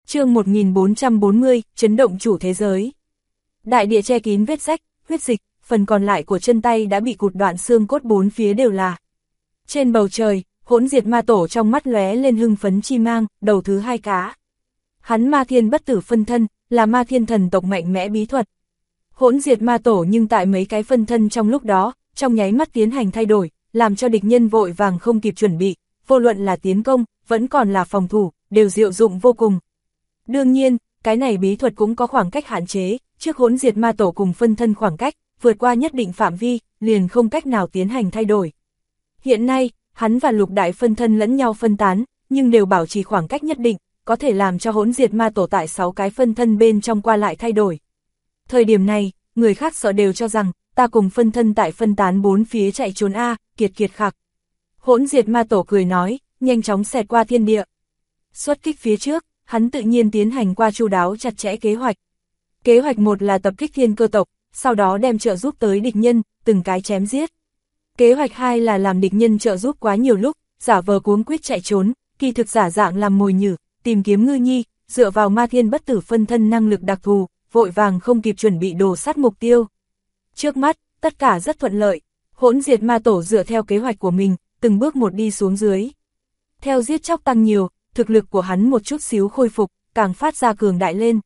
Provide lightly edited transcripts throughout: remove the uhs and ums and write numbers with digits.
Chương 1440, chấn động chủ thế giới. Đại địa che kín vết rách, huyết dịch, phần còn lại của chân tay đã bị cụt đoạn, xương cốt bốn phía đều là. Trên bầu trời, Hỗn Diệt Ma Tổ trong mắt lóe lên hưng phấn chi mang, đầu thứ 2 cá. Hắn Ma Thiên bất tử phân thân, là Ma Thiên thần tộc mạnh mẽ bí thuật. Hỗn Diệt Ma Tổ nhưng tại mấy cái phân thân trong lúc đó, trong nháy mắt tiến hành thay đổi, làm cho địch nhân vội vàng không kịp chuẩn bị, vô luận là tiến công, vẫn còn là phòng thủ, đều diệu dụng vô cùng. Đương nhiên, cái này bí thuật cũng có khoảng cách hạn chế, trước Hỗn Diệt Ma Tổ cùng phân thân khoảng cách, vượt qua nhất định phạm vi, liền không cách nào tiến hành thay đổi. Hiện nay, hắn và lục đại phân thân lẫn nhau phân tán, nhưng đều bảo trì khoảng cách nhất định, có thể làm cho Hỗn Diệt Ma Tổ tại 6 cái phân thân bên trong qua lại thay đổi. Thời điểm này, người khác sợ đều cho rằng, ta cùng phân thân tại phân tán bốn phía chạy trốn kiệt kiệt khạc. Hỗn Diệt Ma Tổ cười nói, nhanh chóng xẹt qua thiên địa. Xuất kích phía trước, hắn tự nhiên tiến hành qua chu đáo chặt chẽ kế hoạch. Kế hoạch 1 là tập kích thiên cơ tộc, sau đó đem trợ giúp tới địch nhân, từng cái chém giết. Kế hoạch 2 là làm địch nhân trợ giúp quá nhiều lúc, giả vờ cuống quýt chạy trốn, kỳ thực giả dạng làm mồi nhử, tìm kiếm ngư nhi, dựa vào Ma Thiên bất tử phân thân năng lực đặc thù, vội vàng không kịp chuẩn bị đồ sát mục tiêu. Trước mắt, tất cả rất thuận lợi, Hỗn Diệt Ma Tổ dựa theo kế hoạch của mình, từng bước một đi xuống dưới. Theo giết chóc tăng nhiều, thực lực của hắn một chút xíu khôi phục, càng phát ra cường đại lên.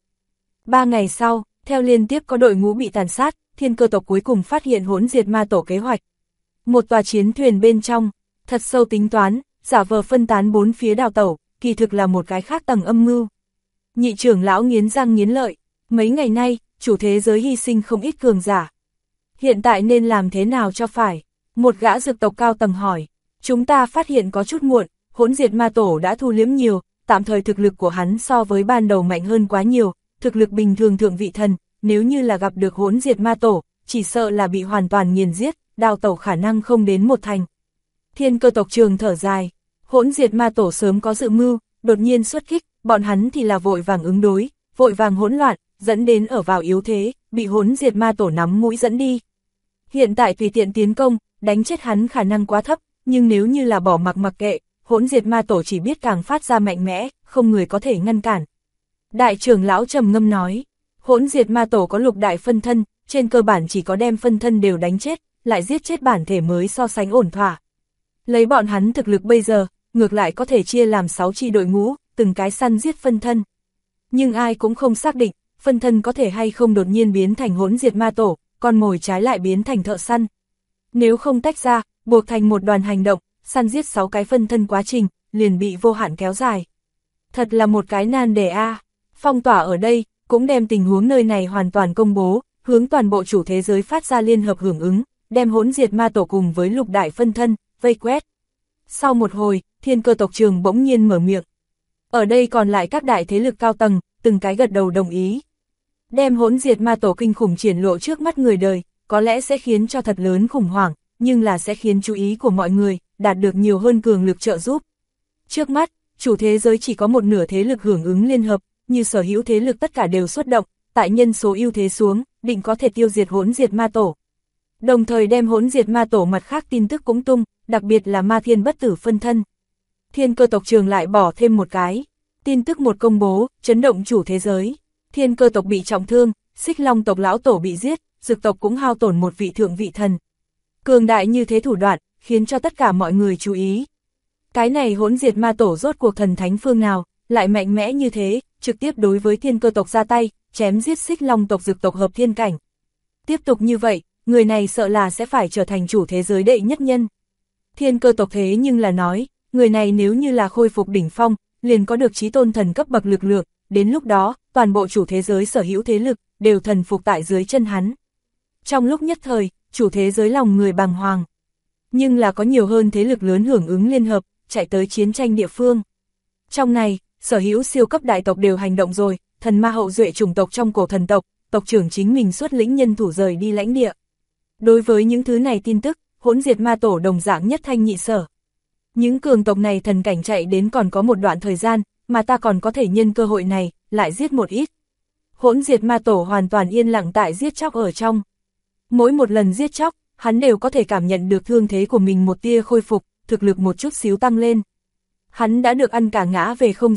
3 ngày sau, theo liên tiếp có đội ngũ bị tàn sát, thiên cơ tộc cuối cùng phát hiện Hỗn Diệt Ma Tổ kế hoạch. Một tòa chiến thuyền bên trong, thật sâu tính toán, giả vờ phân tán bốn phía đào tẩu, kỳ thực là một cái khác tầng âm mưu. Nhị trưởng lão nghiến răng nghiến lợi, mấy ngày nay, chủ thế giới hy sinh không ít cường giả. Hiện tại nên làm thế nào cho phải? Một gã dược tộc cao tầng hỏi, chúng ta phát hiện có chút muộn, Hỗn Diệt Ma Tổ đã thu liếm nhiều, tạm thời thực lực của hắn so với ban đầu mạnh hơn quá nhiều, thực lực bình thường thượng vị thần, nếu như là gặp được Hỗn Diệt Ma Tổ, chỉ sợ là bị hoàn toàn nghiền giết, đào tẩu khả năng không đến 1 thành. Thiên cơ tộc trường thở dài, Hỗn Diệt Ma Tổ sớm có dự mưu, đột nhiên xuất kích, bọn hắn thì là vội vàng ứng đối, vội vàng hỗn loạn, dẫn đến ở vào yếu thế, bị Hỗn Diệt Ma Tổ nắm mũi dẫn đi. Hiện tại tùy tiện tiến công, đánh chết hắn khả năng quá thấp, nhưng nếu như là bỏ mặc kệ, Hỗn Diệt Ma Tổ chỉ biết càng phát ra mạnh mẽ, không người có thể ngăn cản. Đại trưởng lão trầm ngâm nói, Hỗn Diệt Ma Tổ có lục đại phân thân, trên cơ bản chỉ có đem phân thân đều đánh chết, lại giết chết bản thể mới so sánh ổn thỏa. Lấy bọn hắn thực lực bây giờ, ngược lại có thể chia làm 6 chi đội ngũ, từng cái săn giết phân thân. Nhưng ai cũng không xác định, phân thân có thể hay không đột nhiên biến thành Hỗn Diệt Ma Tổ, con mồi trái lại biến thành thợ săn. Nếu không tách ra, buộc thành một đoàn hành động, săn giết 6 cái phân thân quá trình, liền bị vô hạn kéo dài. Thật là một cái nan đề Phong tỏa ở đây, cũng đem tình huống nơi này hoàn toàn công bố, hướng toàn bộ chủ thế giới phát ra liên hợp hưởng ứng, đem Hỗn Diệt Ma Tổ cùng với lục đại phân thân, vây quét. Sau một hồi, thiên cơ tộc trường bỗng nhiên mở miệng. Ở đây còn lại các đại thế lực cao tầng, từng cái gật đầu đồng ý. Đem Hỗn Diệt Ma Tổ kinh khủng triển lộ trước mắt người đời, có lẽ sẽ khiến cho thật lớn khủng hoảng, nhưng là sẽ khiến chú ý của mọi người, đạt được nhiều hơn cường lực trợ giúp. Trước mắt, chủ thế giới chỉ có một nửa thế lực hưởng ứng liên hợp, như sở hữu thế lực tất cả đều xuất động, tại nhân số ưu thế xuống, định có thể tiêu diệt Hỗn Diệt Ma Tổ. Đồng thời đem Hỗn Diệt Ma Tổ mặt khác tin tức cũng tung, đặc biệt là Ma Thiên bất tử phân thân. Thiên cơ tộc trường lại bỏ thêm một cái. Tin tức một công bố, chấn động chủ thế giới. Thiên cơ tộc bị trọng thương, Xích Long tộc lão tổ bị giết, Dực tộc cũng hao tổn một vị thượng vị thần. Cường đại như thế thủ đoạn, khiến cho tất cả mọi người chú ý. Cái này Hỗn Diệt Ma Tổ rốt cuộc thần thánh phương nào, lại mạnh mẽ như thế, trực tiếp đối với thiên cơ tộc ra tay, chém giết Xích Long tộc Dực tộc hợp thiên cảnh. Tiếp tục như vậy, người này sợ là sẽ phải trở thành chủ thế giới đệ nhất nhân. Thiên cơ tộc thế nhưng là nói, người này nếu như là khôi phục đỉnh phong, liền có được chí tôn thần cấp bậc lực lượng, đến lúc đó, toàn bộ chủ thế giới sở hữu thế lực, đều thần phục tại dưới chân hắn. Trong lúc nhất thời, chủ thế giới lòng người bàng hoàng. Nhưng là có nhiều hơn thế lực lớn hưởng ứng liên hợp, chạy tới chiến tranh địa phương. Trong này, sở hữu siêu cấp đại tộc đều hành động rồi, thần ma hậu duệ chủng tộc trong cổ thần tộc, tộc trưởng chính mình xuất lĩnh nhân thủ rời đi lãnh địa. Đối với những thứ này tin tức, Hỗn Diệt Ma Tổ đồng dạng nhất thanh nhị sở. Những cường tộc này thần cảnh chạy đến còn có một đoạn thời gian, mà ta còn có thể nhân cơ hội này, lại giết một ít. Hỗn Diệt Ma Tổ hoàn toàn yên lặng tại giết chóc ở trong. Mỗi một lần giết chóc, hắn đều có thể cảm nhận được thương thế của mình một tia khôi phục, thực lực một chút xíu tăng lên. Hắn đã được ăn cả ngã về không rồi,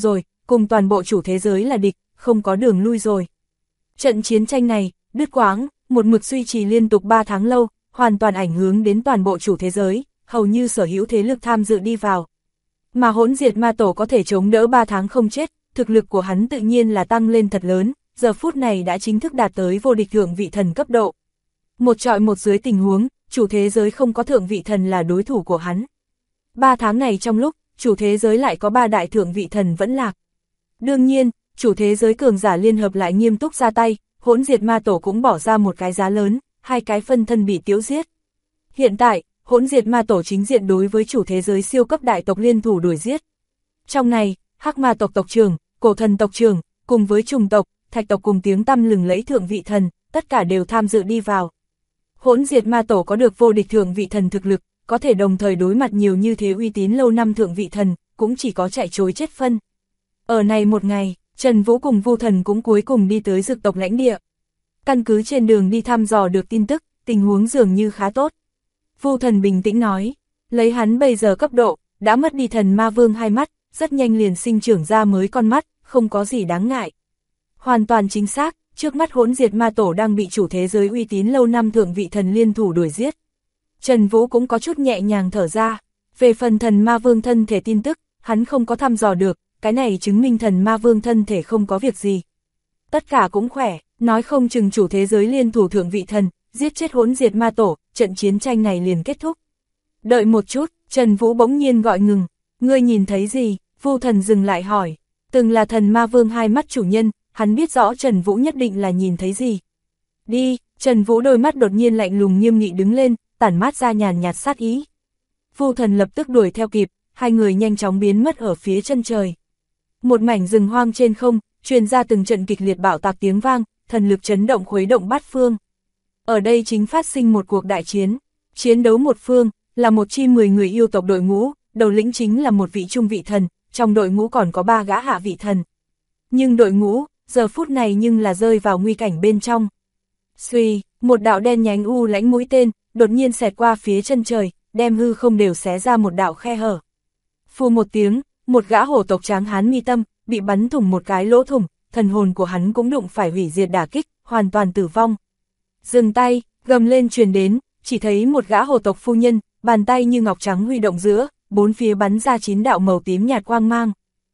cùng toàn bộ chủ thế giới là địch, không có đường lui rồi. Trận chiến tranh này, đứt quãng, một mực duy trì liên tục 3 tháng lâu, hoàn toàn ảnh hưởng đến toàn bộ chủ thế giới, hầu như sở hữu thế lực tham dự đi vào. Mà Hỗn Diệt Ma Tổ có thể chống đỡ 3 tháng không chết, thực lực của hắn tự nhiên là tăng lên thật lớn, giờ phút này đã chính thức đạt tới vô địch thượng vị thần cấp độ. Một trọi một dưới tình huống, chủ thế giới không có thượng vị thần là đối thủ của hắn. 3 tháng này trong lúc, chủ thế giới lại có 3 đại thượng vị thần vẫn lạc. Đương nhiên, chủ thế giới cường giả liên hợp lại nghiêm túc ra tay, Hỗn Diệt Ma Tổ cũng bỏ ra một cái giá lớn, 2 cái phân thân bị tiêu giết. Hiện tại, Hỗn Diệt Ma Tổ chính diện đối với chủ thế giới siêu cấp đại tộc liên thủ đuổi giết. Trong này, Hắc Ma tộc tộc trưởng, Cổ Thần tộc trưởng, cùng với Trùng tộc, Thạch tộc cùng tiếng tăm lừng lẫy thượng vị thần, tất cả đều tham dự đi vào. Hỗn Diệt Ma Tổ có được vô địch thượng vị thần thực lực, có thể đồng thời đối mặt nhiều như thế uy tín lâu năm thượng vị thần, cũng chỉ có chạy trối chết phân. Ở này một ngày, Trần Vũ cùng Vu Thần cũng cuối cùng đi tới Dực tộc lãnh địa. Căn cứ trên đường đi thăm dò được tin tức, tình huống dường như khá tốt. Vu Thần bình tĩnh nói, lấy hắn bây giờ cấp độ, đã mất đi thần ma vương 2 mắt, rất nhanh liền sinh trưởng ra mới con mắt, không có gì đáng ngại. Hoàn toàn chính xác, trước mắt Hỗn Diệt Ma Tổ đang bị chủ thế giới uy tín lâu năm thượng vị thần liên thủ đuổi giết. Trần Vũ cũng có chút nhẹ nhàng thở ra, về phần thần ma vương thân thể tin tức, hắn không có thăm dò được, cái này chứng minh thần ma vương thân thể không có việc gì. Tất cả cũng khỏe, nói không chừng chủ thế giới liên thủ thượng vị thần, giết chết Hỗn Diệt Ma Tổ, trận chiến tranh này liền kết thúc. Đợi một chút, Trần Vũ bỗng nhiên gọi ngừng, ngươi nhìn thấy gì? Vu Thần dừng lại hỏi, từng là thần ma vương 2 mắt chủ nhân, hắn biết rõ Trần Vũ nhất định là nhìn thấy gì. Đi, Trần Vũ đôi mắt đột nhiên lạnh lùng nghiêm nghị đứng lên, tản mát ra nhàn nhạt sát ý. Vu Thần lập tức đuổi theo kịp, 2 người nhanh chóng biến mất ở phía chân trời. Một mảnh rừng hoang trên không, truyền ra từng trận kịch liệt bạo tạc tiếng vang, thần lực chấn động khuấy động bát phương. Ở đây chính phát sinh một cuộc đại chiến, chiến đấu một phương, là một chi 10 người yêu tộc đội ngũ, đầu lĩnh chính là một vị trung vị thần, trong đội ngũ còn có 3 gã hạ vị thần. Nhưng đội ngũ, giờ phút này nhưng là rơi vào nguy cảnh bên trong. Xuy, một đạo đen nhánh u lãnh mũi tên, đột nhiên xẹt qua phía chân trời, đem hư không đều xé ra một đạo khe hở. Phù một tiếng, một gã hổ tộc tráng hán mi tâm, bị bắn thủng một cái lỗ thủng, thần hồn của hắn cũng đụng phải hủy diệt đả kích, hoàn toàn tử vong. Dừng tay, gầm lên truyền đến, chỉ thấy một gã hổ tộc phu nhân, bàn tay như ngọc trắng huy động giữa, 4 phía bắn ra 9 đạo màu tím nhạt quang mang.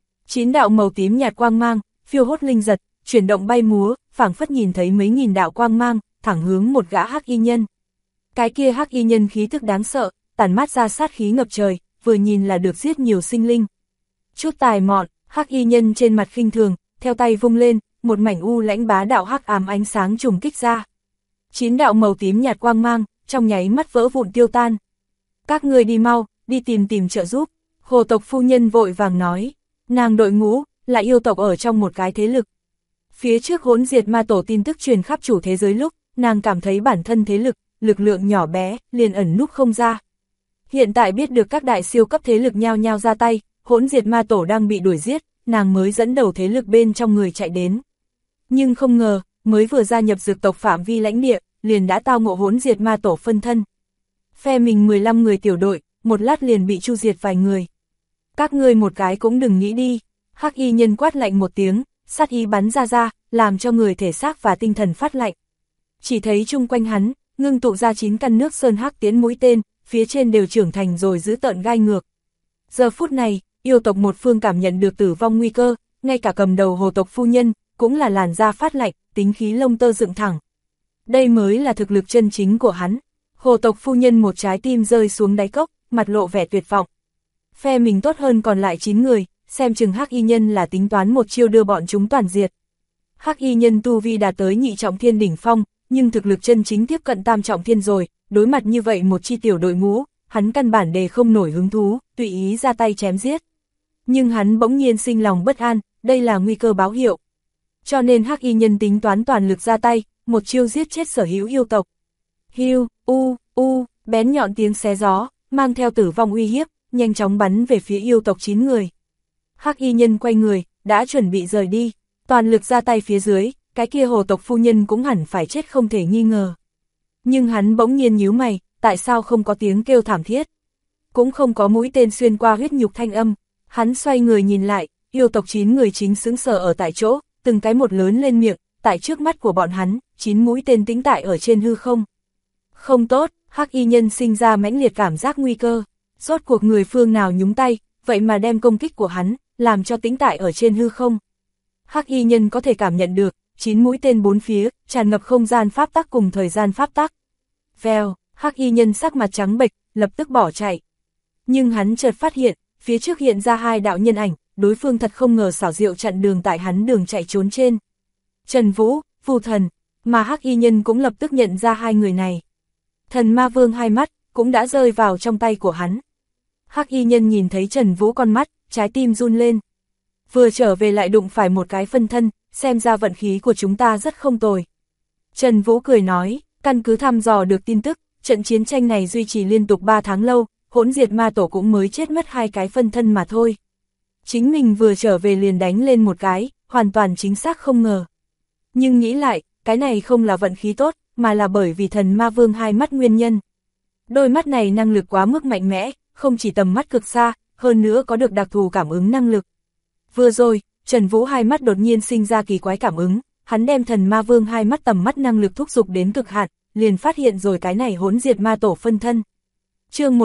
9 đạo màu tím nhạt quang mang, phiêu hốt linh giật, chuyển động bay múa, phảng phất nhìn thấy mấy nghìn đạo quang mang, thẳng hướng một gã hắc y nhân. Cái kia hắc y nhân khí thức đáng sợ, tản mát ra sát khí ngập trời, vừa nhìn là được giết nhiều sinh linh. Chút tài mọn, hắc y nhân trên mặt khinh thường, theo tay vung lên, một mảnh u lãnh bá đạo hắc ám ánh sáng trùng kích ra. 9 đạo màu tím nhạt quang mang, trong nháy mắt vỡ vụn tiêu tan. Các người đi mau, đi tìm trợ giúp. Hồ tộc phu nhân vội vàng nói, nàng đội ngũ, là yêu tộc ở trong một cái thế lực. Phía trước Hỗn Diệt Ma Tổ tin tức truyền khắp chủ thế giới lúc, nàng cảm thấy bản thân thế lực, lực lượng nhỏ bé, liền ẩn núp không ra. Hiện tại biết được các đại siêu cấp thế lực nhao nhao ra tay, Hỗn Diệt Ma Tổ đang bị đuổi giết, nàng mới dẫn đầu thế lực bên trong người chạy đến. Nhưng không ngờ, mới vừa gia nhập Dực tộc phạm vi lãnh địa, liền đã tao ngộ Hỗn Diệt Ma Tổ phân thân. Phe mình 15 người tiểu đội, một lát liền bị chu diệt vài người. Các ngươi một cái cũng đừng nghĩ đi, hắc y nhân quát lạnh một tiếng, sát ý bắn ra, làm cho người thể xác và tinh thần phát lạnh. Chỉ thấy chung quanh hắn, ngưng tụ ra 9 căn nước sơn hắc tiến mũi tên, phía trên đều trưởng thành rồi giữ tợn gai ngược. Giờ phút này, yêu tộc một phương cảm nhận được tử vong nguy cơ, ngay cả cầm đầu hồ tộc phu nhân, cũng là làn da phát lạnh, tính khí lông tơ dựng thẳng. Đây mới là thực lực chân chính của hắn. Hồ tộc phu nhân một trái tim rơi xuống đáy cốc, mặt lộ vẻ tuyệt vọng. Phe mình tốt hơn còn lại 9 người, xem chừng hắc y nhân là tính toán một chiêu đưa bọn chúng toàn diệt. Hắc y nhân tu vi đạt tới nhị trọng thiên đỉnh phong, nhưng thực lực chân chính tiếp cận tam trọng thiên rồi, đối mặt như vậy một chi tiểu đội ngũ, hắn căn bản đề không nổi hứng thú, tùy ý ra tay chém giết. Nhưng hắn bỗng nhiên sinh lòng bất an, đây là nguy cơ báo hiệu. Cho nên hắc y nhân tính toán toàn lực ra tay, một chiêu giết chết sở hữu yêu tộc. Hiu, bén nhọn tiếng xé gió, mang theo tử vong uy hiếp, nhanh chóng bắn về phía yêu tộc 9 người. Hắc y nhân quay người, đã chuẩn bị rời đi, toàn lực ra tay phía dưới, cái kia hồ tộc phu nhân cũng hẳn phải chết không thể nghi ngờ. Nhưng hắn bỗng nhiên nhíu mày, tại sao không có tiếng kêu thảm thiết? Cũng không có mũi tên xuyên qua huyết nhục thanh âm, hắn xoay người nhìn lại, yêu tộc 9 người chính sững sờ ở tại chỗ, từng cái một lớn lên miệng, tại trước mắt của bọn hắn, 9 mũi tên tĩnh tại ở trên hư không. Không tốt, Hắc Y Nhân sinh ra mãnh liệt cảm giác nguy cơ, rốt cuộc người phương nào nhúng tay, vậy mà đem công kích của hắn, làm cho tĩnh tại ở trên hư không. Hắc Y Nhân có thể cảm nhận được, 9 mũi tên bốn phía, tràn ngập không gian pháp tắc cùng thời gian pháp tắc. Vèo, Hắc Y Nhân sắc mặt trắng bệch, lập tức bỏ chạy. Nhưng hắn chợt phát hiện, phía trước hiện ra hai đạo nhân ảnh, đối phương thật không ngờ xảo diệu chặn đường tại hắn đường chạy trốn trên. Trần Vũ, Vu Thần, mà Hắc Y Nhân cũng lập tức nhận ra hai người này. Thần Ma Vương hai mắt, cũng đã rơi vào trong tay của hắn. Hắc Y Nhân nhìn thấy Trần Vũ con mắt, trái tim run lên. Vừa trở về lại đụng phải một cái phân thân, xem ra vận khí của chúng ta rất không tồi. Trần Vũ cười nói, căn cứ thăm dò được tin tức, trận chiến tranh này duy trì liên tục 3 tháng lâu, Hỗn Diệt Ma Tổ cũng mới chết mất 2 cái phân thân mà thôi. Chính mình vừa trở về liền đánh lên một cái, hoàn toàn chính xác không ngờ. Nhưng nghĩ lại, cái này không là vận khí tốt, mà là bởi vì thần Ma Vương hai mắt nguyên nhân. Đôi mắt này năng lực quá mức mạnh mẽ, không chỉ tầm mắt cực xa, hơn nữa có được đặc thù cảm ứng năng lực. Vừa rồi, Trần Vũ hai mắt đột nhiên sinh ra kỳ quái cảm ứng, hắn đem thần Ma Vương hai mắt tầm mắt năng lực thúc giục đến cực hạn, liền phát hiện rồi cái này Hỗn Diệt Ma Tổ phân thân. Chương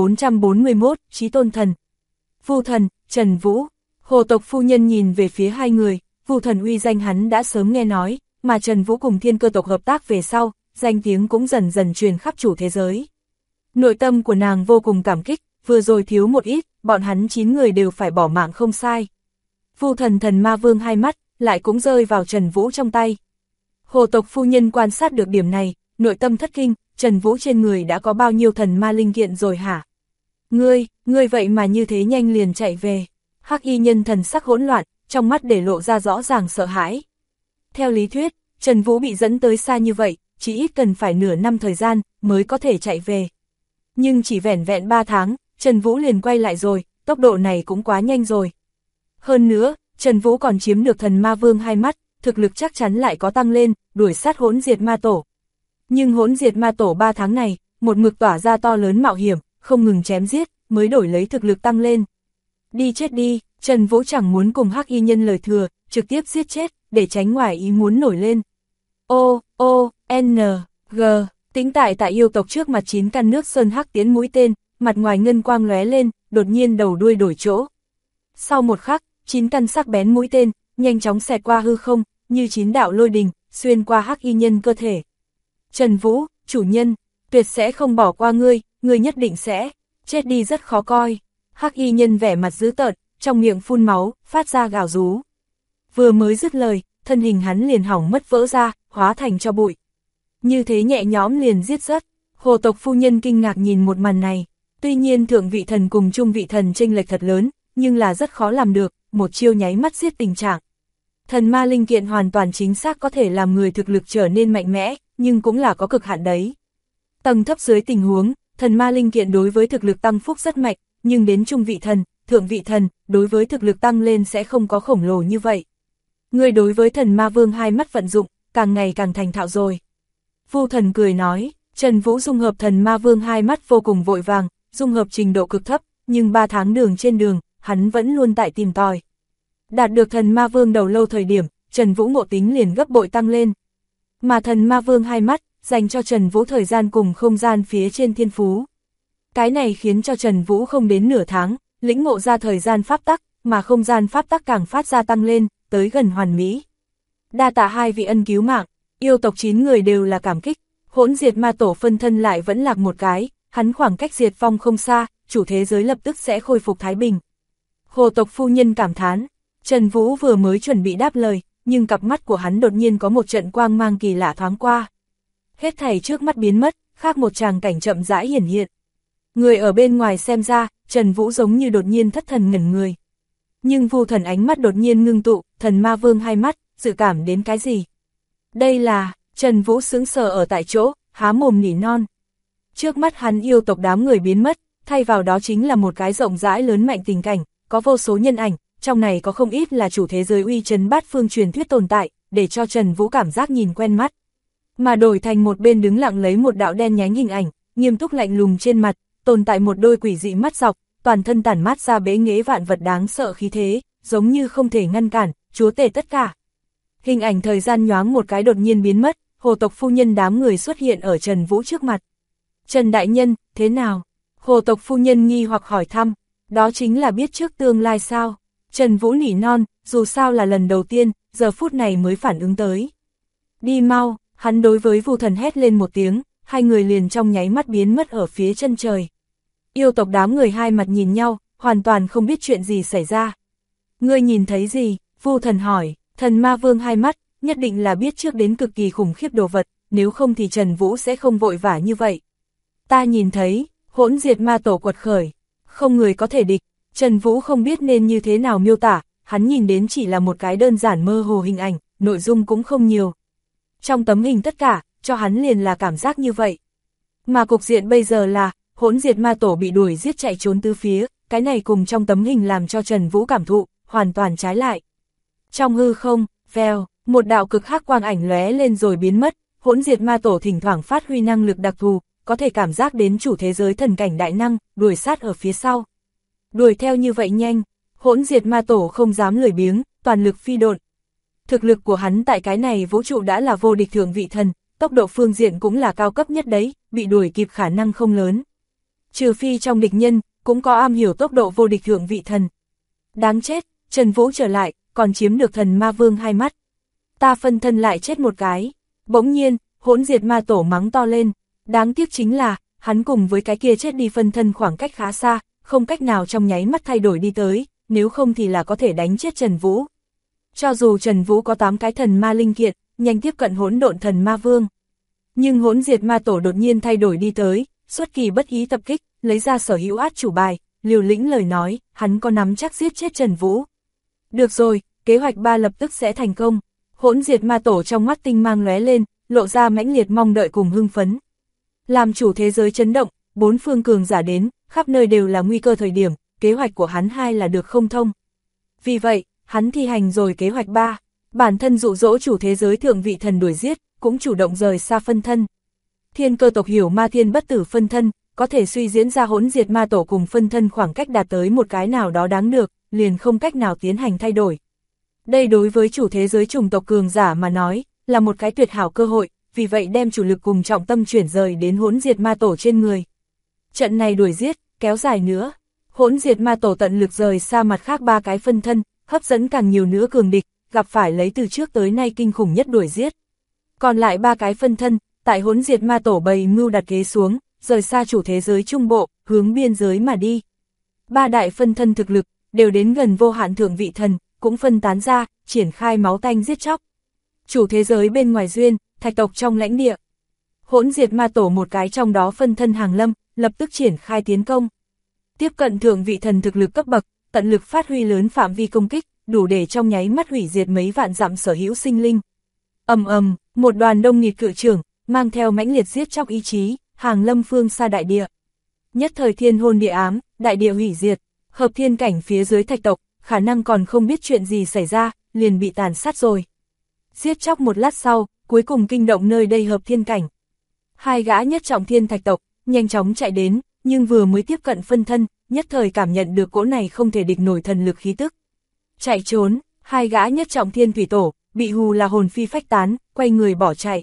1441, Chí Tôn Thần. Vu Thần, Trần Vũ, Hồ tộc phu nhân nhìn về phía hai người, Vu Thần uy danh hắn đã sớm nghe nói, mà Trần Vũ cùng Thiên Cơ tộc hợp tác về sau, danh tiếng cũng dần dần truyền khắp chủ thế giới. Nội tâm của nàng vô cùng cảm kích, vừa rồi thiếu một ít, bọn hắn 9 người đều phải bỏ mạng không sai. Vu Thần thần Ma Vương hai mắt, lại cũng rơi vào Trần Vũ trong tay. Hồ tộc phu nhân quan sát được điểm này, nội tâm thất kinh, Trần Vũ trên người đã có bao nhiêu thần ma linh kiện rồi hả? Ngươi vậy mà như thế nhanh liền chạy về. Hắc Y Nhân thần sắc hỗn loạn, trong mắt để lộ ra rõ ràng sợ hãi. Theo lý thuyết, Trần Vũ bị dẫn tới xa như vậy, chỉ ít cần phải nửa năm thời gian mới có thể chạy về. Nhưng chỉ vẻn vẹn 3 tháng, Trần Vũ liền quay lại rồi, tốc độ này cũng quá nhanh rồi. Hơn nữa, Trần Vũ còn chiếm được thần Ma Vương hai mắt, thực lực chắc chắn lại có tăng lên, đuổi sát Hỗn Diệt Ma Tổ. Nhưng Hỗn Diệt Ma Tổ 3 tháng này, một mực tỏa ra to lớn mạo hiểm, không ngừng chém giết, mới đổi lấy thực lực tăng lên. Đi chết đi, Trần Vũ chẳng muốn cùng Hắc Y Nhân lời thừa, trực tiếp giết chết, để tránh ngoài ý muốn nổi lên. N, G, tĩnh tại yêu tộc trước mặt 9 căn nước sơn hắc tiến mũi tên, mặt ngoài ngân quang lóe lên, đột nhiên đầu đuôi đổi chỗ. Sau một khắc, 9 căn sắc bén mũi tên, nhanh chóng xẹt qua hư không, như 9 đạo lôi đình, xuyên qua Hắc Y Nhân cơ thể. Trần Vũ, chủ nhân, tuyệt sẽ không bỏ qua ngươi nhất định sẽ chết đi rất khó coi. Hắc Y Nhân vẻ mặt dữ tợn, trong miệng phun máu, phát ra gào rú. Vừa mới dứt lời, thân hình hắn liền hỏng mất vỡ ra, hóa thành cho bụi. Như thế nhẹ nhõm liền giết rớt. Hồ tộc phu nhân kinh ngạc nhìn một màn này. Tuy nhiên thượng vị thần cùng trung vị thần chênh lệch thật lớn, nhưng là rất khó làm được, một chiêu nháy mắt giết tình trạng. Thần ma linh kiện hoàn toàn chính xác có thể làm người thực lực trở nên mạnh mẽ, nhưng cũng là có cực hạn đấy. Tầng thấp dưới tình huống, thần ma linh kiện đối với thực lực tăng phúc rất mạnh, nhưng đến trung vị thần, thượng vị thần, đối với thực lực tăng lên sẽ không có khổng lồ như vậy. Người đối với thần Ma Vương hai mắt vận dụng, càng ngày càng thành thạo rồi. Vu Thần cười nói, Trần Vũ dung hợp thần Ma Vương hai mắt vô cùng vội vàng, dung hợp trình độ cực thấp, nhưng 3 tháng đường trên đường, hắn vẫn luôn tại tìm tòi. Đạt được thần Ma Vương đầu lâu thời điểm, Trần Vũ ngộ tính liền gấp bội tăng lên. Mà thần Ma Vương hai mắt, dành cho Trần Vũ thời gian cùng không gian phía trên thiên phú. Cái này khiến cho Trần Vũ không đến nửa tháng, lĩnh ngộ ra thời gian pháp tắc, mà không gian pháp tắc càng phát ra tăng lên, tới gần hoàn mỹ. Đa tạ hai vị ân cứu mạng, yêu tộc 9 người đều là cảm kích, Hỗn Diệt Ma Tổ phân thân lại vẫn lạc một cái, hắn khoảng cách diệt vong không xa, chủ thế giới lập tức sẽ khôi phục thái bình. Hồ tộc phu nhân cảm thán, Trần Vũ vừa mới chuẩn bị đáp lời, nhưng cặp mắt của hắn đột nhiên có một trận quang mang kỳ lạ thoáng qua. Hết thảy trước mắt biến mất, khác một tràng cảnh chậm rãi hiển hiện. Người ở bên ngoài xem ra, Trần Vũ giống như đột nhiên thất thần ngẩn người. Nhưng Vu Thần ánh mắt đột nhiên ngưng tụ, thần Ma Vương hai mắt, dự cảm đến cái gì? Đây là, Trần Vũ sững sờ ở tại chỗ, há mồm nỉ non. Trước mắt hắn yêu tộc đám người biến mất, thay vào đó chính là một cái rộng rãi lớn mạnh tình cảnh, có vô số nhân ảnh, trong này có không ít là chủ thế giới uy chấn bát phương truyền thuyết tồn tại, để cho Trần Vũ cảm giác nhìn quen mắt. Mà đổi thành một bên đứng lặng lấy một đạo đen nhánh hình ảnh, nghiêm túc lạnh lùng trên mặt, tồn tại một đôi quỷ dị mắt dọc, toàn thân tản mát ra bế nghệ vạn vật đáng sợ khí thế, giống như không thể ngăn cản, chúa tể tất cả. Hình ảnh thời gian nhoáng một cái đột nhiên biến mất, Hồ tộc phu nhân đám người xuất hiện ở Trần Vũ trước mặt. Trần đại nhân, thế nào? Hồ tộc phu nhân nghi hoặc hỏi thăm, đó chính là biết trước tương lai sao? Trần Vũ nỉ non, dù sao là lần đầu tiên, giờ phút này mới phản ứng tới. Đi mau, hắn đối với Vu Thần hét lên một tiếng, hai người liền trong nháy mắt biến mất ở phía chân trời. Yêu tộc đám người hai mặt nhìn nhau, hoàn toàn không biết chuyện gì xảy ra. Ngươi nhìn thấy gì? Vu Thần hỏi. Thần Ma Vương hai mắt, nhất định là biết trước đến cực kỳ khủng khiếp đồ vật, nếu không thì Trần Vũ sẽ không vội vã như vậy. Ta nhìn thấy, hỗn diệt ma tổ quật khởi, không người có thể địch. Trần Vũ không biết nên như thế nào miêu tả, hắn nhìn đến chỉ là một cái đơn giản mơ hồ hình ảnh, nội dung cũng không nhiều. Trong tấm hình tất cả, cho hắn liền là cảm giác như vậy. Mà cục diện bây giờ là, hỗn diệt ma tổ bị đuổi giết chạy trốn tứ phía, cái này cùng trong tấm hình làm cho Trần Vũ cảm thụ, hoàn toàn trái lại. Trong hư không, vèo, một đạo cực hắc quang ảnh lóe lên rồi biến mất, hỗn diệt ma tổ thỉnh thoảng phát huy năng lực đặc thù, có thể cảm giác đến chủ thế giới thần cảnh đại năng, đuổi sát ở phía sau. Đuổi theo như vậy nhanh, hỗn diệt ma tổ không dám lười biếng, toàn lực phi độn. Thực lực của hắn tại cái này vũ trụ đã là vô địch thượng vị thần, tốc độ phương diện cũng là cao cấp nhất đấy, bị đuổi kịp khả năng không lớn. Trừ phi trong địch nhân, cũng có am hiểu tốc độ vô địch thượng vị thần. Đáng chết, Trần Vũ trở lại, còn chiếm được thần ma vương hai mắt. Ta phân thân lại chết một cái. Bỗng nhiên, hỗn diệt ma tổ mắng to lên. Đáng tiếc chính là, hắn cùng với cái kia chết đi phân thân khoảng cách khá xa, không cách nào trong nháy mắt thay đổi đi tới, nếu không thì là có thể đánh chết Trần Vũ. Cho dù Trần Vũ có 8 cái thần ma linh kiện, nhanh tiếp cận hỗn độn thần ma vương. Nhưng hỗn diệt ma tổ đột nhiên thay đổi đi tới, xuất kỳ bất ý tập kích, lấy ra sở hữu át chủ bài, liều lĩnh lời nói, hắn có nắm chắc giết chết Trần Vũ. Được rồi, kế hoạch 3 lập tức sẽ thành công. Hỗn diệt ma tổ trong mắt tinh mang lóe lên, lộ ra mãnh liệt mong đợi cùng hưng phấn. Làm chủ thế giới chấn động, 4 phương cường giả đến, khắp nơi đều là nguy cơ thời điểm, kế hoạch của hắn hai là được không thông. Vì vậy, hắn thi hành rồi kế hoạch 3, bản thân dụ dỗ chủ thế giới thượng vị thần đuổi giết, cũng chủ động rời xa phân thân. Thiên Cơ tộc hiểu ma thiên bất tử phân thân, có thể suy diễn ra hỗn diệt ma tổ cùng phân thân khoảng cách đạt tới một cái nào đó đáng được, liền không cách nào tiến hành thay đổi. Đây đối với chủ thế giới chủng tộc cường giả mà nói, là một cái tuyệt hảo cơ hội, vì vậy đem chủ lực cùng trọng tâm chuyển rời đến hỗn diệt ma tổ trên người. Trận này đuổi giết, kéo dài nữa. Hỗn diệt ma tổ tận lực rời xa mặt khác 3 cái phân thân, hấp dẫn càng nhiều nữa cường địch, gặp phải lấy từ trước tới nay kinh khủng nhất đuổi giết. Còn lại 3 cái phân thân, tại hỗn diệt ma tổ bày mưu đặt kế xuống, rời xa chủ thế giới trung bộ, hướng biên giới mà đi. 3 đại phân thân thực lực, đều đến gần vô hạn thượng vị thần, cũng phân tán ra, triển khai máu tanh giết chóc. Chủ thế giới bên ngoài duyên, thạch tộc trong lãnh địa. Hỗn diệt ma tổ một cái trong đó phân thân hàng lâm, lập tức triển khai tiến công. Tiếp cận thượng vị thần thực lực cấp bậc, tận lực phát huy lớn phạm vi công kích, đủ để trong nháy mắt hủy diệt mấy vạn dặm sở hữu sinh linh. Ầm ầm, một đoàn đông nghịt cự trưởng, mang theo mãnh liệt giết chóc ý chí, hàng lâm phương xa đại địa. Nhất thời thiên hôn địa ám, đại địa hủy diệt, hợp thiên cảnh phía dưới thạch tộc, khả năng còn không biết chuyện gì xảy ra, liền bị tàn sát rồi. Giết chóc một lát sau, cuối cùng kinh động nơi đây hợp thiên cảnh. 2 gã nhất trọng thiên thạch tộc, nhanh chóng chạy đến, nhưng vừa mới tiếp cận phân thân, nhất thời cảm nhận được cỗ này không thể địch nổi thần lực khí tức. Chạy trốn, 2 gã nhất trọng thiên thủy tổ, bị hù là hồn phi phách tán, quay người bỏ chạy.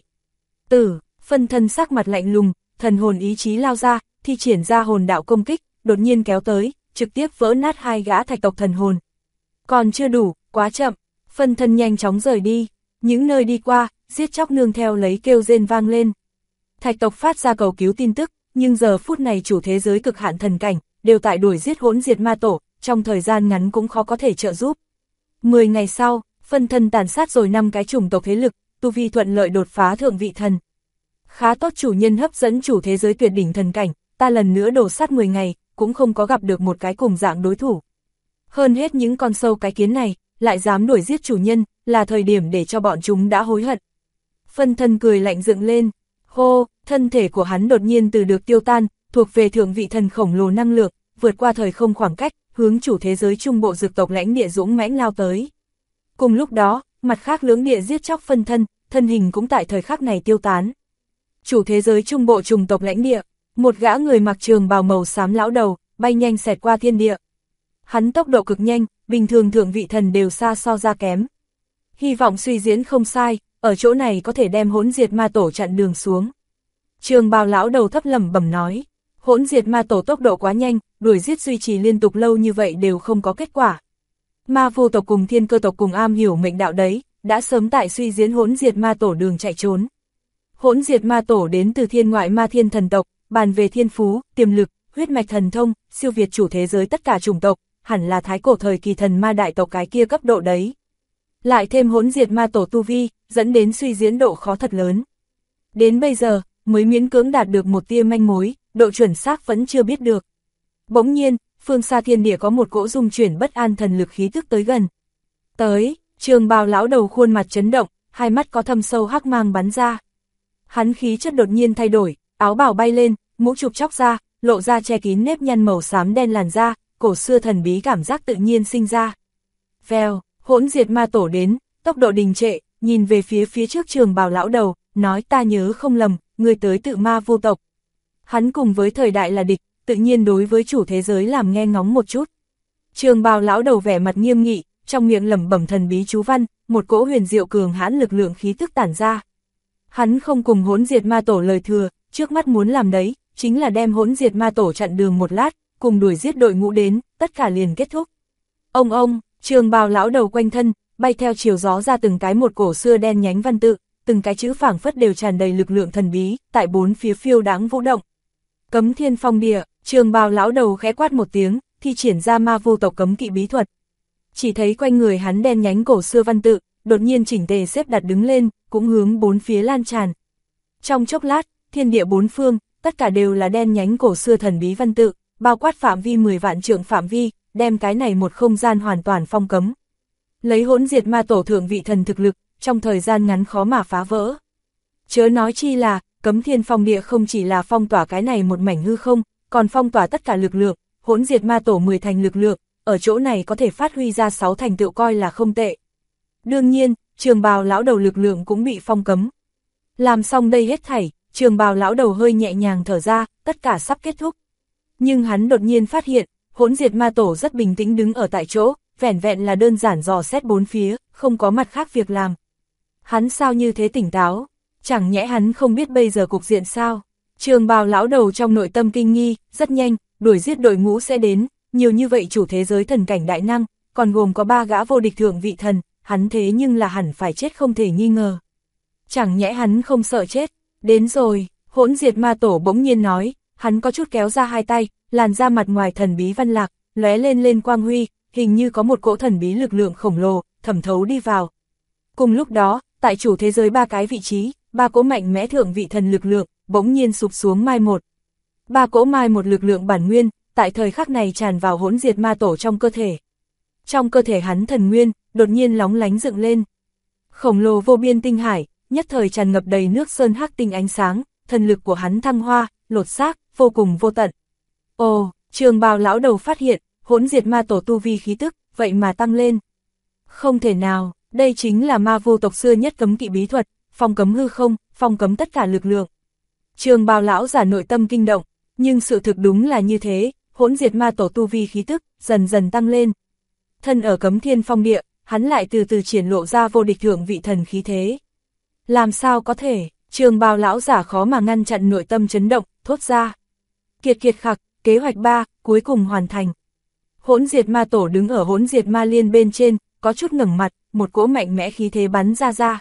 Phân thân sắc mặt lạnh lùng, thần hồn ý chí lao ra, thi triển ra hồn đạo công kích, đột nhiên kéo tới, trực tiếp vỡ nát 2 gã thạch tộc thần hồn. Còn chưa đủ, quá chậm, phân thân nhanh chóng rời đi, những nơi đi qua, giết chóc nương theo lấy kêu rên vang lên. Thạch tộc phát ra cầu cứu tin tức, nhưng giờ phút này chủ thế giới cực hạn thần cảnh, đều tại đuổi giết hỗn diệt ma tổ, trong thời gian ngắn cũng khó có thể trợ giúp. 10 ngày sau, phân thân tàn sát rồi 5 cái chủng tộc thế lực, tu vi thuận lợi đột phá thượng vị thần. Khá tốt, chủ nhân hấp dẫn chủ thế giới tuyệt đỉnh thần cảnh, ta lần nữa đổ sát 10 ngày, cũng không có gặp được một cái cùng dạng đối thủ. Hơn hết những con sâu cái kiến này, lại dám đuổi giết chủ nhân, là thời điểm để cho bọn chúng đã hối hận. Phân thân cười lạnh dựng lên, hô, thân thể của hắn đột nhiên từ được tiêu tan, thuộc về thượng vị thần khổng lồ năng lượng, vượt qua thời không khoảng cách, hướng chủ thế giới trung bộ dược tộc lãnh địa dũng mãnh lao tới. Cùng lúc đó, mặt khác lưỡng địa giết chóc phân thân, thân hình cũng tại thời khắc này tiêu tán. Chủ thế giới trung bộ trùng tộc lãnh địa, một gã người mặc trường bào màu xám lão đầu, bay nhanh xẹt qua thiên địa. Hắn tốc độ cực nhanh, bình thường thượng vị thần đều xa so ra kém. Hy vọng suy diễn không sai, ở chỗ này có thể đem hỗn diệt ma tổ chặn đường xuống. Trường bào lão đầu thấp lẩm bẩm nói, hỗn diệt ma tổ tốc độ quá nhanh, đuổi giết duy trì liên tục lâu như vậy đều không có kết quả. Ma vô tộc cùng thiên cơ tộc cùng am hiểu mệnh đạo đấy, đã sớm tại suy diễn hỗn diệt ma tổ đường chạy trốn. Hỗn diệt ma tổ đến từ thiên ngoại ma thiên thần tộc, bàn về thiên phú, tiềm lực, huyết mạch thần thông, siêu việt chủ thế giới tất cả chủng tộc, hẳn là thái cổ thời kỳ thần ma đại tộc cái kia cấp độ đấy. Lại thêm hỗn diệt ma tổ tu vi, dẫn đến suy diễn độ khó thật lớn. Đến bây giờ, mới miễn cưỡng đạt được một tia manh mối, độ chuẩn xác vẫn chưa biết được. Bỗng nhiên, phương xa thiên địa có một cỗ dung chuyển bất an thần lực khí tức tới gần. Tới, trường bào lão đầu khuôn mặt chấn động, hai mắt có thâm sâu hắc mang bắn ra. Hắn khí chất đột nhiên thay đổi, áo bào bay lên, mũ trục chóc ra, lộ ra che kín nếp nhăn màu xám đen làn da, cổ xưa thần bí cảm giác tự nhiên sinh ra. Vèo, hỗn diệt ma tổ đến, tốc độ đình trệ, nhìn về phía trước trường bào lão đầu, nói ta nhớ không lầm, người tới tự ma vô tộc. Hắn cùng với thời đại là địch, tự nhiên đối với chủ thế giới làm nghe ngóng một chút. Trường bào lão đầu vẻ mặt nghiêm nghị, trong miệng lẩm bẩm thần bí chú văn, một cỗ huyền diệu cường hãn lực lượng khí tức tản ra. Hắn không cùng hỗn diệt ma tổ lời thừa, trước mắt muốn làm đấy, chính là đem hỗn diệt ma tổ chặn đường một lát, cùng đuổi giết đội ngũ đến, tất cả liền kết thúc. Ông, trường bào lão đầu quanh thân, bay theo chiều gió ra từng cái một cổ xưa đen nhánh văn tự, từng cái chữ phảng phất đều tràn đầy lực lượng thần bí, tại bốn phía phiêu đáng vũ động. Cấm thiên phong địa, trường bào lão đầu khẽ quát một tiếng, thi triển ra ma vô tộc cấm kỵ bí thuật. Chỉ thấy quanh người hắn đen nhánh cổ xưa văn tự, đột nhiên chỉnh tề xếp đặt đứng lên, cũng hướng bốn phía lan tràn. Trong chốc lát, thiên địa bốn phương, tất cả đều là đen nhánh cổ xưa thần bí văn tự, bao quát phạm vi 10 vạn trượng phạm vi, đem cái này một không gian hoàn toàn phong cấm. Lấy hỗn diệt ma tổ thượng vị thần thực lực, trong thời gian ngắn khó mà phá vỡ. Chớ nói chi là, cấm thiên phong địa không chỉ là phong tỏa cái này một mảnh hư không, còn phong tỏa tất cả lực lượng, hỗn diệt ma tổ 10 thành lực lượng, ở chỗ này có thể phát huy ra 6 thành tựu coi là không tệ. Đương nhiên, trường bào lão đầu lực lượng cũng bị phong cấm. Làm xong đây hết thảy, trường bào lão đầu hơi nhẹ nhàng thở ra, tất cả sắp kết thúc. Nhưng hắn đột nhiên phát hiện, hỗn diệt ma tổ rất bình tĩnh đứng ở tại chỗ, vẻn vẹn là đơn giản dò xét bốn phía, không có mặt khác việc làm. Hắn sao như thế tỉnh táo? Chẳng nhẽ hắn không biết bây giờ cục diện sao? Trường bào lão đầu trong nội tâm kinh nghi, rất nhanh, đuổi giết đội ngũ sẽ đến, nhiều như vậy chủ thế giới thần cảnh đại năng, còn gồm có 3 gã vô địch thượng vị thần, hắn thế nhưng là hẳn phải chết không thể nghi ngờ. Chẳng nhẽ hắn không sợ chết? Đến rồi, hỗn diệt ma tổ bỗng nhiên nói, hắn có chút kéo ra hai tay, làn da mặt ngoài thần bí văn lạc, lóe lên quang huy, hình như có một cỗ thần bí lực lượng khổng lồ, thẩm thấu đi vào. Cùng lúc đó, tại chủ thế giới 3 cái vị trí, 3 cỗ mạnh mẽ thượng vị thần lực lượng, bỗng nhiên sụp xuống mai một. 3 cỗ mai một lực lượng bản nguyên, tại thời khắc này tràn vào hỗn diệt ma tổ trong cơ thể. Trong cơ thể hắn thần nguyên, đột nhiên lóng lánh dựng lên. Khổng lồ vô biên tinh hải, nhất thời tràn ngập đầy nước sơn hắc tinh ánh sáng, thần lực của hắn thăng hoa, lột xác, vô cùng vô tận. Ồ, trường bào lão đầu phát hiện, hỗn diệt ma tổ tu vi khí tức, vậy mà tăng lên. Không thể nào, đây chính là ma vô tộc xưa nhất cấm kỵ bí thuật, phong cấm hư không, phong cấm tất cả lực lượng. Trường bào lão giả nội tâm kinh động, nhưng sự thực đúng là như thế, hỗn diệt ma tổ tu vi khí tức, dần dần tăng lên. Thân ở cấm thiên phong địa, hắn lại từ từ triển lộ ra vô địch thượng vị thần khí thế. Làm sao có thể, trường bào lão giả khó mà ngăn chặn nội tâm chấn động, thốt ra. Kiệt kiệt khặc, kế hoạch 3, cuối cùng hoàn thành. Hỗn diệt ma tổ đứng ở hỗn diệt ma liên bên trên, có chút ngẩng mặt, một cỗ mạnh mẽ khí thế bắn ra.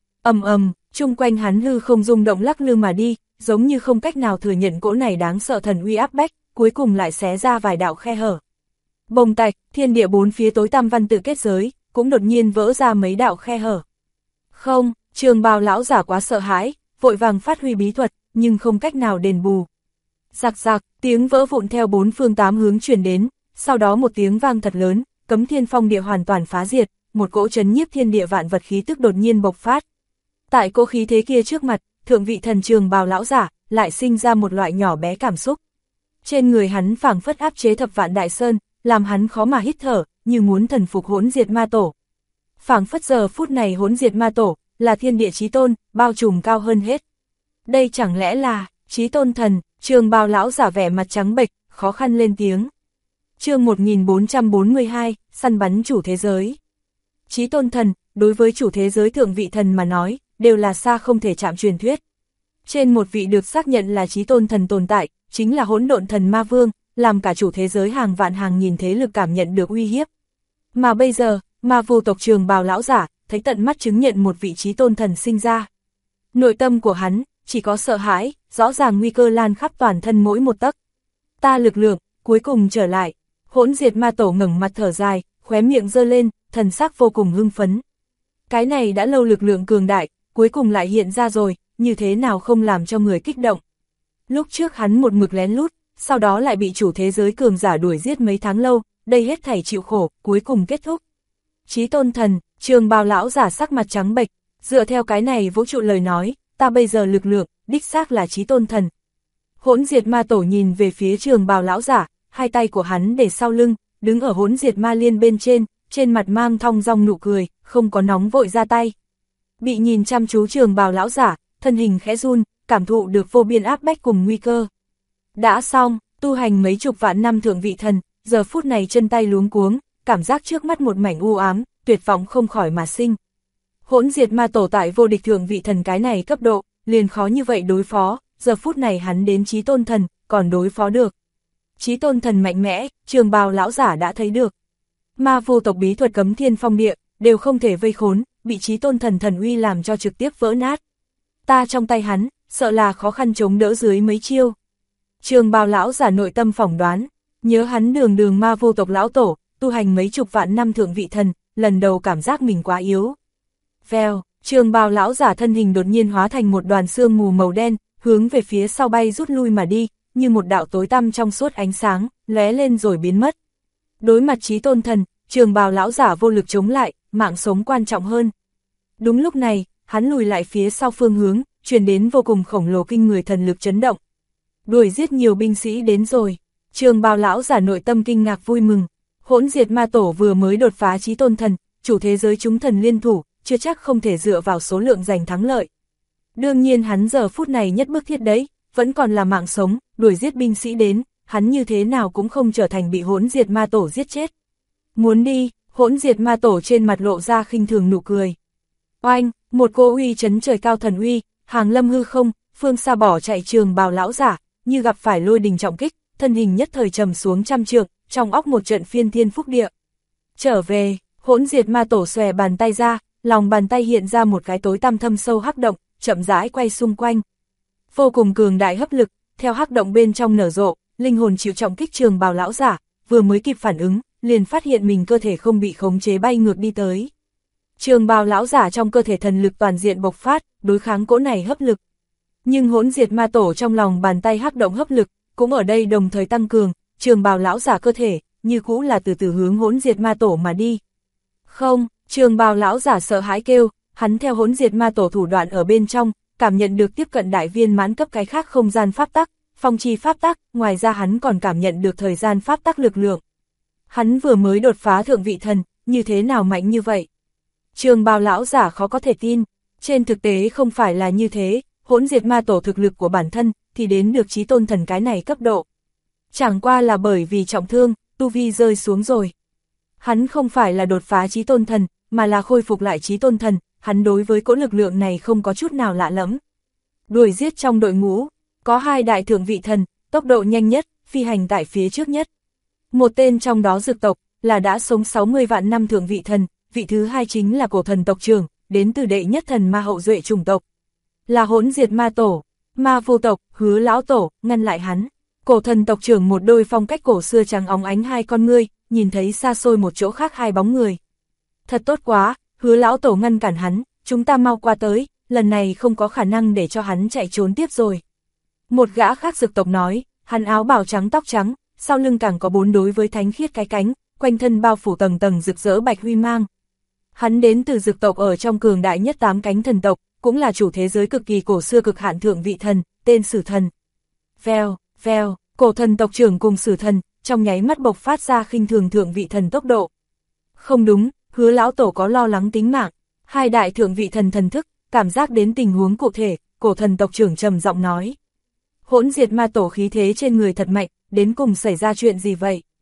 Ầm, chung quanh hắn hư không rung động lắc lư mà đi, giống như không cách nào thừa nhận cỗ này đáng sợ thần uy áp bách, cuối cùng lại xé ra vài đạo khe hở. Bồng tạch, thiên địa bốn phía tối tăm văn tự kết giới, cũng đột nhiên vỡ ra mấy đạo khe hở. Không, trường bào lão giả quá sợ hãi, vội vàng phát huy bí thuật, nhưng không cách nào đền bù. Rạc rạc, tiếng vỡ vụn theo 4 phương 8 hướng truyền đến, sau đó một tiếng vang thật lớn, cấm thiên phong địa hoàn toàn phá diệt, một cỗ chấn nhiếp thiên địa vạn vật khí tức đột nhiên bộc phát. Tại cỗ khí thế kia trước mặt, thượng vị thần trường bào lão giả, lại sinh ra một loại nhỏ bé cảm xúc. Trên người hắn phảng phất áp chế thập vạn đại sơn, làm hắn khó mà hít thở, như muốn thần phục hỗn diệt ma tổ. Phảng phất giờ phút này hỗn diệt ma tổ, là thiên địa chí tôn, bao trùm cao hơn hết. Đây chẳng lẽ là chí tôn thần? Trường bào lão giả vẻ mặt trắng bệch, khó khăn lên tiếng. Chương 1442, săn bắn chủ thế giới. Chí tôn thần, đối với chủ thế giới thượng vị thần mà nói, đều là xa không thể chạm truyền thuyết. Trên một vị được xác nhận là chí tôn thần tồn tại, chính là hỗn độn thần ma vương, làm cả chủ thế giới hàng vạn hàng nghìn thế lực cảm nhận được uy hiếp. Mà bây giờ, ma vu tộc Trường Bào lão giả, thấy tận mắt chứng nhận một vị chí tôn thần sinh ra. Nội tâm của hắn, chỉ có sợ hãi, rõ ràng nguy cơ lan khắp toàn thân mỗi một tấc. Ta lực lượng, cuối cùng trở lại. Hỗn diệt ma tổ ngẩng mặt thở dài, khóe miệng giơ lên, thần sắc vô cùng hưng phấn. Cái này đã lâu lực lượng cường đại, cuối cùng lại hiện ra rồi, như thế nào không làm cho người kích động. Lúc trước hắn một mực lén lút, sau đó lại bị chủ thế giới cường giả đuổi giết mấy tháng lâu, đây hết thảy chịu khổ, cuối cùng kết thúc. Chí tôn thần, Trường Bào lão giả sắc mặt trắng bệch, dựa theo cái này vũ trụ lời nói, ta bây giờ lực lượng, đích xác là chí tôn thần. Hỗn diệt ma tổ nhìn về phía Trường Bào lão giả, hai tay của hắn để sau lưng, đứng ở hỗn diệt ma liên bên trên mặt mang thong dong nụ cười, không có nóng vội ra tay. Bị nhìn chăm chú Trường Bào lão giả, thân hình khẽ run, cảm thụ được vô biên áp bách cùng nguy cơ. Đã xong, tu hành mấy chục vạn năm thượng vị thần, giờ phút này chân tay luống cuống, cảm giác trước mắt một mảnh u ám, tuyệt vọng không khỏi mà sinh. Hỗn diệt ma tổ tại vô địch thượng vị thần cái này cấp độ, liền khó như vậy đối phó, giờ phút này hắn đến chí tôn thần, còn đối phó được. Chí tôn thần mạnh mẽ, Trường Bào lão giả đã thấy được. Ma vu tộc bí thuật cấm thiên phong địa, đều không thể vây khốn, bị chí tôn thần thần uy làm cho trực tiếp vỡ nát. Ta trong tay hắn, sợ là khó khăn chống đỡ dưới mấy chiêu. Trường Bào lão giả nội tâm phỏng đoán, nhớ hắn đường ma vu tộc lão tổ, tu hành mấy chục vạn năm thượng vị thần, lần đầu cảm giác mình quá yếu. Vèo, Trường Bào lão giả thân hình đột nhiên hóa thành một đoàn sương mù màu đen, hướng về phía sau bay rút lui mà đi, như một đạo tối tăm trong suốt ánh sáng, lóe lên rồi biến mất. Đối mặt chí tôn thần, Trường Bào lão giả vô lực chống lại, mạng sống quan trọng hơn. Đúng lúc này, hắn lùi lại phía sau phương hướng, truyền đến vô cùng khổng lồ kinh người thần lực chấn động. Đuổi giết nhiều binh sĩ đến rồi. Trường Bào lão giả nội tâm kinh ngạc vui mừng. Hỗn diệt ma tổ vừa mới đột phá chí tôn thần, chủ thế giới chúng thần liên thủ, chưa chắc không thể dựa vào số lượng giành thắng lợi. Đương nhiên hắn giờ phút này nhất bức thiết đấy, vẫn còn là mạng sống, đuổi giết binh sĩ đến, hắn như thế nào cũng không trở thành bị hỗn diệt ma tổ giết chết. Muốn đi, hỗn diệt ma tổ trên mặt lộ ra khinh thường nụ cười. Oanh, một cô uy chấn trời cao thần uy, hàng lâm hư không, phương xa bỏ chạy Trường Bào lão giả, như gặp phải lôi đình trọng kích, thân hình nhất thời trầm xuống trăm trượng, trong óc một trận phiên thiên phúc địa. Trở về, hỗn diệt ma tổ xòe bàn tay ra, lòng bàn tay hiện ra một cái tối tăm thâm sâu hắc động, chậm rãi quay xung quanh. Vô cùng cường đại hấp lực, theo hắc động bên trong nở rộ, linh hồn chịu trọng kích Trường Bào lão giả, vừa mới kịp phản ứng, liền phát hiện mình cơ thể không bị khống chế bay ngược đi tới. Trường Bào lão giả trong cơ thể thần lực toàn diện bộc phát, đối kháng cỗ này hấp lực. Nhưng hỗn diệt ma tổ trong lòng bàn tay hắc động hấp lực, cũng ở đây đồng thời tăng cường, Trường Bào lão giả cơ thể, như cũ là từ từ hướng hỗn diệt ma tổ mà đi. Không, Trường Bào lão giả sợ hãi kêu, hắn theo hỗn diệt ma tổ thủ đoạn ở bên trong, cảm nhận được tiếp cận đại viên mãn cấp cái khác không gian pháp tắc, phong chi pháp tắc, ngoài ra hắn còn cảm nhận được thời gian pháp tắc lực lượng. Hắn vừa mới đột phá thượng vị thần, như thế nào mạnh như vậy? Trường Bào lão giả khó có thể tin, trên thực tế không phải là như thế, hỗn diệt ma tổ thực lực của bản thân, thì đến được chí tôn thần cái này cấp độ. Chẳng qua là bởi vì trọng thương, tu vi rơi xuống rồi. Hắn không phải là đột phá chí tôn thần, mà là khôi phục lại chí tôn thần, hắn đối với cỗ lực lượng này không có chút nào lạ lẫm. Đuổi giết trong đội ngũ, có hai đại thượng vị thần, tốc độ nhanh nhất, phi hành tại phía trước nhất. Một tên trong đó Dực tộc, là đã sống 60 vạn năm thượng vị thần, vị thứ hai chính là cổ thần tộc trưởng, đến từ đệ nhất thần ma hậu duệ chủng tộc. Là hỗn diệt ma tổ, ma vô tộc, Hứa lão tổ, ngăn lại hắn. Cổ thần tộc trưởng một đôi phong cách cổ xưa trắng óng ánh hai con ngươi, nhìn thấy xa xôi một chỗ khác hai bóng người. Thật tốt quá, Hứa lão tổ ngăn cản hắn, chúng ta mau qua tới, lần này không có khả năng để cho hắn chạy trốn tiếp rồi. Một gã khác Dực tộc nói, hắn áo bào trắng tóc trắng, sau lưng càng có bốn đối với thánh khiết cái cánh, quanh thân bao phủ tầng tầng rực rỡ bạch huy mang. Hắn đến từ Dực tộc ở trong cường đại nhất 8 cánh thần tộc, cũng là chủ thế giới cực kỳ cổ xưa cực hạn thượng vị thần, tên Sử Thần. Vèo, vèo, cổ thần tộc trưởng cùng Sử Thần, trong nháy mắt bộc phát ra khinh thường thượng vị thần tốc độ. Không đúng, Hứa lão tổ có lo lắng tính mạng. Hai đại thượng vị thần thần thức, cảm giác đến tình huống cụ thể, cổ thần tộc trưởng trầm giọng nói. Hỗn diệt ma tổ khí thế trên người thật mạnh, đến cùng xảy ra chuyện gì vậy?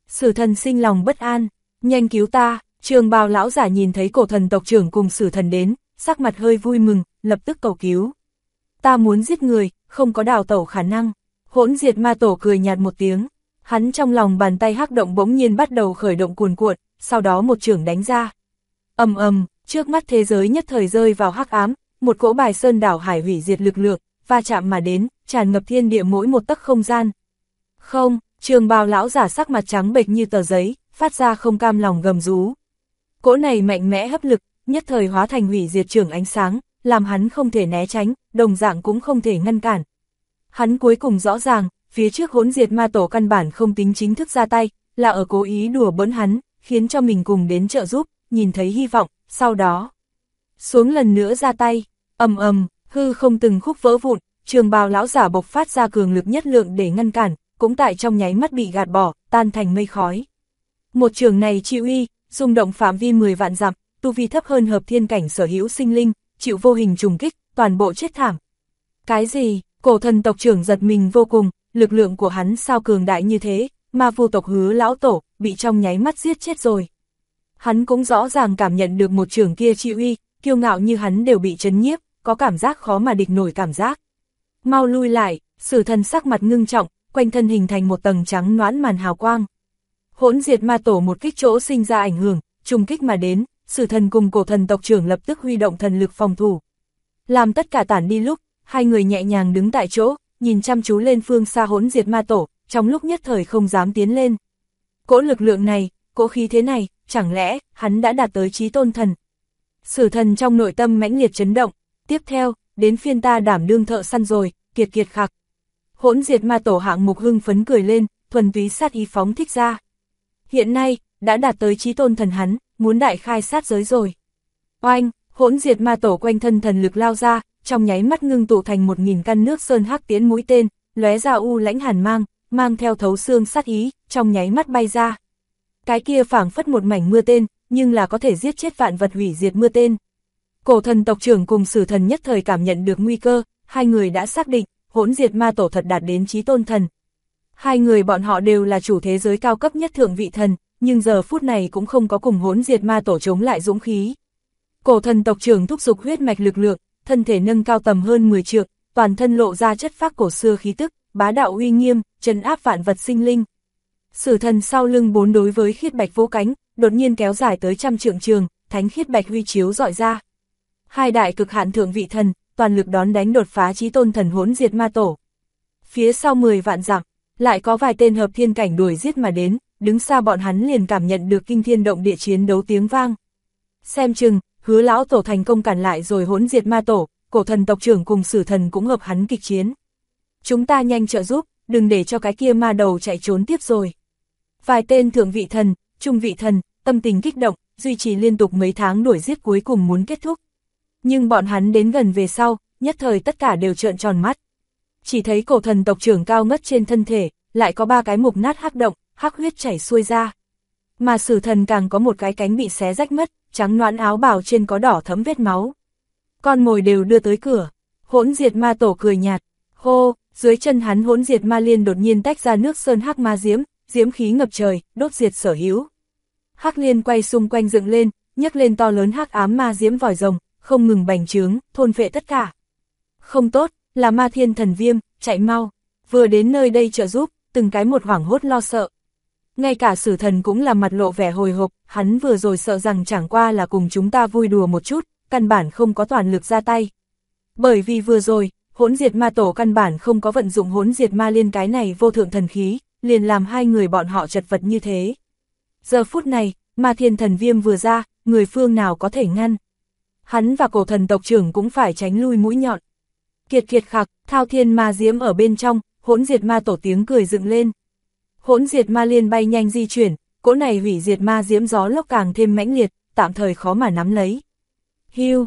Sử thần sinh lòng bất an, nhanh cứu ta. Trường bào lão giả nhìn thấy cổ thần tộc trưởng cùng sử thần đến, sắc mặt hơi vui mừng, lập tức cầu cứu. Ta muốn giết người, không có đào tẩu khả năng. Hỗn diệt ma tổ cười nhạt một tiếng, hắn trong lòng bàn tay hắc động bỗng nhiên bắt đầu khởi động cuồn cuộn, sau đó một chưởng đánh ra. Ầm ầm, trước mắt thế giới nhất thời rơi vào hắc ám, một cỗ bài sơn đảo hải hủy diệt lực lượng, va chạm mà đến, tràn ngập thiên địa mỗi một tấc không gian. Không, trường bào lão giả sắc mặt trắng bệch như tờ giấy, phát ra không cam lòng gầm rú. Cỗ này mạnh mẽ hấp lực, nhất thời hóa thành hủy diệt chưởng ánh sáng, làm hắn không thể né tránh, đồng dạng cũng không thể ngăn cản. Hắn cuối cùng rõ ràng, phía trước hỗn diệt ma tổ căn bản không tính chính thức ra tay, là ở cố ý đùa bỡn hắn, khiến cho mình cùng đến trợ giúp, nhìn thấy hy vọng, sau đó xuống lần nữa ra tay, ầm ầm, hư không từng khúc vỡ vụn, trường bào lão giả bộc phát ra cường lực nhất lượng để ngăn cản, cũng tại trong nháy mắt bị gạt bỏ, tan thành mây khói. Một trường này chịu uy, rung động phạm vi 10 vạn dặm, tu vi thấp hơn hợp thiên cảnh sở hữu sinh linh, chịu vô hình trùng kích, toàn bộ chết thảm. Cái gì? Cổ thần tộc trưởng giật mình vô cùng, lực lượng của hắn sao cường đại như thế, mà vu tộc Hứa lão tổ bị trong nháy mắt giết chết rồi. Hắn cũng rõ ràng cảm nhận được một trường kia chi uy, kiêu ngạo như hắn đều bị chấn nhiếp, có cảm giác khó mà địch nổi cảm giác. Mau lui lại, sử thần sắc mặt ngưng trọng, quanh thân hình thành một tầng trắng noãn màn hào quang. Hỗn diệt ma tổ một kích chỗ sinh ra ảnh hưởng, trùng kích mà đến, sử thần cùng cổ thần tộc trưởng lập tức huy động thần lực phòng thủ. Làm tất cả tản đi lúc, hai người nhẹ nhàng đứng tại chỗ, nhìn chăm chú lên phương xa hỗn diệt ma tổ, trong lúc nhất thời không dám tiến lên. Cỗ lực lượng này, cỗ khí thế này, chẳng lẽ hắn đã đạt tới chí tôn thần? Sử thần trong nội tâm mãnh liệt chấn động, tiếp theo, đến phiên ta đảm đương thợ săn rồi, kiệt kiệt khặc. Hỗn diệt ma tổ hạng mục hưng phấn cười lên, thuần túy sát ý phóng thích ra. Hiện nay, đã đạt tới chí tôn thần hắn, muốn đại khai sát giới rồi. Oanh, hỗn diệt ma tổ quanh thân thần lực lao ra, trong nháy mắt ngưng tụ thành 1000 căn nước sơn hắc tiến mũi tên, lóe ra u lãnh hàn mang, mang theo thấu xương sát ý, trong nháy mắt bay ra. Cái kia phảng phất một mảnh mưa tên, nhưng là có thể giết chết vạn vật hủy diệt mưa tên. Cổ thần tộc trưởng cùng sử thần nhất thời cảm nhận được nguy cơ, hai người đã xác định, hỗn diệt ma tổ thật đạt đến chí tôn thần. Hai người bọn họ đều là chủ thế giới cao cấp nhất thượng vị thần, nhưng giờ phút này cũng không có cùng hỗn diệt ma tổ chống lại dũng khí. Cổ thần tộc trưởng thúc giục huyết mạch lực lượng, thân thể nâng cao tầm hơn 10 trượng, toàn thân lộ ra chất phác cổ xưa khí tức, bá đạo uy nghiêm, trấn áp vạn vật sinh linh. Sử thần sau lưng bốn đối với khiết bạch vỗ cánh, đột nhiên kéo dài tới 100 trượng trường, thánh khiết bạch huy chiếu rọi ra. Hai đại cực hạn thượng vị thần, toàn lực đón đánh đột phá chí tôn thần hỗn diệt ma tổ. Phía sau 10 vạn dặm, lại có vài tên hợp thiên cảnh đuổi giết mà đến, đứng xa bọn hắn liền cảm nhận được kinh thiên động địa chiến đấu tiếng vang. Xem chừng, Hứa lão tổ thành công cản lại rồi hỗn diệt ma tổ, cổ thần tộc trưởng cùng sử thần cũng hợp hắn kịch chiến. Chúng ta nhanh trợ giúp, đừng để cho cái kia ma đầu chạy trốn tiếp rồi. Vài tên thượng vị thần, trung vị thần, tâm tình kích động, duy trì liên tục mấy tháng đuổi giết cuối cùng muốn kết thúc. Nhưng bọn hắn đến gần về sau, nhất thời tất cả đều trợn tròn mắt. Chỉ thấy cổ thần tộc trưởng cao ngất trên thân thể, lại có 3 cái mục nát hắc động, hắc huyết chảy xuôi ra. Mà sử thần càng có một cái cánh bị xé rách mất, trắng noãn áo bào trên có đỏ thấm vết máu. Con mồi đều đưa tới cửa, hỗn diệt ma tổ cười nhạt, hô, dưới chân hắn hỗn diệt ma liên đột nhiên tách ra nước sơn hắc ma diễm, diễm khí ngập trời, đốt diệt sở hữu. Hắc liên quay xung quanh dựng lên, nhấc lên to lớn hắc ám ma diễm vòi rồng, không ngừng bành trướng, thôn phệ tất cả. Không tốt, là ma thiên thần viêm, chạy mau, vừa đến nơi đây trợ giúp, từng cái một hoảng hốt lo sợ. Ngay cả sử thần cũng là mặt lộ vẻ hồi hộp, hắn vừa rồi sợ rằng chẳng qua là cùng chúng ta vui đùa một chút, căn bản không có toàn lực ra tay. Bởi vì vừa rồi, hỗn diệt ma tổ căn bản không có vận dụng hỗn diệt ma liên cái này vô thượng thần khí, liền làm hai người bọn họ chật vật như thế. Giờ phút này, ma thiên thần viêm vừa ra, người phương nào có thể ngăn. Hắn và cổ thần tộc trưởng cũng phải tránh lui mũi nhọn. Kiệt kiệt khặc, thao thiên ma diễm ở bên trong, hỗn diệt ma tổ tiếng cười dựng lên. Hỗn diệt ma liên bay nhanh di chuyển, cỗ này hủy diệt ma diễm gió lốc càng thêm mãnh liệt, tạm thời khó mà nắm lấy. Hiu,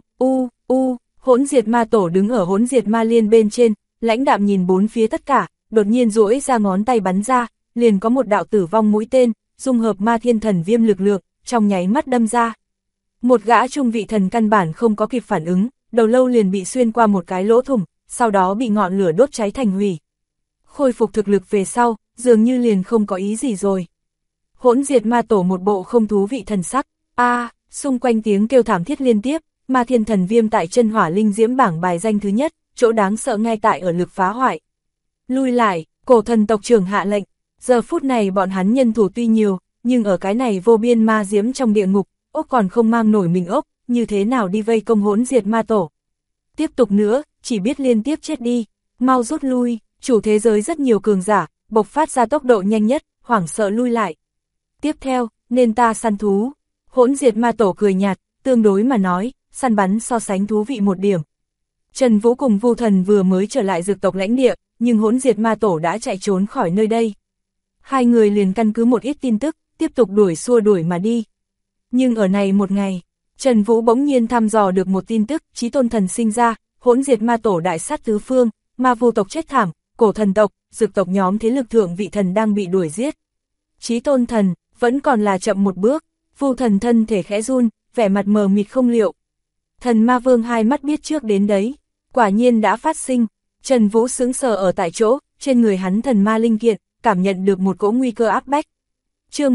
hỗn diệt ma tổ đứng ở hỗn diệt ma liên bên trên, lãnh đạm nhìn bốn phía tất cả, đột nhiên duỗi ra ngón tay bắn ra, liền có một đạo tử vong mũi tên, dung hợp ma thiên thần viêm lực lượng, trong nháy mắt đâm ra. Một gã trung vị thần căn bản không có kịp phản ứng, đầu lâu liền bị xuyên qua một cái lỗ thủng, sau đó bị ngọn lửa đốt cháy thành hủy. Khôi phục thực lực về sau, dường như liền không có ý gì rồi. Hỗn diệt ma tổ một bộ không thú vị thần sắc, xung quanh tiếng kêu thảm thiết liên tiếp, ma thiên thần viêm tại chân hỏa linh diễm bảng bài danh thứ nhất, chỗ đáng sợ ngay tại ở lực phá hoại. Lui lại, cổ thần tộc trưởng hạ lệnh, giờ phút này bọn hắn nhân thủ tuy nhiều, nhưng ở cái này vô biên ma diễm trong địa ngục, ốc còn không mang nổi mình ốc, như thế nào đi vây công hỗn diệt ma tổ. Tiếp tục nữa, chỉ biết liên tiếp chết đi, mau rút lui, chủ thế giới rất nhiều cường giả, bộc phát ra tốc độ nhanh nhất, hoảng sợ lui lại. Tiếp theo, nên ta săn thú. Hỗn diệt ma tổ cười nhạt, tương đối mà nói, săn bắn so sánh thú vị một điểm. Trần Vũ cùng Vu Thần vừa mới trở lại dược tộc lãnh địa, nhưng hỗn diệt ma tổ đã chạy trốn khỏi nơi đây. Hai người liền căn cứ một ít tin tức, tiếp tục xua đuổi mà đi. Nhưng ở này một ngày, Trần Vũ bỗng nhiên thăm dò được một tin tức, Chí Tôn Thần sinh ra, hỗn diệt ma tổ đại sát tứ phương, ma vu tộc chết thảm, cổ thần tộc, dược tộc nhóm thế lực thượng vị thần đang bị đuổi giết. Chí Tôn Thần, vẫn còn là chậm một bước, Vu Thần thân thể khẽ run, vẻ mặt mờ mịt không liệu. Thần ma vương hai mắt biết trước đến đấy, quả nhiên đã phát sinh. Trần Vũ sững sờ ở tại chỗ, trên người hắn thần ma linh kiện, cảm nhận được một cỗ nguy cơ áp bách. Chương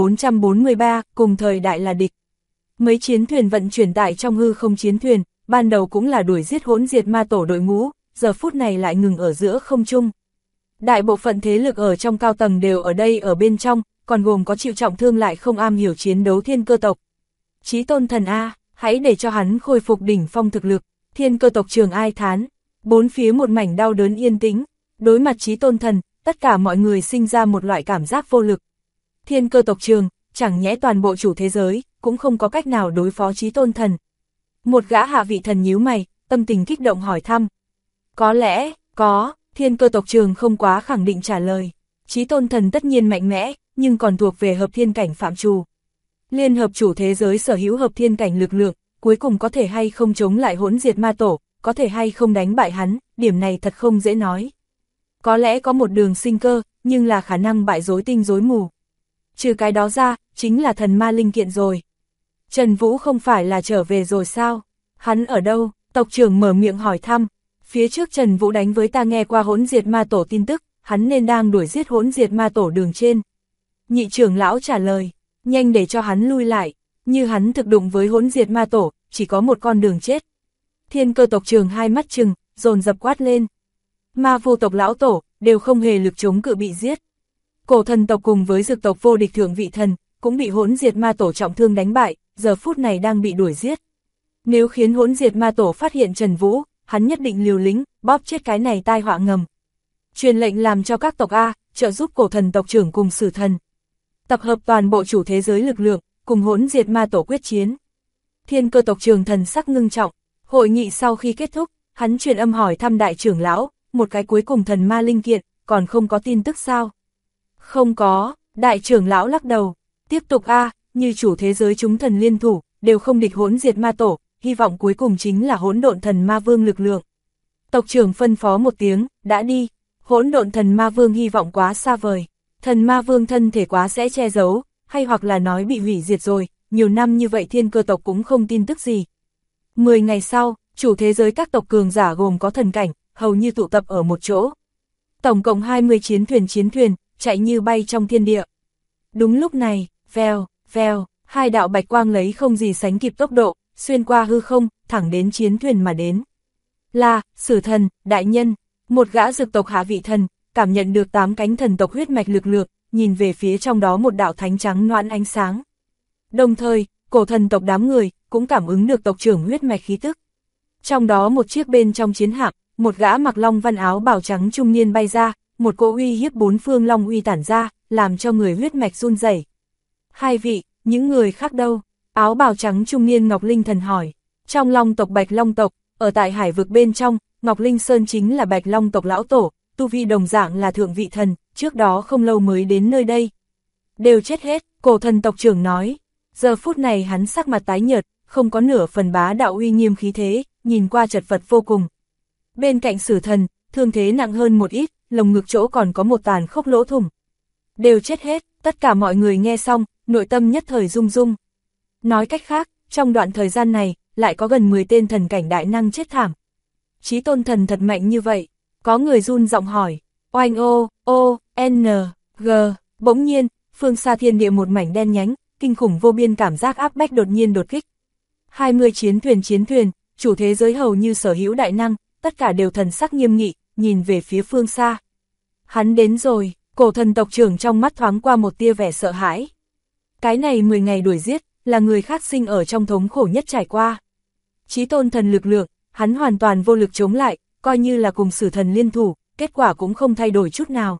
1443, cùng thời đại là địch. Mấy chiến thuyền vận chuyển tại trong hư không chiến thuyền, ban đầu cũng là đuổi giết hỗn diệt ma tổ đội ngũ, giờ phút này lại ngừng ở giữa không trung. Đại bộ phận thế lực ở trong cao tầng đều ở đây ở bên trong, còn gồm có chịu trọng thương lại không am hiểu chiến đấu thiên cơ tộc. Chí Tôn Thần A, hãy để cho hắn khôi phục đỉnh phong thực lực, thiên cơ tộc Trường ai thán. Bốn phía một mảnh đau đớn yên tĩnh, đối mặt Chí Tôn Thần, tất cả mọi người sinh ra một loại cảm giác vô lực. Thiên cơ tộc Trường, chẳng nhẽ toàn bộ chủ thế giới, cũng không có cách nào đối phó Chí Tôn Thần. Một gã hạ vị thần nhíu mày, tâm tình kích động hỏi thăm. Có lẽ, có, thiên cơ tộc Trường không quá khẳng định trả lời. Chí Tôn Thần tất nhiên mạnh mẽ, nhưng còn thuộc về hợp thiên cảnh phạm trù. Liên hợp chủ thế giới sở hữu hợp thiên cảnh lực lượng, cuối cùng có thể hay không chống lại hỗn diệt ma tổ, có thể hay không đánh bại hắn, điểm này thật không dễ nói. Có lẽ có một đường sinh cơ, nhưng là khả năng bại rối tinh rối mù. Trừ cái đó ra, chính là thần ma linh kiện rồi. Trần Vũ không phải là trở về rồi sao? Hắn ở đâu? Tộc trưởng mở miệng hỏi thăm. Phía trước Trần Vũ đánh với ta nghe qua hỗn diệt ma tổ tin tức, hắn nên đang đuổi giết hỗn diệt ma tổ đường trên. Nhị trưởng lão trả lời, nhanh để cho hắn lui lại, như hắn thực đụng với hỗn diệt ma tổ, chỉ có một con đường chết. Thiên cơ tộc Trường hai mắt trừng, dồn dập quát lên. Ma vu tộc lão tổ, đều không hề lực chống cự bị giết. Cổ thần tộc cùng với dược tộc vô địch thượng vị thần, cũng bị hỗn diệt ma tổ trọng thương đánh bại, giờ phút này đang bị đuổi giết. Nếu khiến hỗn diệt ma tổ phát hiện Trần Vũ, hắn nhất định liều lĩnh, bóp chết cái này tai họa ngầm. Truyền lệnh làm cho các tộc A, trợ giúp cổ thần tộc trưởng cùng Sử Thần. Tập hợp toàn bộ chủ thế giới lực lượng, cùng hỗn diệt ma tổ quyết chiến. Thiên cơ tộc Trường thần sắc ngưng trọng, hội nghị sau khi kết thúc, hắn truyền âm hỏi thăm đại trưởng lão, một cái cuối cùng thần ma linh kiện, còn không có tin tức sao? Không có, đại trưởng lão lắc đầu, tiếp tục như chủ thế giới chúng thần liên thủ, đều không địch hỗn diệt ma tổ, hy vọng cuối cùng chính là hỗn độn thần ma vương lực lượng. Tộc trưởng phân phó một tiếng, đã đi, hỗn độn thần ma vương hy vọng quá xa vời, thần ma vương thân thể quá sẽ che giấu, hay hoặc là nói bị hủy diệt rồi, nhiều năm như vậy thiên cơ tộc cũng không tin tức gì. 10 ngày sau, chủ thế giới các tộc cường giả gồm có thần cảnh, hầu như tụ tập ở một chỗ. Tổng cộng 20 chiến thuyền, chạy như bay trong thiên địa. Đúng lúc này, vèo, vèo, hai đạo bạch quang lấy không gì sánh kịp tốc độ, xuyên qua hư không, thẳng đến chiến thuyền mà đến. Là, Sử Thần, đại nhân, một gã dược tộc hạ vị thần, cảm nhận được 8 cánh thần tộc huyết mạch lực lượng, nhìn về phía trong đó một đạo thánh trắng noãn ánh sáng. Đồng thời, cổ thần tộc đám người, cũng cảm ứng được tộc trưởng huyết mạch khí tức. Trong đó một chiếc bên trong chiến hạm, một gã mặc long văn áo bào trắng trung niên bay ra, một cỗ uy hiếp bốn phương long uy tản ra, làm cho người huyết mạch run rẩy. Hai vị, những người khác đâu? Áo bào trắng trung niên Ngọc Linh Thần hỏi. Trong long tộc Bạch Long tộc, ở tại hải vực bên trong, Ngọc Linh Sơn chính là Bạch Long tộc lão tổ, tu vi đồng dạng là thượng vị thần, trước đó không lâu mới đến nơi đây. Đều chết hết, cổ thần tộc trưởng nói. Giờ phút này hắn sắc mặt tái nhợt, không có nửa phần bá đạo uy nghiêm khí thế, nhìn qua chật vật vô cùng. Bên cạnh Sử Thần, thương thế nặng hơn một ít, lồng ngực chỗ còn có một tàn khốc lỗ thủng. Đều chết hết, tất cả mọi người nghe xong, nội tâm nhất thời rung rung. Nói cách khác, trong đoạn thời gian này, lại có gần 10 tên thần cảnh đại năng chết thảm. Chí Tôn Thần thật mạnh như vậy, có người run giọng hỏi. Oanh ô, n, g, bỗng nhiên, phương xa thiên địa một mảnh đen nhánh, kinh khủng vô biên cảm giác áp bách đột nhiên đột kích. 20 chiến thuyền, chủ thế giới hầu như sở hữu đại năng, tất cả đều thần sắc nghiêm nghị, nhìn về phía phương xa. Hắn đến rồi, cổ thần tộc trưởng trong mắt thoáng qua một tia vẻ sợ hãi. Cái này 10 ngày đuổi giết, là người khác sinh ở trong thống khổ nhất trải qua. Chí tôn thần lực lượng, hắn hoàn toàn vô lực chống lại, coi như là cùng sử thần liên thủ, kết quả cũng không thay đổi chút nào.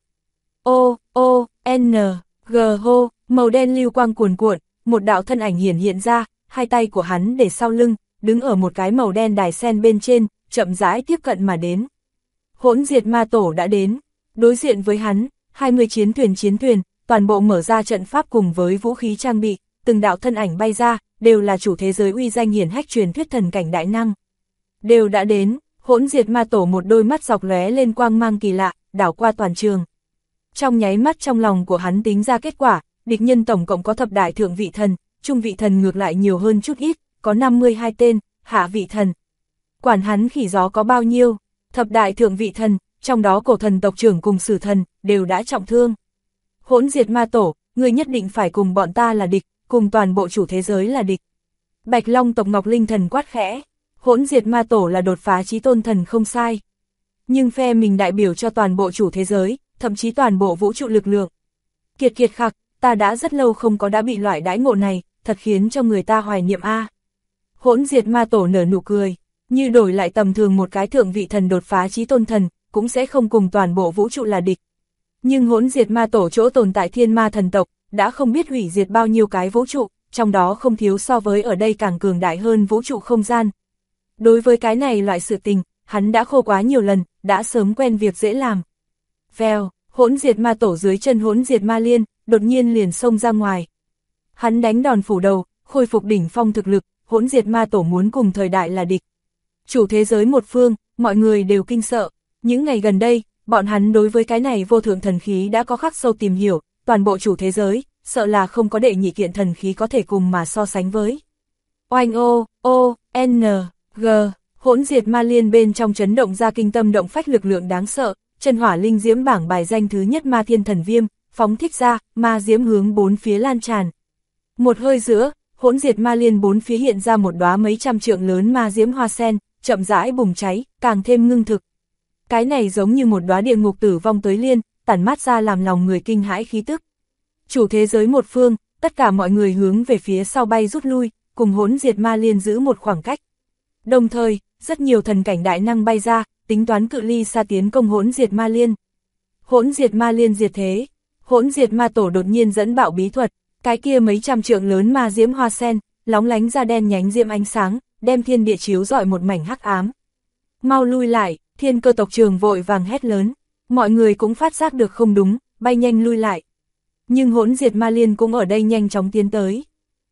G hô, màu đen lưu quang cuồn cuộn, một đạo thân ảnh hiện ra, hai tay của hắn để sau lưng, đứng ở một cái màu đen đài sen bên trên, chậm rãi tiếp cận mà đến. Hỗn diệt ma tổ đã đến, đối diện với hắn, 20 chiến thuyền, toàn bộ mở ra trận pháp cùng với vũ khí trang bị, từng đạo thân ảnh bay ra, đều là chủ thế giới uy danh hiển hách truyền thuyết thần cảnh đại năng. Đều đã đến, hỗn diệt ma tổ một đôi mắt dọc lóe lên quang mang kỳ lạ, đảo qua toàn trường. Trong nháy mắt trong lòng của hắn tính ra kết quả, địch nhân tổng cộng có thập đại thượng vị thần, trung vị thần ngược lại nhiều hơn chút ít, có 52 tên, hạ vị thần. Quản hắn khỉ gió có bao nhiêu, thập đại thượng vị thần, trong đó cổ thần tộc trưởng cùng sử thần, đều đã trọng thương. Hỗn diệt ma tổ, người nhất định phải cùng bọn ta là địch, cùng toàn bộ chủ thế giới là địch. Bạch Long tộc Ngọc Linh thần quát khẽ, hỗn diệt ma tổ là đột phá chí tôn thần không sai. Nhưng phe mình đại biểu cho toàn bộ chủ thế giới, thậm chí toàn bộ vũ trụ lực lượng. Kiệt khặc, ta đã rất lâu không có đã bị loại đãi ngộ này, thật khiến cho người ta hoài niệm a. Hỗn diệt ma tổ nở nụ cười, như đổi lại tầm thường một cái thượng vị thần đột phá chí tôn thần, cũng sẽ không cùng toàn bộ vũ trụ là địch. Nhưng hỗn diệt ma tổ chỗ tồn tại thiên ma thần tộc, đã không biết hủy diệt bao nhiêu cái vũ trụ, trong đó không thiếu so với ở đây càng cường đại hơn vũ trụ không gian. Đối với cái này loại sự tình, hắn đã khô quá nhiều lần, đã sớm quen việc dễ làm. Vèo, hỗn diệt ma tổ dưới chân hỗn diệt ma liên, đột nhiên liền xông ra ngoài. Hắn đánh đòn phủ đầu, khôi phục đỉnh phong thực lực, hỗn diệt ma tổ muốn cùng thời đại là địch. Chủ thế giới một phương, mọi người đều kinh sợ. Những ngày gần đây, bọn hắn đối với cái này vô thượng thần khí đã có khắc sâu tìm hiểu, toàn bộ chủ thế giới, sợ là không có đệ nhị kiện thần khí có thể cùng mà so sánh với. Oanh G, hỗn diệt ma liên bên trong chấn động ra kinh tâm động phách lực lượng đáng sợ, chân hỏa linh diễm bảng bài danh thứ nhất ma thiên thần viêm, phóng thích ra, ma diễm hướng bốn phía lan tràn. Một hơi giữa, hỗn diệt ma liên bốn phía hiện ra một đóa mấy trăm trượng lớn ma diễm hoa sen, chậm rãi bùng cháy, càng thêm ngưng thực. Cái này giống như một đóa địa ngục tử vong tới liên, tản mát ra làm lòng người kinh hãi khí tức. Chủ thế giới một phương, tất cả mọi người hướng về phía sau bay rút lui, cùng hỗn diệt ma liên giữ một khoảng cách. Đồng thời, rất nhiều thần cảnh đại năng bay ra, tính toán cự ly xa tiến công hỗn diệt ma liên. Hỗn diệt ma liên diệt thế, hỗn diệt ma tổ đột nhiên dẫn bạo bí thuật, cái kia mấy trăm trượng lớn ma diễm hoa sen, lóng lánh ra đen nhánh diễm ánh sáng, đem thiên địa chiếu rọi một mảnh hắc ám. Mau lui lại, Thiên Cơ tộc trưởng vội vàng hét lớn, mọi người cũng phát giác được không đúng, bay nhanh lui lại. Nhưng hỗn diệt ma liên cũng ở đây nhanh chóng tiến tới.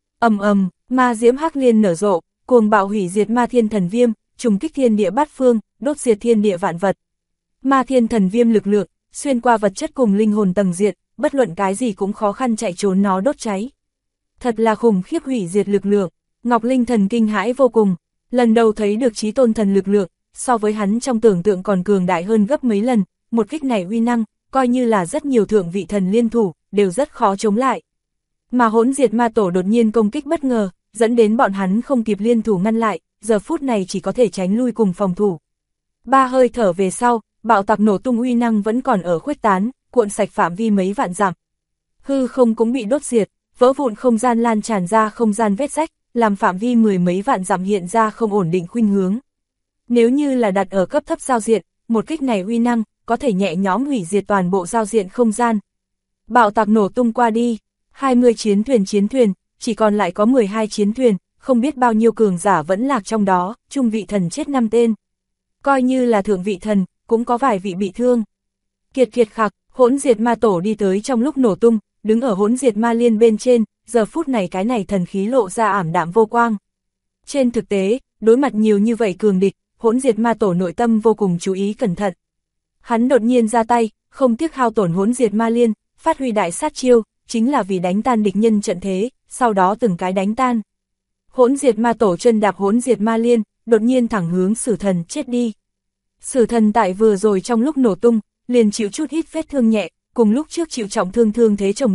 Ma diễm hắc liên nở rộ, cuồng bạo hủy diệt ma thiên thần viêm, trùng kích thiên địa bát phương, đốt diệt thiên địa vạn vật. Ma thiên thần viêm lực lượng, xuyên qua vật chất cùng linh hồn tầng diệt, bất luận cái gì cũng khó khăn chạy trốn nó đốt cháy. Thật là khủng khiếp hủy diệt lực lượng, Ngọc Linh thần kinh hãi vô cùng, lần đầu thấy được chí tôn thần lực lượng, so với hắn trong tưởng tượng còn cường đại hơn gấp mấy lần, một kích này uy năng, coi như là rất nhiều thượng vị thần liên thủ, đều rất khó chống lại. Mà hỗn diệt ma tổ đột nhiên công kích bất ngờ, dẫn đến bọn hắn không kịp liên thủ ngăn lại, giờ phút này chỉ có thể tránh lui cùng phòng thủ. Ba hơi thở về sau, bạo tạc nổ tung uy năng vẫn còn ở khuếch tán, cuộn sạch phạm vi mấy vạn dặm. Hư không cũng bị đốt diệt, vỡ vụn không gian lan tràn ra không gian vết rách, làm phạm vi mười mấy vạn dặm hiện ra không ổn định khuynh hướng. Nếu như là đặt ở cấp thấp giao diện, một kích này uy năng, có thể nhẹ nhõm hủy diệt toàn bộ giao diện không gian. Bạo tạc nổ tung qua đi, 20 chiến thuyền, chỉ còn lại có 12 chiến thuyền, không biết bao nhiêu cường giả vẫn lạc trong đó, trung vị thần chết 5 tên. Coi như là thượng vị thần, cũng có vài vị bị thương. Kiệt khặc, hỗn diệt ma tổ đi tới trong lúc nổ tung, đứng ở hỗn diệt ma liên bên trên, giờ phút này cái này thần khí lộ ra ảm đạm vô quang. Trên thực tế, đối mặt nhiều như vậy cường địch, hỗn diệt ma tổ nội tâm vô cùng chú ý cẩn thận. Hắn đột nhiên ra tay, không tiếc hao tổn hỗn diệt ma liên, phát huy đại sát chiêu, chính là vì đánh tan địch nhân trận thế, sau đó từng cái đánh tan. Hỗn diệt ma tổ chân đạp hỗn diệt ma liên, đột nhiên thẳng hướng sử thần chết đi. Sử thần tại vừa rồi trong lúc nổ tung, liền chịu chút ít vết thương nhẹ, cùng lúc trước chịu trọng thương thế chồng lên,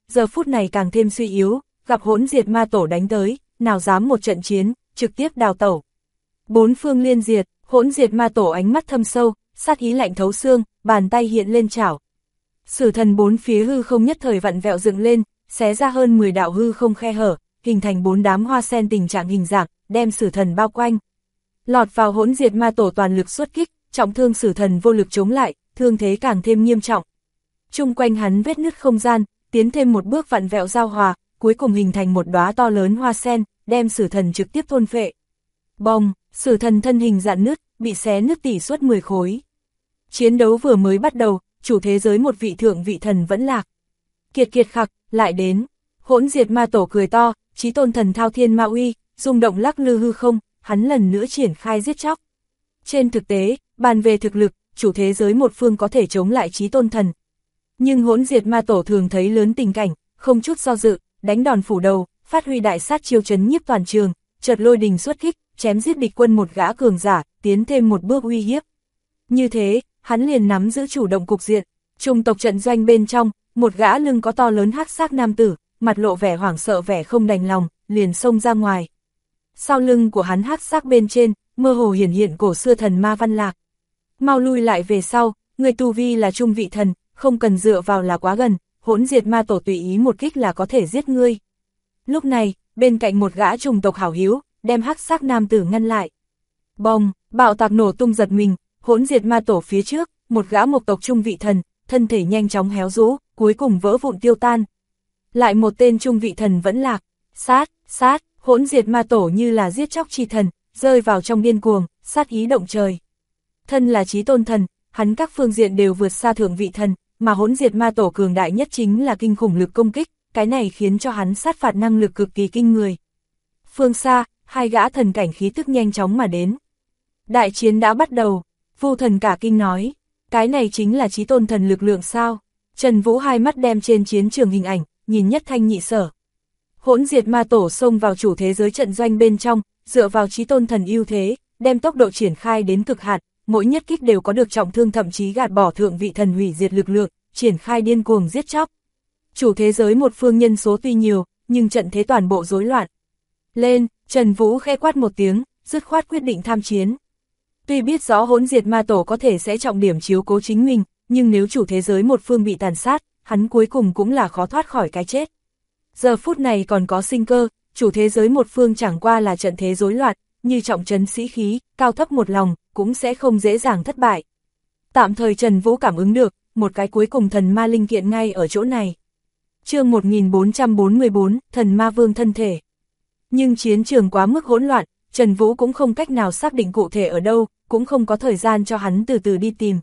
giờ phút này càng thêm suy yếu, gặp hỗn diệt ma tổ đánh tới, nào dám một trận chiến, trực tiếp đào tẩu. Bốn phương liên diệt, hỗn diệt ma tổ ánh mắt thâm sâu, sát ý lạnh thấu xương, bàn tay hiện lên chảo. Sử thần bốn phía hư không nhất thời vặn vẹo dựng lên, xé ra hơn 10 đạo hư không khe hở, hình thành 4 đám hoa sen tình trạng hình dạng, đem sử thần bao quanh. Lọt vào hỗn diệt ma tổ toàn lực xuất kích, trọng thương sử thần vô lực chống lại, thương thế càng thêm nghiêm trọng. Chung quanh hắn vết nứt không gian, tiến thêm một bước vặn vẹo giao hòa, cuối cùng hình thành một đóa to lớn hoa sen, đem sử thần trực tiếp thôn phệ. Bong, sử thần thân hình dạn nứt, bị xé nứt tỉ suốt 10 khối. Chiến đấu vừa mới bắt đầu, chủ thế giới một vị thượng vị thần vẫn lạc. Kiệt kiệt khặc, lại đến. Hỗn diệt ma tổ cười to, chí tôn thần thao thiên ma uy, rung động lắc lư hư không, hắn lần nữa triển khai giết chóc. Trên thực tế, bàn về thực lực, chủ thế giới một phương có thể chống lại chí tôn thần. Nhưng hỗn diệt ma tổ thường thấy lớn tình cảnh, không chút do dự, đánh đòn phủ đầu, phát huy đại sát chiêu chấn nhiếp toàn trường, chợt lôi đình xuất kích, chém giết địch quân một gã cường giả, tiến thêm một bước uy hiếp. Như thế, hắn liền nắm giữ chủ động cục diện. Trung tộc trận doanh bên trong, một gã lưng có to lớn hắc sắc nam tử, mặt lộ vẻ hoảng sợ vẻ không đành lòng, liền xông ra ngoài. Sau lưng của hắn hắc sắc bên trên, mơ hồ hiển hiện cổ xưa thần ma văn lạc. Mau lui lại về sau, người tu vi là trung vị thần, không cần dựa vào là quá gần, hỗn diệt ma tổ tùy ý một kích là có thể giết ngươi. Lúc này, bên cạnh một gã trùng tộc hảo hiếu, đem hắc sắc nam tử ngăn lại. Bong, bạo tạc nổ tung giật mình, hỗn diệt ma tổ phía trước, một gã mộc tộc trung vị thần, thân thể nhanh chóng héo rũ, cuối cùng vỡ vụn tiêu tan. Lại một tên trung vị thần vẫn lạc, sát, hỗn diệt ma tổ như là giết chóc chi thần, rơi vào trong điên cuồng, sát ý động trời. Thân là chí tôn thần, hắn các phương diện đều vượt xa thượng vị thần, mà hỗn diệt ma tổ cường đại nhất chính là kinh khủng lực công kích, cái này khiến cho hắn sát phạt năng lực cực kỳ kinh người. Phương xa, hai gã thần cảnh khí tức nhanh chóng mà đến. Đại chiến đã bắt đầu, Vu thần cả kinh nói, cái này chính là chí tôn thần lực lượng sao? Trần Vũ hai mắt đem trên chiến trường hình ảnh, nhìn nhất thanh nhị sở. Hỗn diệt ma tổ xông vào chủ thế giới trận doanh bên trong, dựa vào chí tôn thần ưu thế, đem tốc độ triển khai đến cực hạn, mỗi nhất kích đều có được trọng thương thậm chí gạt bỏ thượng vị thần hủy diệt lực lượng, triển khai điên cuồng giết chóc. Chủ thế giới một phương nhân số tuy nhiều, nhưng trận thế toàn bộ rối loạn. Lên, Trần Vũ khẽ quát một tiếng, dứt khoát quyết định tham chiến. Tuy biết rõ hỗn diệt ma tổ có thể sẽ trọng điểm chiếu cố chính mình, nhưng nếu chủ thế giới một phương bị tàn sát, hắn cuối cùng cũng là khó thoát khỏi cái chết. Giờ phút này còn có sinh cơ, chủ thế giới một phương chẳng qua là trận thế rối loạn, như trọng trấn sĩ khí, cao thấp một lòng, cũng sẽ không dễ dàng thất bại. Tạm thời Trần Vũ cảm ứng được, một cái cuối cùng thần ma linh kiện ngay ở chỗ này. Chương 1444, thần ma vương thân thể. Nhưng chiến trường quá mức hỗn loạn, Trần Vũ cũng không cách nào xác định cụ thể ở đâu, cũng không có thời gian cho hắn từ từ đi tìm.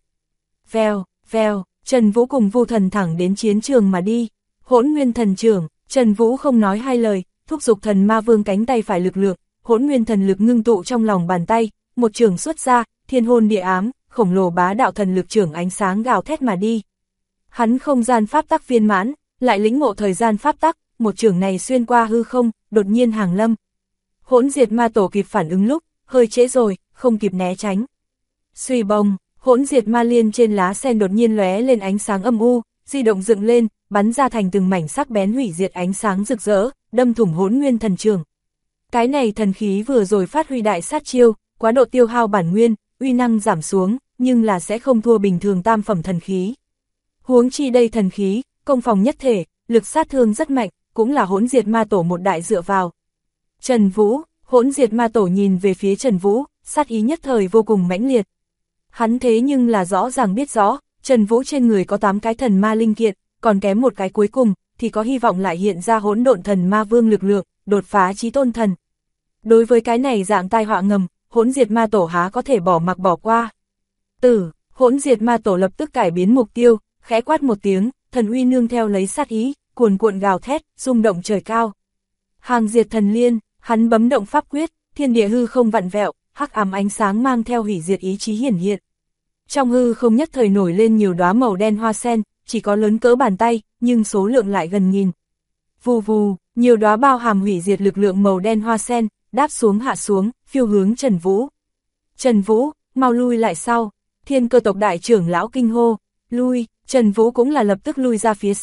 Vèo, Trần Vũ cùng Vu thần thẳng đến chiến trường mà đi. Hỗn nguyên thần trưởng, Trần Vũ không nói hai lời, thúc giục thần ma vương cánh tay phải lực lượng, hỗn nguyên thần lực ngưng tụ trong lòng bàn tay, một trường xuất ra, thiên hôn địa ám, khổng lồ bá đạo thần lực trưởng ánh sáng gào thét mà đi. Hắn không gian pháp tắc viên mãn, lại lĩnh ngộ thời gian pháp tắc, một trường này xuyên qua hư không, đột nhiên hàng lâm. Hỗn diệt ma tổ kịp phản ứng lúc, hơi trễ rồi, không kịp né tránh. Suy bông, hỗn diệt ma liên trên lá sen đột nhiên lóe lên ánh sáng âm u, di động dựng lên, bắn ra thành từng mảnh sắc bén hủy diệt ánh sáng rực rỡ, đâm thủng hỗn nguyên thần trường. Cái này thần khí vừa rồi phát huy đại sát chiêu, quá độ tiêu hao bản nguyên, uy năng giảm xuống, nhưng là sẽ không thua bình thường tam phẩm thần khí. Huống chi đây thần khí, công phòng nhất thể, lực sát thương rất mạnh, cũng là hỗn diệt ma tổ một đại dựa vào. Trần Vũ, hỗn diệt ma tổ nhìn về phía Trần Vũ, sát ý nhất thời vô cùng mãnh liệt. Hắn thế nhưng là rõ ràng biết rõ, Trần Vũ trên người có 8 cái thần ma linh kiện, còn kém một cái cuối cùng, thì có hy vọng lại hiện ra hỗn độn thần ma vương lực lượng, đột phá chí tôn thần. Đối với cái này dạng tai họa ngầm, hỗn diệt ma tổ há có thể bỏ mặc bỏ qua. Hỗn diệt ma tổ lập tức cải biến mục tiêu, khẽ quát một tiếng, thần uy nương theo lấy sát ý, cuồn cuộn gào thét, rung động trời cao. Hàng diệt thần liên, hắn bấm động pháp quyết, thiên địa hư không vặn vẹo, hắc ám ánh sáng mang theo hủy diệt ý chí hiển hiện. Trong hư không nhất thời nổi lên nhiều đóa màu đen hoa sen, chỉ có lớn cỡ bàn tay, nhưng số lượng lại gần nghìn. Vù vù, nhiều đóa bao hàm hủy diệt lực lượng màu đen hoa sen, đáp xuống hạ xuống, phiêu hướng Trần Vũ. Trần Vũ, mau lui lại sau, Thiên Cơ tộc đại trưởng lão kinh hô, lui, Trần Vũ cũng là lập tức lui ra phía sau,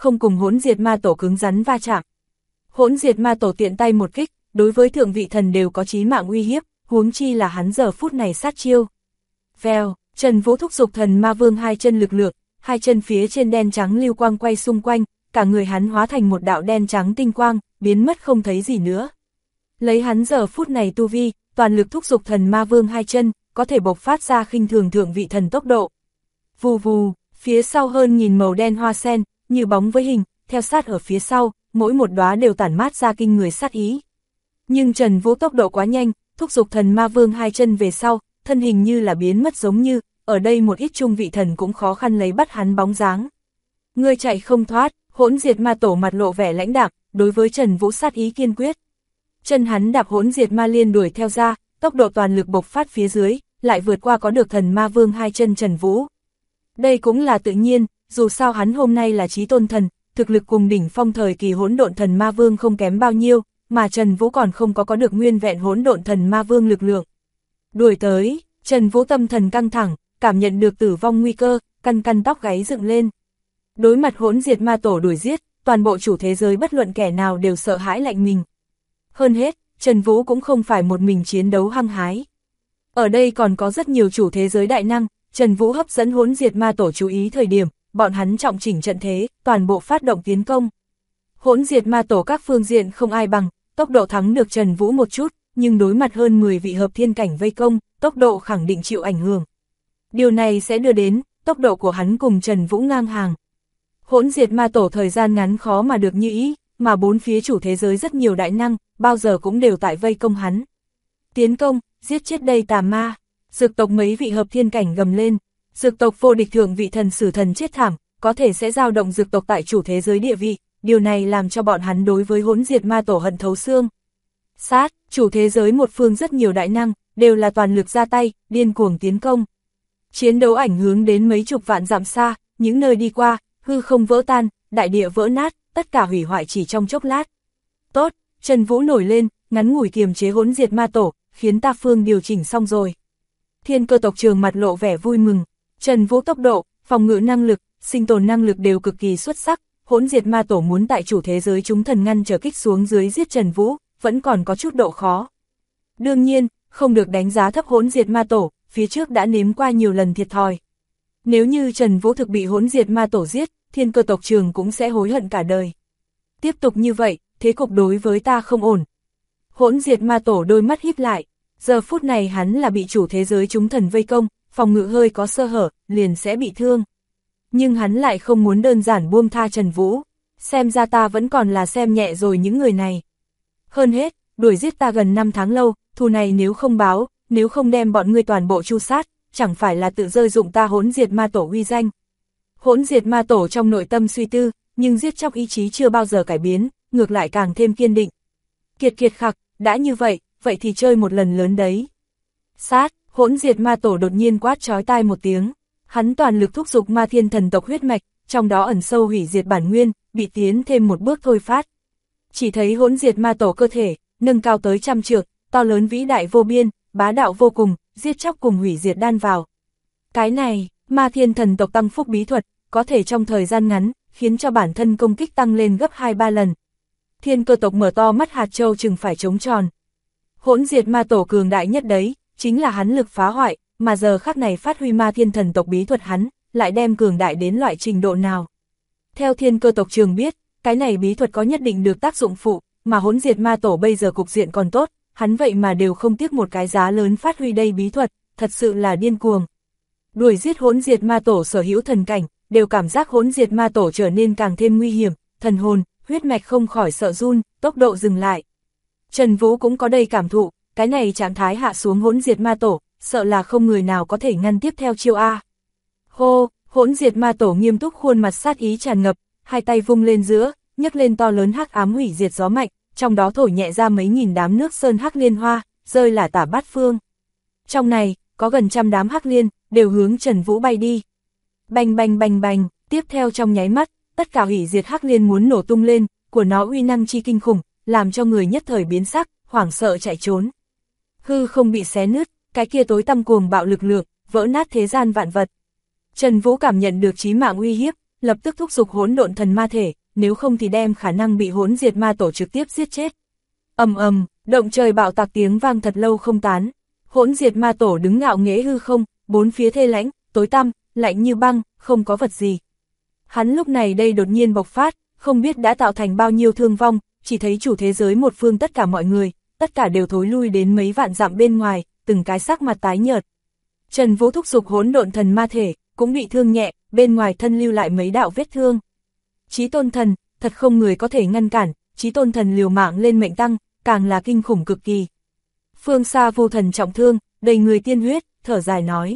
không cùng hỗn diệt ma tổ cứng rắn va chạm. Hỗn diệt ma tổ tiện tay một kích, đối với thượng vị thần đều có chí mạng uy hiếp, huống chi là hắn giờ phút này sát chiêu. Vèo, Trần Vũ thúc giục thần ma vương hai chân lực lượng, hai chân phía trên đen trắng lưu quang quay xung quanh, cả người hắn hóa thành một đạo đen trắng tinh quang, biến mất không thấy gì nữa. Lấy hắn giờ phút này tu vi, toàn lực thúc giục thần ma vương hai chân, có thể bộc phát ra khinh thường thượng vị thần tốc độ. Vù vù, phía sau hơn nghìn màu đen hoa sen, như bóng với hình, theo sát ở phía sau, mỗi một đóa đều tản mát ra kinh người sát ý. Nhưng Trần Vũ tốc độ quá nhanh, thúc giục thần ma vương hai chân về sau, thân hình như là biến mất giống như, ở đây một ít trung vị thần cũng khó khăn lấy bắt hắn bóng dáng. Ngươi chạy không thoát, hỗn diệt ma tổ mặt lộ vẻ lãnh đạm, đối với Trần Vũ sát ý kiên quyết. Chân hắn đạp hỗn diệt ma liên đuổi theo ra, tốc độ toàn lực bộc phát phía dưới, lại vượt qua có được thần ma vương hai chân Trần Vũ. Đây cũng là tự nhiên, dù sao hắn hôm nay là chí tôn thần, thực lực cùng đỉnh phong thời kỳ hỗn độn thần ma vương không kém bao nhiêu, mà Trần Vũ còn không có được nguyên vẹn hỗn độn thần ma vương lực lượng. Đuổi tới, Trần Vũ tâm thần căng thẳng, cảm nhận được tử vong nguy cơ, căn tóc gáy dựng lên. Đối mặt hỗn diệt ma tổ đuổi giết, toàn bộ chủ thế giới bất luận kẻ nào đều sợ hãi lạnh mình. Hơn hết, Trần Vũ cũng không phải một mình chiến đấu hăng hái. Ở đây còn có rất nhiều chủ thế giới đại năng, Trần Vũ hấp dẫn hỗn diệt ma tổ chú ý thời điểm, bọn hắn trọng chỉnh trận thế, toàn bộ phát động tiến công. Hỗn diệt ma tổ các phương diện không ai bằng, tốc độ thắng được Trần Vũ một chút, nhưng đối mặt hơn 10 vị hợp thiên cảnh vây công, tốc độ khẳng định chịu ảnh hưởng. Điều này sẽ đưa đến, tốc độ của hắn cùng Trần Vũ ngang hàng. Hỗn diệt ma tổ thời gian ngắn khó mà được như ý, mà bốn phía chủ thế giới rất nhiều đại năng, bao giờ cũng đều tại vây công hắn. Tiến công, giết chết đây tà ma. Dược tộc mấy vị hợp thiên cảnh gầm lên. Dược tộc vô địch thượng vị thần sử thần chết thảm, có thể sẽ dao động dược tộc tại chủ thế giới địa vị, điều này làm cho bọn hắn đối với hỗn diệt ma tổ hận thấu xương. Sát, chủ thế giới một phương rất nhiều đại năng, đều là toàn lực ra tay, điên cuồng tiến công. Chiến đấu ảnh hưởng đến mấy chục vạn dặm xa, những nơi đi qua, hư không vỡ tan, đại địa vỡ nát, tất cả hủy hoại chỉ trong chốc lát. Tốt, Trần Vũ nổi lên, ngắn ngủi kiềm chế hỗn diệt ma tổ, khiến ta phương điều chỉnh xong rồi. Thiên Cơ tộc trường mặt lộ vẻ vui mừng, Trần Vũ tốc độ, phòng ngự năng lực, sinh tồn năng lực đều cực kỳ xuất sắc, hỗn diệt ma tổ muốn tại chủ thế giới chúng thần ngăn trở kích xuống dưới giết Trần Vũ, vẫn còn có chút độ khó. Đương nhiên, không được đánh giá thấp hỗn diệt ma tổ, phía trước đã nếm qua nhiều lần thiệt thòi. Nếu như Trần Vũ thực bị hỗn diệt ma tổ giết, Thiên Cơ tộc trường cũng sẽ hối hận cả đời. Tiếp tục như vậy, thế cục đối với ta không ổn. Hỗn diệt ma tổ đôi mắt híp lại, giờ phút này hắn là bị chủ thế giới chúng thần vây công, phòng ngự hơi có sơ hở, liền sẽ bị thương. Nhưng hắn lại không muốn đơn giản buông tha Trần Vũ, xem ra ta vẫn còn là xem nhẹ rồi những người này. Hơn hết, đuổi giết ta gần 5 tháng lâu, thù này nếu không báo, nếu không đem bọn ngươi toàn bộ tru sát, chẳng phải là tự rơi dụng ta hỗn diệt ma tổ uy danh. Hỗn diệt ma tổ trong nội tâm suy tư, nhưng giết chóc ý chí chưa bao giờ cải biến, ngược lại càng thêm kiên định. Kiệt khặc, đã như vậy, vậy thì chơi một lần lớn đấy. Sát, hỗn diệt ma tổ đột nhiên quát chói tai một tiếng, hắn toàn lực thúc giục ma thiên thần tộc huyết mạch, trong đó ẩn sâu hủy diệt bản nguyên, bị tiến thêm một bước thôi phát. Chỉ thấy hỗn diệt ma tổ cơ thể, nâng cao tới 100 trượng, to lớn vĩ đại vô biên, bá đạo vô cùng, giết chóc cùng hủy diệt đan vào. Cái này, ma thiên thần tộc tăng phúc bí thuật, có thể trong thời gian ngắn, khiến cho bản thân công kích tăng lên gấp 2-3 lần. Thiên Cơ tộc mở to mắt hạt châu chừng phải trống tròn. Hỗn diệt ma tổ cường đại nhất đấy, chính là hắn lực phá hoại, mà giờ khắc này phát huy ma thiên thần tộc bí thuật hắn, lại đem cường đại đến loại trình độ nào. Theo Thiên Cơ tộc trường biết, cái này bí thuật có nhất định được tác dụng phụ, mà hỗn diệt ma tổ bây giờ cục diện còn tốt, hắn vậy mà đều không tiếc một cái giá lớn phát huy đây bí thuật, thật sự là điên cuồng. Đuổi giết hỗn diệt ma tổ sở hữu thần cảnh, đều cảm giác hỗn diệt ma tổ trở nên càng thêm nguy hiểm, thần hồn, huyết mạch không khỏi sợ run, tốc độ dừng lại. Trần Vũ cũng có đây cảm thụ, cái này trạng thái hạ xuống hỗn diệt ma tổ, sợ là không người nào có thể ngăn tiếp theo chiêu A. Hô, hỗn diệt ma tổ nghiêm túc khuôn mặt sát ý tràn ngập, hai tay vung lên giữa, nhấc lên to lớn hắc ám hủy diệt gió mạnh, trong đó thổi nhẹ ra mấy nghìn đám nước sơn hắc liên hoa, rơi là tả bát phương. Trong này, có gần 100 đám hắc liên, đều hướng Trần Vũ bay đi. Bành bành bành bành, tiếp theo trong nháy mắt, tất cả hủy diệt hắc liên muốn nổ tung lên, của nó uy năng chi kinh khủng, làm cho người nhất thời biến sắc, hoảng sợ chạy trốn. Hư không bị xé nứt, cái kia tối tăm cuồng bạo lực lượng, vỡ nát thế gian vạn vật. Trần Vũ cảm nhận được chí mạng uy hiếp, lập tức thúc giục hỗn độn thần ma thể, nếu không thì đem khả năng bị hỗn diệt ma tổ trực tiếp giết chết. Ầm ầm, động trời bạo tạc tiếng vang thật lâu không tán. Hỗn diệt ma tổ đứng ngạo nghễ hư không, bốn phía thê lãnh, tối tăm, lạnh như băng, không có vật gì. Hắn lúc này đây đột nhiên bộc phát, không biết đã tạo thành bao nhiêu thương vong, chỉ thấy chủ thế giới một phương tất cả mọi người, tất cả đều thối lui đến mấy vạn dặm bên ngoài, từng cái sắc mặt tái nhợt. Trần Vũ thúc giục hỗn độn thần ma thể, cũng bị thương nhẹ, bên ngoài thân lưu lại mấy đạo vết thương. Chí tôn thần, thật không người có thể ngăn cản, Chí tôn thần liều mạng lên mệnh tăng, càng là kinh khủng cực kỳ. Phương xa vô thần trọng thương, đầy người tiên huyết, thở dài nói.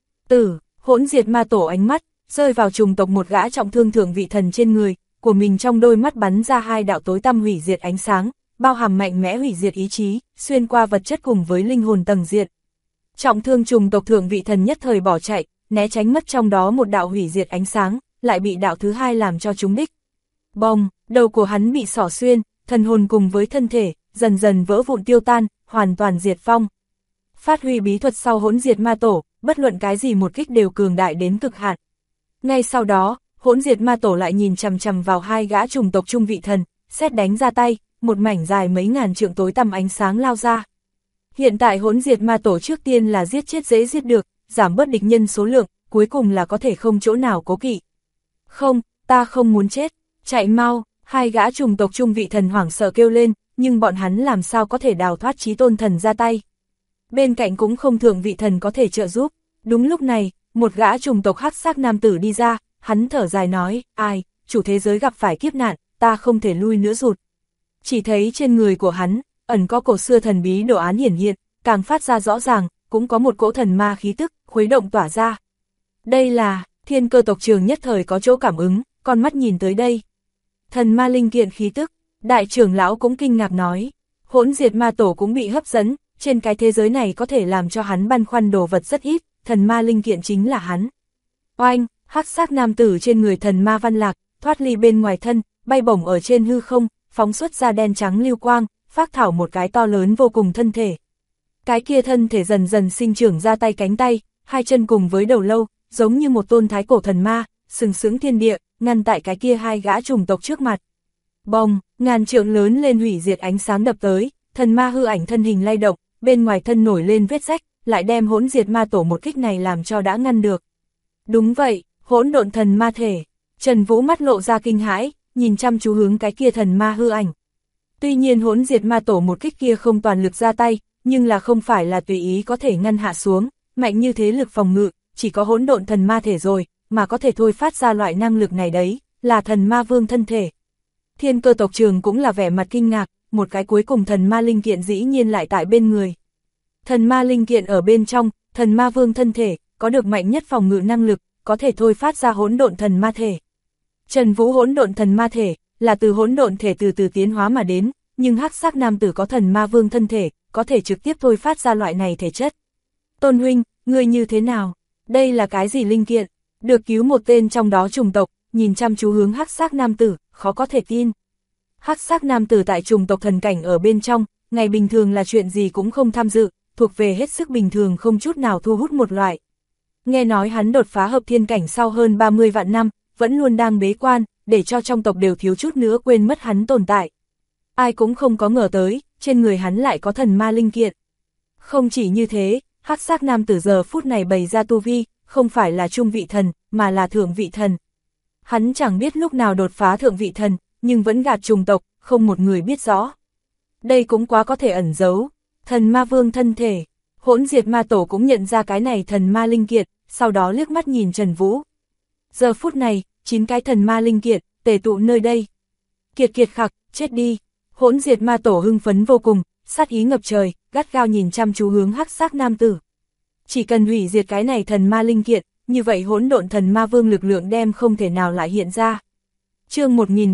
Hỗn diệt ma tổ ánh mắt, rơi vào trùng tộc một gã trọng thương thượng vị thần trên người, của mình trong đôi mắt bắn ra hai đạo tối tăm hủy diệt ánh sáng, bao hàm mạnh mẽ hủy diệt ý chí, xuyên qua vật chất cùng với linh hồn tầng diệt. Trọng thương trùng tộc thượng vị thần nhất thời bỏ chạy, né tránh mất trong đó một đạo hủy diệt ánh sáng, lại bị đạo thứ hai làm cho trúng đích. Bong, đầu của hắn bị xỏ xuyên, thần hồn cùng với thân thể, dần dần vỡ vụn tiêu tan, hoàn toàn diệt vong. Phát huy bí thuật sau hỗn diệt ma tổ, bất luận cái gì một kích đều cường đại đến cực hạn. Ngay sau đó, hỗn diệt ma tổ lại nhìn chằm chằm vào hai gã trùng tộc trung vị thần, sét đánh ra tay, một mảnh dài mấy ngàn trượng tối tăm ánh sáng lao ra. Hiện tại hỗn diệt ma tổ trước tiên là giết chết dễ giết được, giảm bớt địch nhân số lượng, cuối cùng là có thể không chỗ nào cố kỵ. Không, ta không muốn chết, chạy mau, hai gã trùng tộc trung vị thần hoảng sợ kêu lên, nhưng bọn hắn làm sao có thể đào thoát Chí tôn thần ra tay. Bên cạnh cũng không thượng vị thần có thể trợ giúp. Đúng lúc này, một gã trùng tộc hắc sắc nam tử đi ra, hắn thở dài nói, ai, chủ thế giới gặp phải kiếp nạn, ta không thể lui nữa rụt. Chỉ thấy trên người của hắn, ẩn có cổ xưa thần bí đồ án hiển hiện, càng phát ra rõ ràng, cũng có một cỗ thần ma khí tức, khuấy động tỏa ra. Đây là, Thiên Cơ tộc trưởng nhất thời có chỗ cảm ứng, con mắt nhìn tới đây. Thần ma linh kiện khí tức, đại trưởng lão cũng kinh ngạc nói, hỗn diệt ma tổ cũng bị hấp dẫn, trên cái thế giới này có thể làm cho hắn băn khoăn đồ vật rất ít, thần ma linh kiện chính là hắn. Oanh, hắc sắc nam tử trên người thần ma văn lạc, thoát ly bên ngoài thân, bay bổng ở trên hư không, phóng xuất ra đen trắng lưu quang, phác thảo một cái to lớn vô cùng thân thể. Cái kia thân thể dần dần sinh trưởng ra tay cánh tay, hai chân cùng với đầu lâu, giống như một tôn thái cổ thần ma, sừng sững thiên địa, ngăn tại cái kia hai gã trùng tộc trước mặt. Bồng, ngàn trượng lớn lên hủy diệt ánh sáng đập tới, thần ma hư ảnh thân hình lay động, bên ngoài thân nổi lên vết rách, lại đem hỗn diệt ma tổ một kích này làm cho đã ngăn được. Đúng vậy, hỗn độn thần ma thể. Trần Vũ mắt lộ ra kinh hãi, nhìn chăm chú hướng cái kia thần ma hư ảnh. Tuy nhiên hỗn diệt ma tổ một kích kia không toàn lực ra tay, nhưng là không phải là tùy ý có thể ngăn hạ xuống, mạnh như thế lực phòng ngự, chỉ có hỗn độn thần ma thể rồi, mà có thể thôi phát ra loại năng lực này đấy, là thần ma vương thân thể. Thiên Cơ tộc trưởng cũng là vẻ mặt kinh ngạc, một cái cuối cùng thần ma linh kiện dĩ nhiên lại tại bên người. Thần ma linh kiện ở bên trong, thần ma vương thân thể, có được mạnh nhất phòng ngự năng lực, có thể thôi phát ra hỗn độn thần ma thể. Trần Vũ hỗn độn thần ma thể, là từ hỗn độn thể từ từ tiến hóa mà đến, nhưng hắc sắc nam tử có thần ma vương thân thể, có thể trực tiếp thôi phát ra loại này thể chất. Tôn huynh, ngươi như thế nào? Đây là cái gì linh kiện? Được cứu một tên trong đó trùng tộc, nhìn chăm chú hướng hắc sắc nam tử, khó có thể tin. Hắc sắc nam tử tại trùng tộc thần cảnh ở bên trong, ngày bình thường là chuyện gì cũng không tham dự, thuộc về hết sức bình thường không chút nào thu hút một loại. Nghe nói hắn đột phá hợp thiên cảnh sau hơn 30 vạn năm, vẫn luôn đang bế quan, để cho trong tộc đều thiếu chút nữa quên mất hắn tồn tại. Ai cũng không có ngờ tới, trên người hắn lại có thần ma linh kiện. Không chỉ như thế, hắc sắc nam tử giờ phút này bày ra tu vi, không phải là trung vị thần, mà là thượng vị thần. Hắn chẳng biết lúc nào đột phá thượng vị thần, nhưng vẫn gạt trùng tộc, không một người biết rõ. Đây cũng quá có thể ẩn giấu. Thần ma vương thân thể, hỗn diệt ma tổ cũng nhận ra cái này thần ma linh kiện, sau đó liếc mắt nhìn Trần Vũ. Giờ phút này, 9 cái thần ma linh kiện, tề tụ nơi đây. Kiệt kiệt khặc, chết đi. Hỗn diệt ma tổ hưng phấn vô cùng, sát ý ngập trời, gắt gao nhìn chăm chú hướng hắc sắc nam tử. Chỉ cần hủy diệt cái này thần ma linh kiện, như vậy hỗn độn thần ma vương lực lượng đem không thể nào lại hiện ra. Chương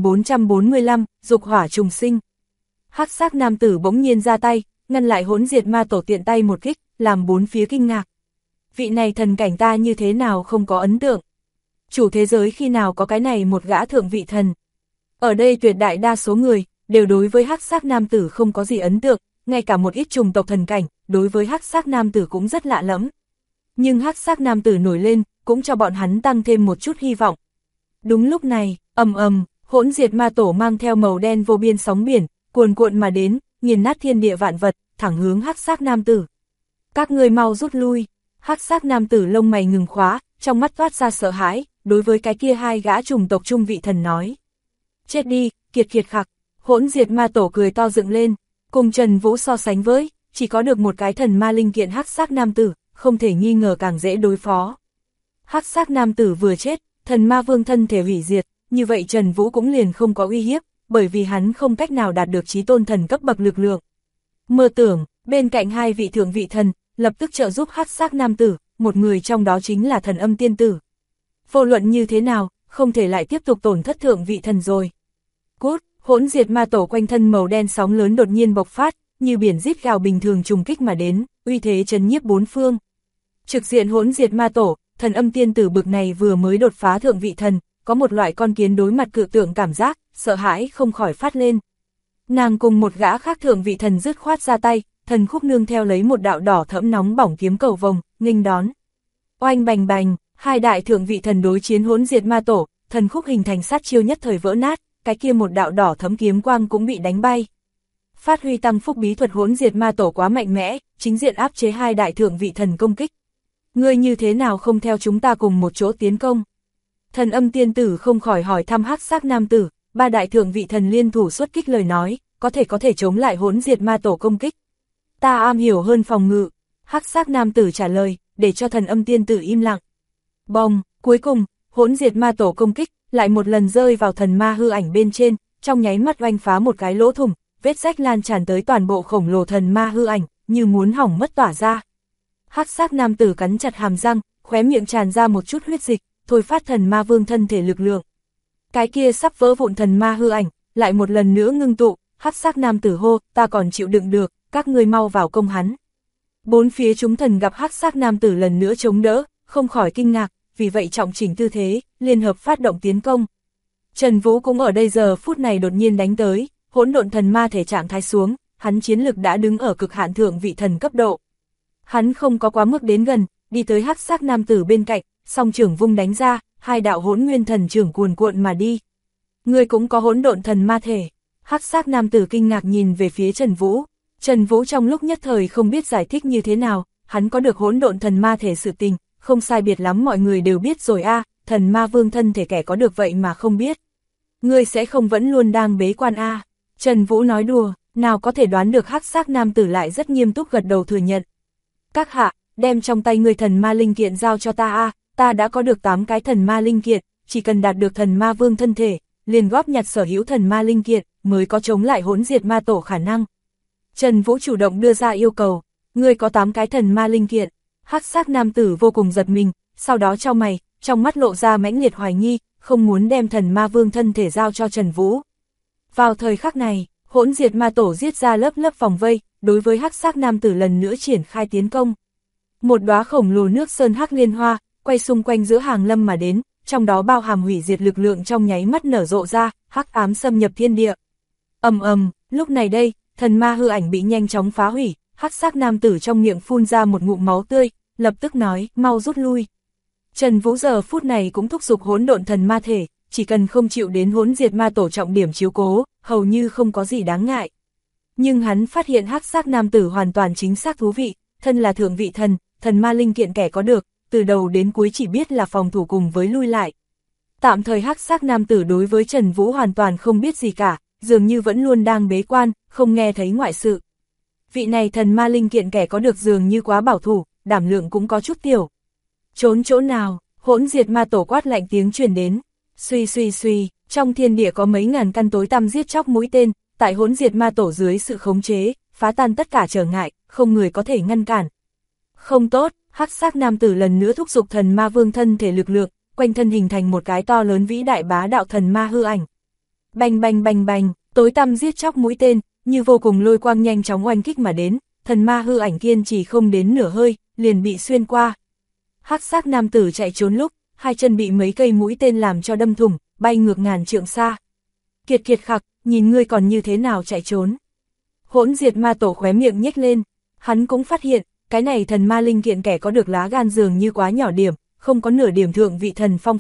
1445, dục hỏa trùng sinh. Hắc sắc nam tử bỗng nhiên ra tay, ngăn lại hỗn diệt ma tổ tiện tay một kích, làm bốn phía kinh ngạc. Vị này thần cảnh ta như thế nào không có ấn tượng. Chủ thế giới khi nào có cái này một gã thượng vị thần. Ở đây tuyệt đại đa số người, đều đối với hắc sắc nam tử không có gì ấn tượng, ngay cả một ít trùng tộc thần cảnh, đối với hắc sắc nam tử cũng rất lạ lẫm. Nhưng hắc sắc nam tử nổi lên, cũng cho bọn hắn tăng thêm một chút hy vọng. Đúng lúc này, ầm ầm, hỗn diệt ma tổ mang theo màu đen vô biên sóng biển, cuồn cuộn mà đến, nghiền nát thiên địa vạn vật, thẳng hướng hắc xác nam tử. Các ngươi mau rút lui. Hắc xác nam tử lông mày ngừng khóa, trong mắt toát ra sợ hãi, đối với cái kia hai gã trùng tộc trung vị thần nói. Chết đi, kiệt kiệt khặc. Hỗn diệt ma tổ cười to dựng lên, cùng Trần Vũ so sánh với, chỉ có được một cái thần ma linh kiện hắc xác nam tử, không thể nghi ngờ càng dễ đối phó. Hắc xác nam tử vừa chết, thần ma vương thân thể hủy diệt, như vậy Trần Vũ cũng liền không có uy hiếp, bởi vì hắn không cách nào đạt được chí tôn thần cấp bậc lực lượng. Mơ tưởng, bên cạnh hai vị thượng vị thần, lập tức trợ giúp hắc xác nam tử, một người trong đó chính là thần âm tiên tử. Vô luận như thế nào, không thể lại tiếp tục tổn thất thượng vị thần rồi. Cút, hỗn diệt ma tổ quanh thân màu đen sóng lớn đột nhiên bộc phát, như biển rít gào bình thường trùng kích mà đến, uy thế chấn nhiếp bốn phương. Trực diện hỗn diệt ma tổ, thần âm tiên tử bực này vừa mới đột phá thượng vị thần, có một loại con kiến đối mặt cự tượng cảm giác, sợ hãi không khỏi phát lên. Nàng cùng một gã khác thượng vị thần dứt khoát ra tay, thần khúc nương theo lấy một đạo đỏ thẫm nóng bỏng kiếm cầu vồng, nghênh đón. Oanh bành bành, hai đại thượng vị thần đối chiến hỗn diệt ma tổ, thần khúc hình thành sát chiêu nhất thời vỡ nát, cái kia một đạo đỏ thẫm kiếm quang cũng bị đánh bay. Phát huy tăng phúc bí thuật hỗn diệt ma tổ quá mạnh mẽ, chính diện áp chế hai đại thượng vị thần công kích. Ngươi như thế nào không theo chúng ta cùng một chỗ tiến công? Thần âm tiên tử không khỏi hỏi thăm hắc xác nam tử, ba đại thượng vị thần liên thủ xuất kích lời nói, có thể chống lại hỗn diệt ma tổ công kích. Ta am hiểu hơn phòng ngự, hắc xác nam tử trả lời, để cho thần âm tiên tử im lặng. Bong, cuối cùng, hỗn diệt ma tổ công kích, lại một lần rơi vào thần ma hư ảnh bên trên, trong nháy mắt oanh phá một cái lỗ thủng, vết rách lan tràn tới toàn bộ khổng lồ thần ma hư ảnh, như muốn hỏng mất tỏa ra. Hắc xác nam tử cắn chặt hàm răng, khóe miệng tràn ra một chút huyết dịch, thôi phát thần ma vương thân thể lực lượng. Cái kia sắp vỡ vụn thần ma hư ảnh, lại một lần nữa ngưng tụ, hắc xác nam tử hô, ta còn chịu đựng được, các ngươi mau vào công hắn. Bốn phía chúng thần gặp hắc xác nam tử lần nữa chống đỡ, không khỏi kinh ngạc, vì vậy trọng chỉnh tư thế, liên hợp phát động tiến công. Trần Vũ cũng ở đây giờ phút này đột nhiên đánh tới, hỗn độn thần ma thể trạng thái xuống, hắn chiến lực đã đứng ở cực hạn thượng vị thần cấp độ. Hắn không có quá mức đến gần, đi tới hắc xác nam tử bên cạnh, song trưởng vung đánh ra, hai đạo hỗn nguyên thần trưởng cuồn cuộn mà đi. Ngươi cũng có hỗn độn thần ma thể. Hắc xác nam tử kinh ngạc nhìn về phía Trần Vũ. Trần Vũ trong lúc nhất thời không biết giải thích như thế nào, hắn có được hỗn độn thần ma thể sự tình, không sai biệt lắm mọi người đều biết rồi a, thần ma vương thân thể kẻ có được vậy mà không biết. Ngươi sẽ không vẫn luôn đang bế quan a? Trần Vũ nói đùa, nào có thể đoán được hắc xác nam tử lại rất nghiêm túc gật đầu thừa nhận. Các hạ, đem trong tay ngươi thần ma linh kiện giao cho ta a, ta đã có được 8 cái thần ma linh kiện, chỉ cần đạt được thần ma vương thân thể, liền góp nhặt sở hữu thần ma linh kiện, mới có chống lại hỗn diệt ma tổ khả năng. Trần Vũ chủ động đưa ra yêu cầu, ngươi có 8 cái thần ma linh kiện. Hắc xác nam tử vô cùng giật mình, sau đó chau mày, trong mắt lộ ra mãnh liệt hoài nghi, không muốn đem thần ma vương thân thể giao cho Trần Vũ. Vào thời khắc này, hỗn diệt ma tổ giết ra lớp lớp vòng vây, đối với hắc xác nam tử lần nữa triển khai tiến công. Một đóa khổng lồ nước sơn hắc liên hoa, quay xung quanh giữa hàng lâm mà đến, trong đó bao hàm hủy diệt lực lượng trong nháy mắt nở rộ ra, hắc ám xâm nhập thiên địa. Ầm ầm, lúc này đây, thần ma hư ảnh bị nhanh chóng phá hủy, hắc xác nam tử trong miệng phun ra một ngụm máu tươi, lập tức nói, mau rút lui. Trần Vũ giờ phút này cũng thúc giục hỗn độn thần ma thể, chỉ cần không chịu đến hỗn diệt ma tổ trọng điểm chiếu cố, hầu như không có gì đáng ngại. Nhưng hắn phát hiện hắc xác nam tử hoàn toàn chính xác thú vị, thân là thượng vị thần, thần ma linh kiện kẻ có được, từ đầu đến cuối chỉ biết là phòng thủ cùng với lui lại. Tạm thời hắc xác nam tử đối với Trần Vũ hoàn toàn không biết gì cả, dường như vẫn luôn đang bế quan, không nghe thấy ngoại sự. Vị này thần ma linh kiện kẻ có được dường như quá bảo thủ, đảm lượng cũng có chút tiểu. Trốn chỗ nào, hỗn diệt ma tổ quát lạnh tiếng truyền đến. Suy suy suy, trong thiên địa có mấy ngàn căn tối tăm giết chóc mũi tên, tại hỗn diệt ma tổ dưới sự khống chế, phá tan tất cả trở ngại, không người có thể ngăn cản. Không tốt, hắc xác nam tử lần nữa thúc giục thần ma vương thân thể lực lượng, quanh thân hình thành một cái to lớn vĩ đại bá đạo thần ma hư ảnh. Bành bành bành bành, tối tăm giết chóc mũi tên, như vô cùng lôi quang nhanh chóng oanh kích mà đến, thần ma hư ảnh kiên trì không đến nửa hơi, liền bị xuyên qua. Hắc xác nam tử chạy trốn lúc, hai chân bị mấy cây mũi tên làm cho đâm thủng, bay ngược ngàn trượng xa. Kiệt kiệt khặc, nhìn ngươi còn như thế nào chạy trốn. Hỗn diệt ma tổ khóe miệng nhếch lên, hắn cũng phát hiện, cái này thần ma linh kiện kẻ có được lá gan dường như quá nhỏ điểm, không có nửa điểm thượng vị thần phong phạm,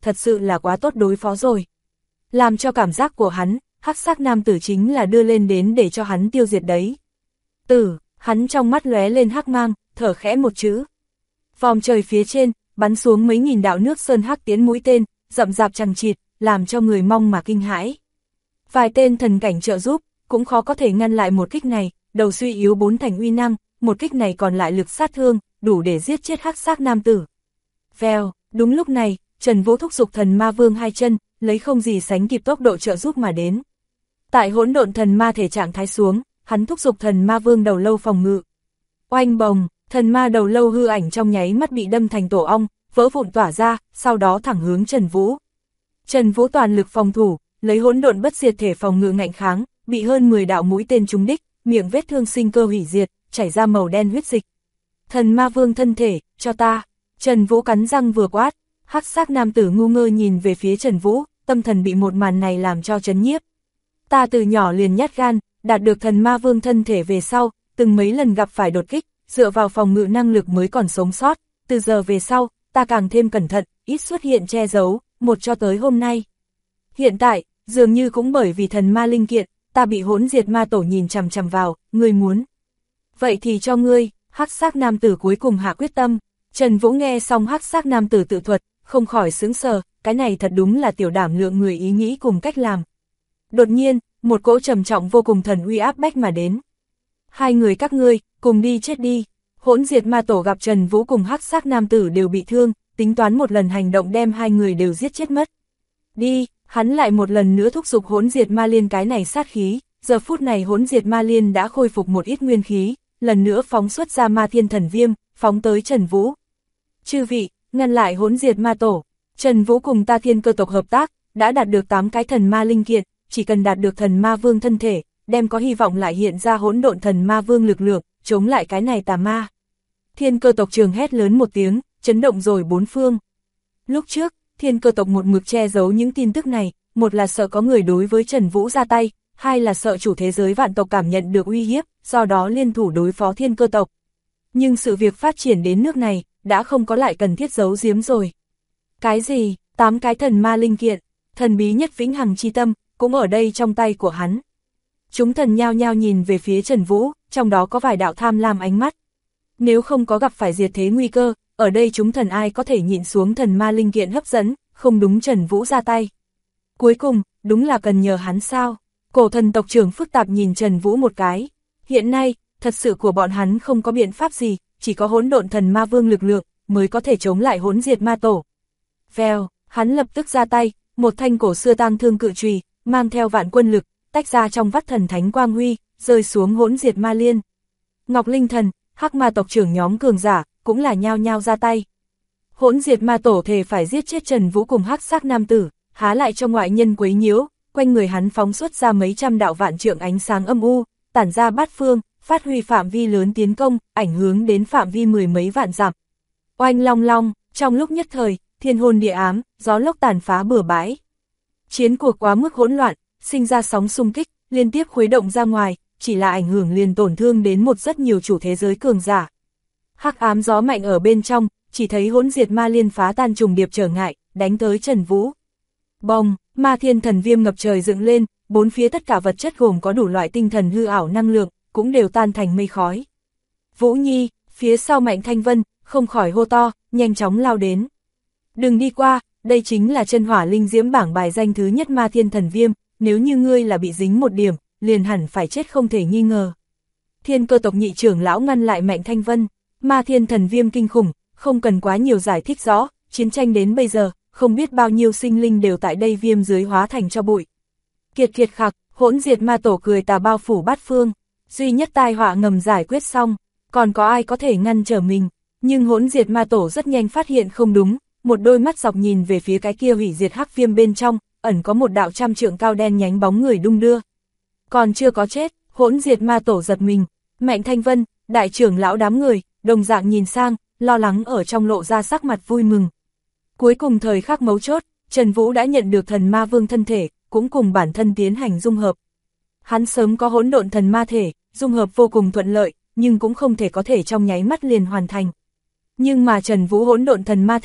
thật sự là quá tốt đối phó rồi. Làm cho cảm giác của hắn, hắc sắc nam tử chính là đưa lên đến để cho hắn tiêu diệt đấy. Tử, hắn trong mắt lóe lên hắc mang, thở khẽ một chữ. Vòm trời phía trên, bắn xuống mấy nghìn đạo nước sơn hắc tiến mũi tên, rậm rạp chằng chịt, làm cho người mong mà kinh hãi. Vài tên thần cảnh trợ giúp, cũng khó có thể ngăn lại một kích này, đầu suy yếu 4 thành uy năng, một kích này còn lại lực sát thương, đủ để giết chết hắc sắc nam tử. Vèo, đúng lúc này, Trần Vũ thúc giục thần ma vương hai chân, lấy không gì sánh kịp tốc độ trợ giúp mà đến. Tại hỗn độn thần ma thể trạng thái xuống, hắn thúc giục thần ma vương đầu lâu phòng ngự. Oanh bồng, thần ma đầu lâu hư ảnh trong nháy mắt bị đâm thành tổ ong, vỡ vụn tỏa ra, sau đó thẳng hướng Trần Vũ. Trần Vũ toàn lực phòng thủ, lấy hỗn độn bất diệt thể phòng ngự ngạnh kháng, bị hơn 10 đạo mũi tên trúng đích, miệng vết thương sinh cơ hủy diệt, chảy ra màu đen huyết dịch. Thần ma vương thân thể, cho ta. Trần Vũ cắn răng vừa quát, hắc sắc nam tử ngu ngơ nhìn về phía Trần Vũ, tâm thần bị một màn này làm cho chấn nhiếp. Ta từ nhỏ liền nhát gan, đạt được thần ma vương thân thể về sau, từng mấy lần gặp phải đột kích, dựa vào phòng ngự năng lực mới còn sống sót, từ giờ về sau, ta càng thêm cẩn thận, ít xuất hiện che giấu, một cho tới hôm nay. Hiện tại, dường như cũng bởi vì thần ma linh kiện, ta bị hỗn diệt ma tổ nhìn chằm chằm vào, ngươi muốn. Vậy thì cho ngươi, hắc sắc nam tử cuối cùng hạ quyết tâm. Trần Vũ nghe xong hắc sắc nam tử tự thuật, không khỏi sững sờ, cái này thật đúng là tiểu đảm lượng người ý nghĩ cùng cách làm. Đột nhiên, một cỗ trầm trọng vô cùng thần uy áp bách mà đến. Hai người các ngươi, cùng đi chết đi. Hỗn diệt ma tổ gặp Trần Vũ cùng hắc sắc nam tử đều bị thương, tính toán một lần hành động đem hai người đều giết chết mất. Đi, hắn lại một lần nữa thúc giục hỗn diệt ma liên cái này sát khí, giờ phút này hỗn diệt ma liên đã khôi phục một ít nguyên khí, lần nữa phóng xuất ra ma thiên thần viêm, phóng tới Trần Vũ. Chư vị, ngăn lại hỗn diệt ma tổ. Trần Vũ cùng ta thiên cơ tộc hợp tác, đã đạt được 8 cái thần ma linh kiện, chỉ cần đạt được thần ma vương thân thể, đem có hy vọng lại hiện ra hỗn độn thần ma vương lực lượng, chống lại cái này tà ma. Thiên cơ tộc trường hét lớn một tiếng, chấn động rồi bốn phương. Lúc trước, thiên cơ tộc một mực che giấu những tin tức này, một là sợ có người đối với Trần Vũ ra tay, hai là sợ chủ thế giới vạn tộc cảm nhận được uy hiếp, do đó liên thủ đối phó thiên cơ tộc. Nhưng sự việc phát triển đến nước này, đã không có lại cần thiết giấu giếm rồi. Cái gì, 8 cái thần ma linh kiện, thần bí nhất vĩnh hằng chi tâm, cũng ở đây trong tay của hắn. Chúng thần nhao nhao nhìn về phía Trần Vũ, trong đó có vài đạo tham lam ánh mắt. Nếu không có gặp phải diệt thế nguy cơ, ở đây chúng thần ai có thể nhịn xuống thần ma linh kiện hấp dẫn, không đúng Trần Vũ ra tay. Cuối cùng, đúng là cần nhờ hắn sao? Cổ thần tộc trưởng phức tạp nhìn Trần Vũ một cái. Hiện nay, thật sự của bọn hắn không có biện pháp gì, chỉ có hỗn độn thần ma vương lực lượng, mới có thể chống lại hỗn diệt ma tổ. Vèo, hắn lập tức ra tay, một thanh cổ xưa tang thương cự chùy, mang theo vạn quân lực, tách ra trong vắt thần thánh quang huy, rơi xuống hỗn diệt ma liên. Ngọc Linh Thần, hắc ma tộc trưởng nhóm cường giả, cũng là nhao nhao ra tay. Hỗn diệt ma tổ thề phải giết chết Trần Vũ cùng hắc sắc nam tử, há lại cho ngoại nhân quấy nhiễu, quanh người hắn phóng xuất ra mấy trăm đạo vạn trượng ánh sáng âm u, tản ra bát phương, phát huy phạm vi lớn tiến công, ảnh hưởng đến phạm vi 10 mấy vạn dặm. Oanh long long, trong lúc nhất thời, thiên hồn địa ám, gió lốc tàn phá bừa bãi. Chiến cuộc quá mức hỗn loạn, sinh ra sóng xung kích, liên tiếp khuấy động ra ngoài, chỉ là ảnh hưởng liền tổn thương đến một rất nhiều chủ thế giới cường giả. Hắc ám gió mạnh ở bên trong, chỉ thấy hỗn diệt ma liên phá tan trùng điệp trở ngại, đánh tới Trần Vũ. Bông, ma thiên thần viêm ngập trời dựng lên, bốn phía tất cả vật chất gồm có đủ loại tinh thần hư ảo năng lượng, cũng đều tan thành mây khói. Vũ Nhi, phía sau Mạnh Thanh Vân, không khỏi hô to, nhanh chóng lao đến. Đừng đi qua, đây chính là chân hỏa linh diễm bảng bài danh thứ nhất ma thiên thần viêm, nếu như ngươi là bị dính một điểm, liền hẳn phải chết không thể nghi ngờ. Thiên cơ tộc nhị trưởng lão ngăn lại Mạnh Thanh Vân, ma thiên thần viêm kinh khủng, không cần quá nhiều giải thích rõ, chiến tranh đến bây giờ, không biết bao nhiêu sinh linh đều tại đây viêm dưới hóa thành cho bụi. Kiệt kiệt khặc, hỗn diệt ma tổ cười tà bao phủ bát phương, duy nhất tai họa ngầm giải quyết xong, còn có ai có thể ngăn trở mình, nhưng hỗn diệt ma tổ rất nhanh phát hiện không đúng, một đôi mắt dọc nhìn về phía cái kia hủy diệt hắc viêm bên trong, ẩn có một đạo trăm trượng cao đen nhánh bóng người đung đưa. Còn chưa có chết, hỗn diệt ma tổ giật mình, Mạnh Thanh Vân, đại trưởng lão đám người, đồng dạng nhìn sang, lo lắng ở trong lộ ra sắc mặt vui mừng. Cuối cùng thời khắc mấu chốt, Trần Vũ đã nhận được thần ma vương thân thể, cũng cùng bản thân tiến hành dung hợp. Hắn sớm có hỗn độn thần ma thể, dung hợp vô cùng thuận lợi, nhưng cũng không thể có thể trong nháy mắt liền hoàn thành. Nhưng mà Trần Vũ hỗn độn thần ma thể,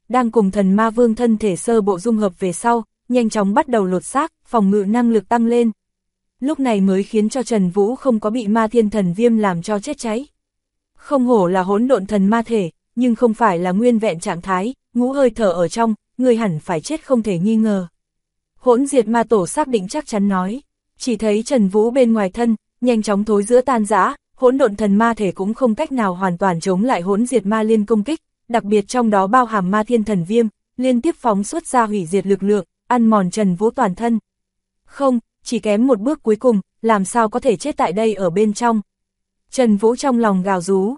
đang cùng thần ma vương thân thể sơ bộ dung hợp về sau, nhanh chóng bắt đầu lột xác, phòng ngự năng lực tăng lên. Lúc này mới khiến cho Trần Vũ không có bị ma thiên thần viêm làm cho chết cháy. Không hổ là hỗn độn thần ma thể, nhưng không phải là nguyên vẹn trạng thái, ngũ hơi thở ở trong, người hẳn phải chết không thể nghi ngờ. Hỗn diệt ma tổ xác định chắc chắn nói, chỉ thấy Trần Vũ bên ngoài thân, nhanh chóng thối giữa tan rã, hỗn độn thần ma thể cũng không cách nào hoàn toàn chống lại hỗn diệt ma liên công kích, đặc biệt trong đó bao hàm ma thiên thần viêm, liên tiếp phóng xuất ra hủy diệt lực lượng, ăn mòn Trần Vũ toàn thân. Không, chỉ kém một bước cuối cùng, làm sao có thể chết tại đây ở bên trong. Trần Vũ trong lòng gào rú,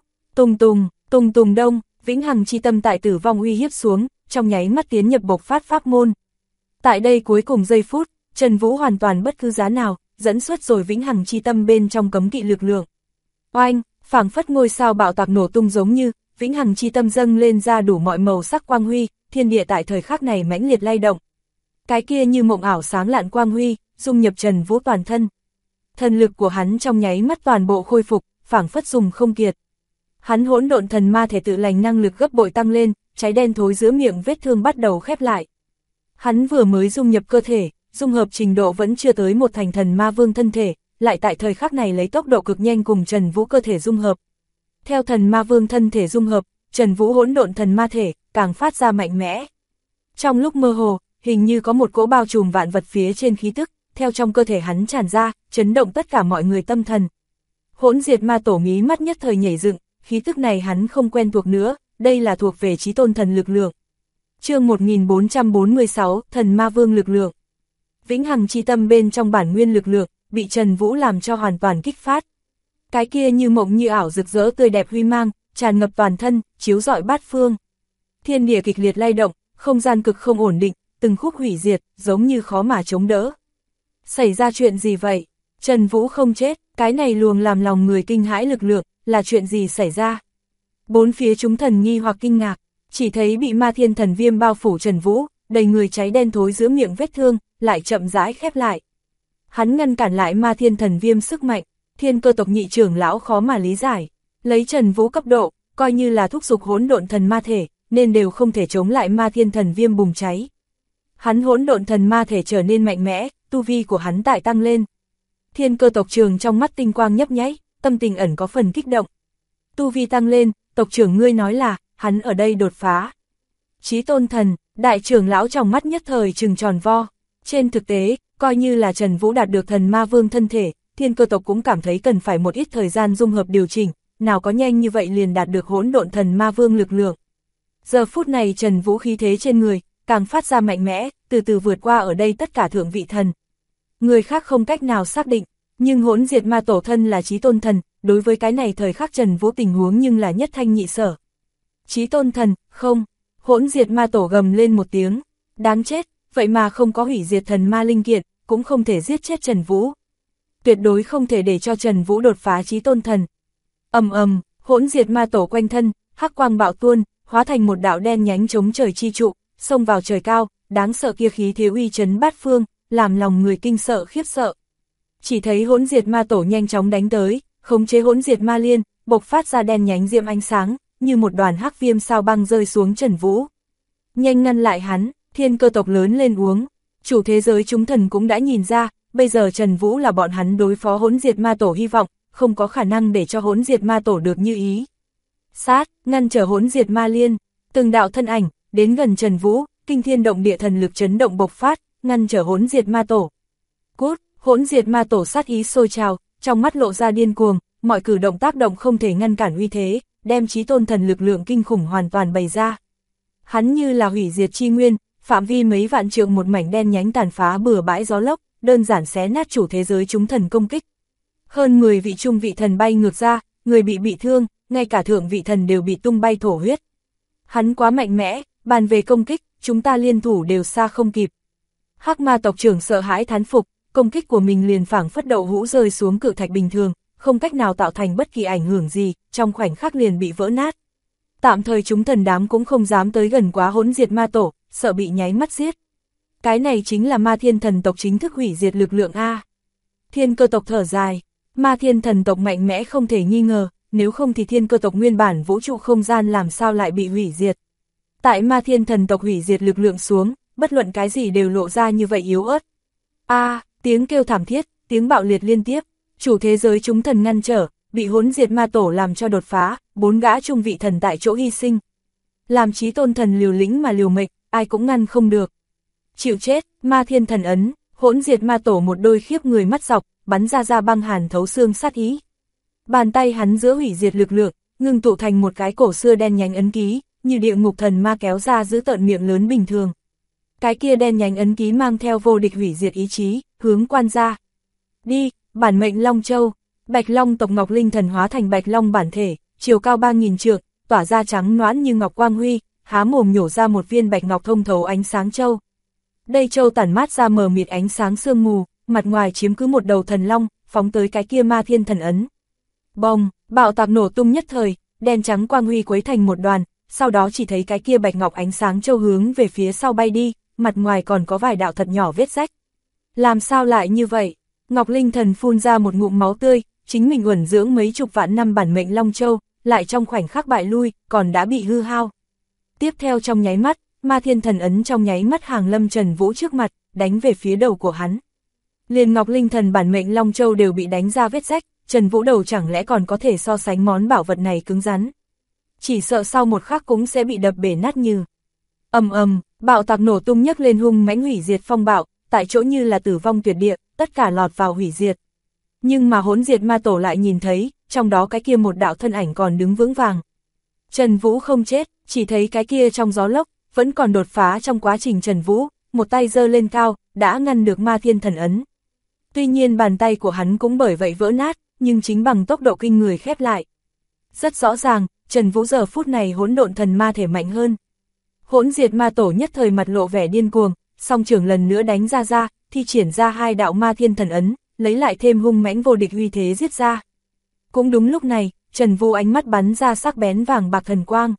tùng tùng đông, vĩnh hằng chi tâm tại tử vong uy hiếp xuống, trong nháy mắt tiến nhập bộc phát pháp môn. Tại đây cuối cùng giây phút, Trần Vũ hoàn toàn bất cứ giá nào, dẫn xuất rồi vĩnh hằng chi tâm bên trong cấm kỵ lực lượng. Oanh, phảng phất ngôi sao bạo tạc nổ tung giống như, vĩnh hằng chi tâm dâng lên ra đủ mọi màu sắc quang huy, thiên địa tại thời khắc này mãnh liệt lay động. Cái kia như mộng ảo sáng lạn quang huy, dung nhập Trần Vũ toàn thân. Thần lực của hắn trong nháy mắt toàn bộ khôi phục, phảng phất dùng không kiệt. Hắn hỗn độn thần ma thể tự lành năng lực gấp bội tăng lên, cháy đen thối giữa miệng vết thương bắt đầu khép lại. Hắn vừa mới dung nhập cơ thể, dung hợp trình độ vẫn chưa tới một thành thần ma vương thân thể, lại tại thời khắc này lấy tốc độ cực nhanh cùng Trần Vũ cơ thể dung hợp. Theo thần ma vương thân thể dung hợp, Trần Vũ hỗn độn thần ma thể càng phát ra mạnh mẽ. Trong lúc mơ hồ, hình như có một cỗ bao trùm vạn vật phía trên khí tức, theo trong cơ thể hắn tràn ra, chấn động tất cả mọi người tâm thần. Hỗn diệt ma tổ mí mắt nhất thời nhảy dựng, khí tức này hắn không quen thuộc nữa, đây là thuộc về chí tôn thần lực lượng. Chương 1446, thần ma vương lực lượng. Vĩnh hằng chi tâm bên trong bản nguyên lực lượng, bị Trần Vũ làm cho hoàn toàn kích phát. Cái kia như mộng như ảo rực rỡ tươi đẹp huy mang, tràn ngập toàn thân, chiếu rọi bát phương. Thiên địa kịch liệt lay động, không gian cực không ổn định, từng khúc hủy diệt, giống như khó mà chống đỡ. Xảy ra chuyện gì vậy? Trần Vũ không chết, cái này luồng làm lòng người kinh hãi lực lượng, là chuyện gì xảy ra? Bốn phía chúng thần nghi hoặc kinh ngạc, chỉ thấy bị ma thiên thần viêm bao phủ Trần Vũ, đầy người cháy đen thối giữa miệng vết thương, lại chậm rãi khép lại. Hắn ngăn cản lại ma thiên thần viêm sức mạnh, Thiên Cơ tộc nhị trưởng lão khó mà lý giải. Lấy Trần Vũ cấp độ, coi như là thúc giục hỗn độn thần ma thể, nên đều không thể chống lại ma thiên thần viêm bùng cháy. Hắn hỗn độn thần ma thể trở nên mạnh mẽ, tu vi của hắn tại tăng lên. Thiên Cơ tộc trưởng trong mắt tinh quang nhấp nháy, tâm tình ẩn có phần kích động. Tu vi tăng lên, tộc trưởng ngươi nói là, hắn ở đây đột phá. Chí tôn thần, đại trưởng lão trong mắt nhất thời trừng tròn vo. Trên thực tế, coi như là Trần Vũ đạt được thần ma vương thân thể, Thiên Cơ tộc cũng cảm thấy cần phải một ít thời gian dung hợp điều chỉnh, nào có nhanh như vậy liền đạt được hỗn độn thần ma vương lực lượng. Giờ phút này Trần Vũ khí thế trên người, càng phát ra mạnh mẽ, từ từ vượt qua ở đây tất cả thượng vị thần. Người khác không cách nào xác định, nhưng hỗn diệt ma tổ thân là chí tôn thần, đối với cái này thời khắc Trần Vũ tình huống nhưng là nhất thanh nhị sở. Chí tôn thần, không, hỗn diệt ma tổ gầm lên một tiếng, đáng chết, vậy mà không có hủy diệt thần ma linh kiện, cũng không thể giết chết Trần Vũ. Tuyệt đối không thể để cho Trần Vũ đột phá chí tôn thần. Hỗn diệt ma tổ quanh thân, hắc quang bạo tuôn, hóa thành một đạo đen nhánh chống trời chi trụ, xông vào trời cao, đáng sợ kia khí thế uy chấn bát phương, làm lòng người kinh sợ khiếp sợ. Chỉ thấy hỗn diệt ma tổ nhanh chóng đánh tới, khống chế hỗn diệt ma liên, bộc phát ra đen nhánh diệm ánh sáng, như một đoàn hắc viêm sao băng rơi xuống Trần Vũ. Nhanh ngăn lại hắn, Thiên Cơ tộc lớn lên uống. Chủ thế giới chúng thần cũng đã nhìn ra, bây giờ Trần Vũ là bọn hắn đối phó hỗn diệt ma tổ hy vọng, không có khả năng để cho hỗn diệt ma tổ được như ý. Sát, ngăn trở hỗn diệt ma liên, từng đạo thân ảnh, đến gần Trần Vũ, kinh thiên động địa thần lực chấn động bộc phát, ngăn trở hỗn diệt ma tổ. Cút, hỗn diệt ma tổ sát ý sôi trào, trong mắt lộ ra điên cuồng, mọi cử động tác động không thể ngăn cản uy thế, đem chí tôn thần lực lượng kinh khủng hoàn toàn bày ra. Hắn như là hủy diệt chi nguyên, phạm vi mấy vạn trượng một mảnh đen nhánh tàn phá bừa bãi gió lốc, đơn giản xé nát chủ thế giới chúng thần công kích. Hơn 10 vị trung vị thần bay ngược ra, người bị thương, ngay cả thượng vị thần đều bị tung bay thổ huyết. Hắn quá mạnh mẽ, bàn về công kích, chúng ta liên thủ đều xa không kịp. Hắc ma tộc trưởng sợ hãi thán phục, công kích của mình liền phảng phất đậu hũ rơi xuống cự thạch bình thường, không cách nào tạo thành bất kỳ ảnh hưởng gì, trong khoảnh khắc liền bị vỡ nát. Tạm thời chúng thần đám cũng không dám tới gần quá hỗn diệt ma tổ, sợ bị nháy mắt giết. Cái này chính là ma thiên thần tộc chính thức hủy diệt lực lượng A. Thiên Cơ tộc thở dài, ma thiên thần tộc mạnh mẽ không thể nghi ngờ, nếu không thì Thiên Cơ tộc nguyên bản vũ trụ không gian làm sao lại bị hủy diệt. Tại ma thiên thần tộc hủy diệt lực lượng xuống, bất luận cái gì đều lộ ra như vậy yếu ớt. Tiếng kêu thảm thiết, tiếng bạo liệt liên tiếp, chủ thế giới chúng thần ngăn trở, bị hỗn diệt ma tổ làm cho đột phá, 4 gã trung vị thần tại chỗ hy sinh. Làm chí tôn thần liều lĩnh mà liều mệnh, ai cũng ngăn không được. Chịu chết, ma thiên thần ấn, hỗn diệt ma tổ một đôi khiếp người mắt dọc, bắn ra băng hàn thấu xương sát ý. Bàn tay hắn giữa hủy diệt lực lượng, ngưng tụ thành một cái cổ xưa đen nhánh ấn ký, như địa ngục thần ma kéo ra giữ tợn miệng lớn bình thường. Cái kia đen nhánh ấn ký mang theo vô địch hủy diệt ý chí, hướng quan ra. Đi, bản mệnh Long Châu, Bạch Long tộc Ngọc Linh thần hóa thành Bạch Long bản thể, chiều cao 3000 trượng, tỏa ra trắng nõn như ngọc quang huy, há mồm nhổ ra một viên bạch ngọc thông thấu ánh sáng châu. Đây châu tản mát ra mờ mịt ánh sáng sương mù, mặt ngoài chiếm cứ một đầu thần long, phóng tới cái kia ma thiên thần ấn. Bồng, bạo tạc nổ tung nhất thời, đen trắng quang huy quấy thành một đoàn, sau đó chỉ thấy cái kia bạch ngọc ánh sáng châu hướng về phía sau bay đi, mặt ngoài còn có vài đạo thật nhỏ vết rách. Làm sao lại như vậy? Ngọc Linh thần phun ra một ngụm máu tươi, chính mình uẩn dưỡng mấy chục vạn năm bản mệnh Long Châu, lại trong khoảnh khắc bại lui, còn đã bị hư hao. Tiếp theo trong nháy mắt, ma thiên thần ấn trong nháy mắt hàng lâm Trần Vũ trước mặt, đánh về phía đầu của hắn. Liền Ngọc Linh thần bản mệnh Long Châu đều bị đánh ra vết rách, Trần Vũ đầu chẳng lẽ còn có thể so sánh món bảo vật này cứng rắn. Chỉ sợ sau một khắc cũng sẽ bị đập bể nát như. Bạo tạc nổ tung nhấc lên hung mãnh hủy diệt phong bạo, tại chỗ như là tử vong tuyệt địa, tất cả lọt vào hủy diệt. Nhưng mà hỗn diệt ma tổ lại nhìn thấy, trong đó cái kia một đạo thân ảnh còn đứng vững vàng. Trần Vũ không chết, chỉ thấy cái kia trong gió lốc, vẫn còn đột phá trong quá trình Trần Vũ, một tay giơ lên cao, đã ngăn được ma thiên thần ấn. Tuy nhiên bàn tay của hắn cũng bởi vậy vỡ nát, nhưng chính bằng tốc độ kinh người khép lại. Rất rõ ràng, Trần Vũ giờ phút này hỗn độn thần ma thể mạnh hơn. Hỗn diệt ma tổ nhất thời mặt lộ vẻ điên cuồng, song trưởng lần nữa đánh ra, thi triển ra 2 đạo ma thiên thần ấn, lấy lại thêm hung mãnh vô địch uy thế giết ra. Cũng đúng lúc này, Trần Vũ ánh mắt bắn ra sắc bén vàng bạc thần quang.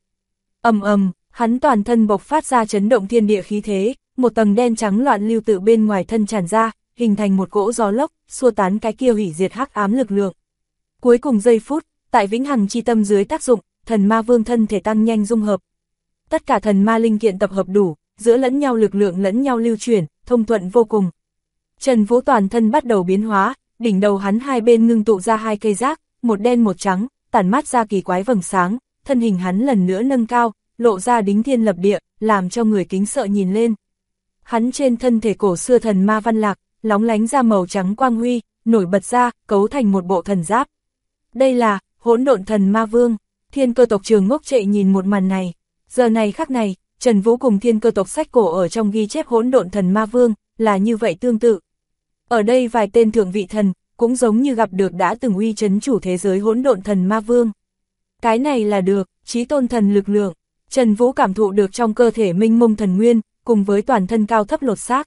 Hắn toàn thân bộc phát ra chấn động thiên địa khí thế, một tầng đen trắng loạn lưu tự bên ngoài thân tràn ra, hình thành một cỗ gió lốc, xua tán cái kia hủy diệt hắc ám lực lượng. Cuối cùng giây phút, tại vĩnh hằng chi tâm dưới tác dụng, thần ma vương thân thể tăng nhanh dung hợp. Tất cả thần ma linh kiện tập hợp đủ, giữa lẫn nhau lực lượng lẫn nhau lưu chuyển, thông thuận vô cùng. Trần Vũ toàn thân bắt đầu biến hóa, đỉnh đầu hắn hai bên ngưng tụ ra 2 cây giác, một đen một trắng, tản mát ra kỳ quái vầng sáng, thân hình hắn lần nữa nâng cao, lộ ra đính thiên lập địa, làm cho người kính sợ nhìn lên. Hắn trên thân thể cổ xưa thần ma văn lạc, lóng lánh ra màu trắng quang huy, nổi bật ra, cấu thành một bộ thần giáp. Đây là hỗn độn thần ma vương. Thiên Cơ tộc Trường ngốc trệ nhìn một màn này. Giờ này khắc này, Trần Vũ cùng Thiên Cơ tộc sách cổ ở trong ghi chép hỗn độn thần ma vương, là như vậy tương tự. Ở đây vài tên thượng vị thần, cũng giống như gặp được đã từng uy chấn chủ thế giới hỗn độn thần ma vương. Cái này là được, chí tôn thần lực lượng. Trần Vũ cảm thụ được trong cơ thể minh mông thần nguyên, cùng với toàn thân cao thấp lột xác.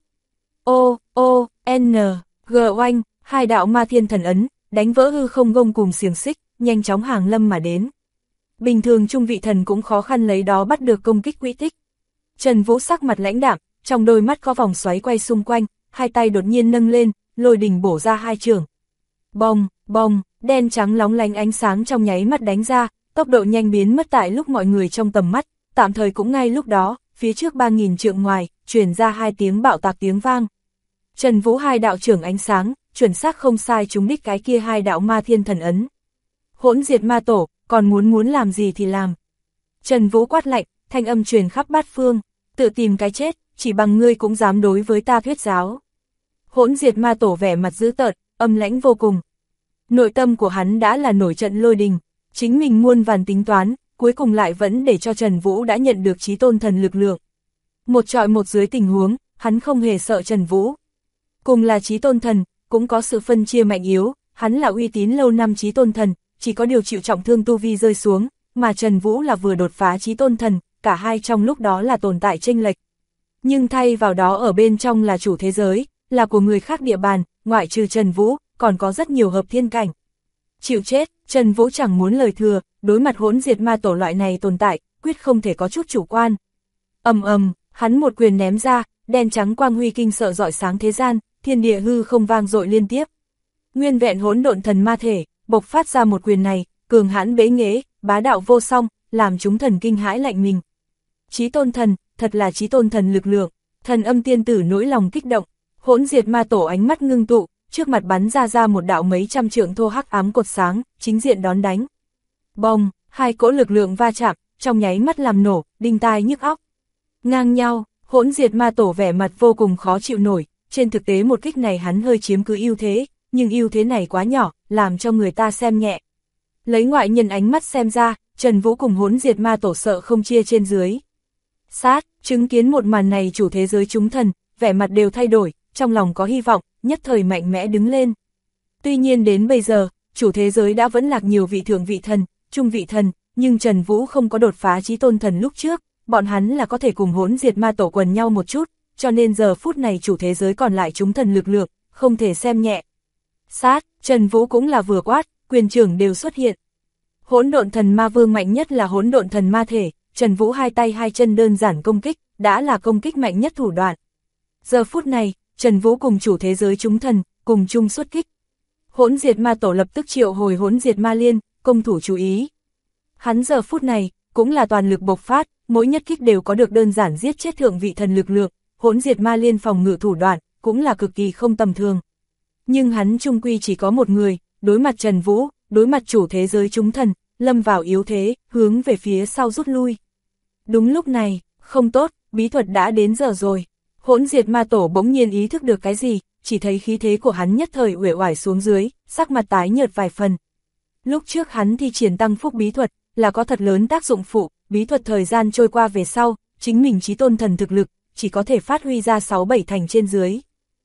G oanh, 2 đạo ma thiên thần ấn, đánh vỡ hư không gông cùng xiềng xích, nhanh chóng hàng lâm mà đến. Bình thường trung vị thần cũng khó khăn lấy đó bắt được công kích quỹ tích. Trần Vũ sắc mặt lãnh đạm, trong đôi mắt có vòng xoáy quay xung quanh, 2 tay đột nhiên nâng lên, lôi đình bổ ra 2 chưởng. Bồng, đen trắng lóng lánh ánh sáng trong nháy mắt đánh ra, tốc độ nhanh biến mất tại lúc mọi người trong tầm mắt, tạm thời cũng ngay lúc đó, phía trước 3000 trượng ngoài, truyền ra 2 tiếng bạo tạc tiếng vang. Trần Vũ 2 đạo trưởng ánh sáng, chuẩn xác không sai trúng đích cái kia 2 đạo ma thiên thần ấn. Hỗn diệt ma tổ, còn muốn làm gì thì làm. Trần Vũ quát lạnh, thanh âm truyền khắp bát phương, tự tìm cái chết, chỉ bằng ngươi cũng dám đối với ta thuyết giáo. Hỗn diệt ma tổ vẻ mặt dữ tợn, âm lãnh vô cùng. Nội tâm của hắn đã là nổi trận lôi đình, chính mình muôn vàn tính toán, cuối cùng lại vẫn để cho Trần Vũ đã nhận được chí tôn thần lực lượng. Một trọi một dưới tình huống, hắn không hề sợ Trần Vũ. Cùng là chí tôn thần, cũng có sự phân chia mạnh yếu, hắn là uy tín lâu năm chí tôn thần, chỉ có điều chịu trọng thương tu vi rơi xuống, mà Trần Vũ là vừa đột phá chí tôn thần, cả hai trong lúc đó là tồn tại chênh lệch. Nhưng thay vào đó ở bên trong là chủ thế giới, là của người khác địa bàn, ngoại trừ Trần Vũ, còn có rất nhiều hợp thiên cảnh. Chịu chết, Trần Vũ chẳng muốn lời thừa, đối mặt hỗn diệt ma tổ loại này tồn tại, quyết không thể có chút chủ quan. Hắn một quyền ném ra, đen trắng quang huy kinh sợ rọi sáng thế gian, thiên địa hư không vang dội liên tiếp. Nguyên vẹn hỗn độn thần ma thể, bộc phát ra một quyền này, cường hãn bế nghễ, bá đạo vô song, làm chúng thần kinh hãi lạnh mình. Chí tôn thần, thật là chí tôn thần lực lượng. Thần âm tiên tử nỗi lòng kích động. Hỗn diệt ma tổ ánh mắt ngưng tụ, trước mặt bắn ra một đạo mấy trăm trượng thô hắc ám cột sáng, chính diện đón đánh. Bông, hai cỗ lực lượng va chạm, trong nháy mắt làm nổ, đinh tai nhức óc. Ngang nhau, hỗn diệt ma tổ vẻ mặt vô cùng khó chịu nổi, trên thực tế một kích này hắn hơi chiếm cứ ưu thế, nhưng ưu thế này quá nhỏ, làm cho người ta xem nhẹ. Lấy ngoại nhân ánh mắt xem ra, Trần Vũ cùng hỗn diệt ma tổ sợ không chia trên dưới. Sát, chứng kiến một màn này chủ thế giới chúng thần, vẻ mặt đều thay đổi, trong lòng có hy vọng, nhất thời mạnh mẽ đứng lên. Tuy nhiên đến bây giờ, chủ thế giới đã vẫn lạc nhiều vị thượng vị thần, trung vị thần, nhưng Trần Vũ không có đột phá chí tôn thần lúc trước, bọn hắn là có thể cùng hỗn diệt ma tổ quần nhau một chút, cho nên giờ phút này chủ thế giới còn lại chúng thần lực lượng, không thể xem nhẹ. Sát, Trần Vũ cũng là vừa quát, quyền trưởng đều xuất hiện. Hỗn độn thần ma vương mạnh nhất là hỗn độn thần ma thể, Trần Vũ hai tay hai chân đơn giản công kích, đã là công kích mạnh nhất thủ đoạn. Giờ phút này, Trần Vũ cùng chủ thế giới chúng thần, cùng chung xuất kích. Hỗn diệt ma tổ lập tức triệu hồi hỗn diệt ma liên, công thủ chú ý. Hắn giờ phút này, cũng là toàn lực bộc phát, mỗi nhất kích đều có được đơn giản giết chết thượng vị thần lực lượng, hỗn diệt ma liên phòng ngự thủ đoạn, cũng là cực kỳ không tầm thường. Nhưng hắn chung quy chỉ có một người, đối mặt Trần Vũ, đối mặt chủ thế giới chúng thần, lâm vào yếu thế, hướng về phía sau rút lui. Đúng lúc này, không tốt, bí thuật đã đến giờ rồi. Hỗn diệt ma tổ bỗng nhiên ý thức được cái gì, chỉ thấy khí thế của hắn nhất thời uể oải xuống dưới, sắc mặt tái nhợt vài phần. Lúc trước hắn thi triển tăng phúc bí thuật, là có thật lớn tác dụng phụ, bí thuật thời gian trôi qua về sau, chính mình chí tôn thần thực lực, chỉ có thể phát huy ra 6-7 thành trên dưới.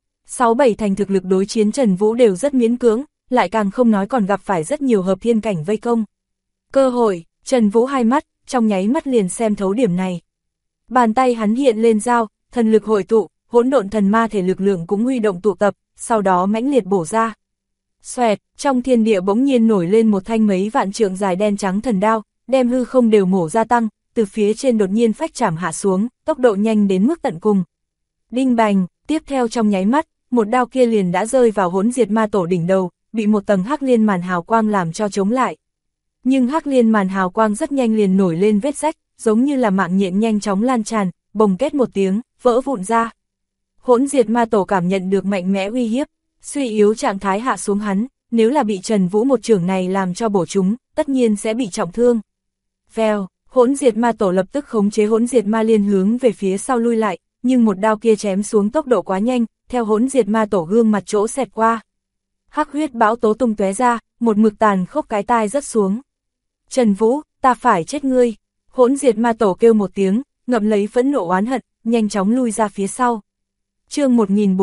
6-7 thành thực lực đối chiến Trần Vũ đều rất miễn cưỡng, lại càng không nói còn gặp phải rất nhiều hợp thiên cảnh vây công. Cơ hội, Trần Vũ hai mắt, trong nháy mắt liền xem thấu điểm này. Bàn tay hắn hiện lên dao, thần lực hội tụ, hỗn độn thần ma thể lực lượng cũng huy động tụ tập, sau đó mãnh liệt bổ ra. Xoẹt, trong thiên địa bỗng nhiên nổi lên một thanh mấy vạn trượng dài đen trắng thần đao, đem hư không đều mổ gia tăng, từ phía trên đột nhiên phách chạm hạ xuống, tốc độ nhanh đến mức tận cùng. Đinh bành, tiếp theo trong nháy mắt, một đao kia liền đã rơi vào hỗn diệt ma tổ đỉnh đầu, bị một tầng hắc liên màn hào quang làm cho chống lại. Nhưng hắc liên màn hào quang rất nhanh liền nổi lên vết rách, giống như là mạng nhện nhanh chóng lan tràn, bồng kết một tiếng, vỡ vụn ra. Hỗn diệt ma tổ cảm nhận được mạnh mẽ uy hiếp, suy yếu trạng thái hạ xuống hắn, nếu là bị Trần Vũ một chưởng này làm cho bổ chúng, tất nhiên sẽ bị trọng thương. Vèo, hỗn diệt ma tổ lập tức khống chế hỗn diệt ma liên hướng về phía sau lui lại, nhưng một đao kia chém xuống tốc độ quá nhanh, theo hỗn diệt ma tổ gương mặt chỗ xẹt qua. Hắc huyết bão tố tung tóe ra, một mực tàn khốc cái tai rớt xuống. Trần Vũ, ta phải chết ngươi. Hỗn diệt ma tổ kêu một tiếng, ngậm lấy phẫn nộ oán hận, nhanh chóng lui ra phía sau. Chương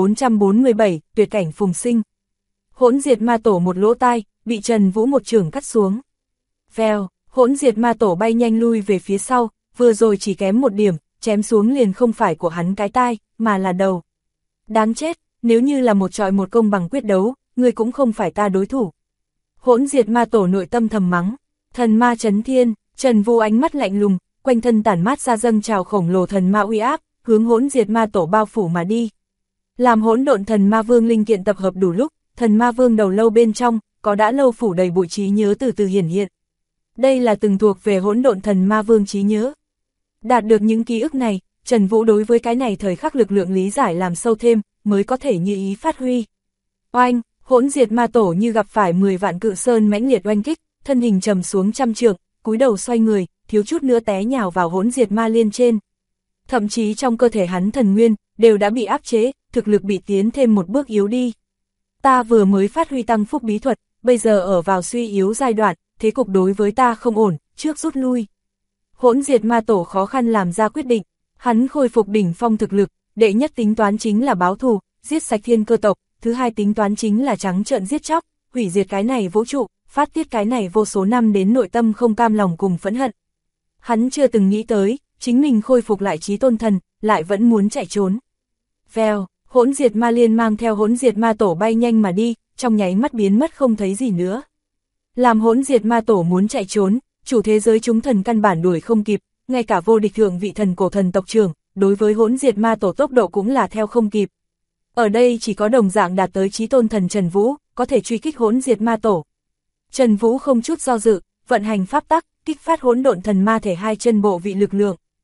1447, tuyệt cảnh phùng sinh. Hỗn diệt ma tổ một lỗ tai, bị Trần Vũ một chưởng cắt xuống. Vèo, hỗn diệt ma tổ bay nhanh lui về phía sau, vừa rồi chỉ kém một điểm, chém xuống liền không phải của hắn cái tai, mà là đầu. Đáng chết, nếu như là một trọi một công bằng quyết đấu, ngươi cũng không phải ta đối thủ. Hỗn diệt ma tổ nội tâm thầm mắng, thần ma chấn thiên, Trần Vũ ánh mắt lạnh lùng, quanh thân tản mát ra dâng trào khổng lồ thần ma uy áp, hướng hỗn diệt ma tổ bao phủ mà đi. Làm hỗn độn thần ma vương linh kiện tập hợp đủ lúc, thần ma vương đầu lâu bên trong, có đã lâu phủ đầy bụi trí nhớ từ từ hiển hiện. Đây là từng thuộc về hỗn độn thần ma vương trí nhớ. Đạt được những ký ức này, Trần Vũ đối với cái này thời khắc lực lượng lý giải làm sâu thêm, mới có thể như ý phát huy. Oanh, hỗn diệt ma tổ như gặp phải 10 vạn cự sơn mãnh liệt oanh kích, thân hình trầm xuống trăm trượng, cúi đầu xoay người, thiếu chút nữa té nhào vào hỗn diệt ma liên trên. Thậm chí trong cơ thể hắn thần nguyên, đều đã bị áp chế, thực lực bị tiến thêm một bước yếu đi. Ta vừa mới phát huy tăng phúc bí thuật, bây giờ ở vào suy yếu giai đoạn, thế cục đối với ta không ổn, trước rút lui. Hỗn diệt ma tổ khó khăn làm ra quyết định, hắn khôi phục đỉnh phong thực lực, đệ nhất tính toán chính là báo thù, giết sạch thiên cơ tộc, thứ hai tính toán chính là trắng trợn giết chóc, hủy diệt cái này vũ trụ, phát tiết cái này vô số năm đến nội tâm không cam lòng cùng phẫn hận. Hắn chưa từng nghĩ tới, chính mình khôi phục lại chí tôn thần, lại vẫn muốn chạy trốn. Vèo, hỗn diệt ma liên mang theo hỗn diệt ma tổ bay nhanh mà đi, trong nháy mắt biến mất không thấy gì nữa. Làm hỗn diệt ma tổ muốn chạy trốn, chủ thế giới chúng thần căn bản đuổi không kịp, ngay cả vô địch thượng vị thần cổ thần tộc trưởng, đối với hỗn diệt ma tổ tốc độ cũng là theo không kịp. Ở đây chỉ có đồng dạng đạt tới chí tôn thần Trần Vũ, có thể truy kích hỗn diệt ma tổ. Trần Vũ không chút do dự, vận hành pháp tắc, kích phát hỗn độn thần ma thể hai chân bộ vị lực lượng.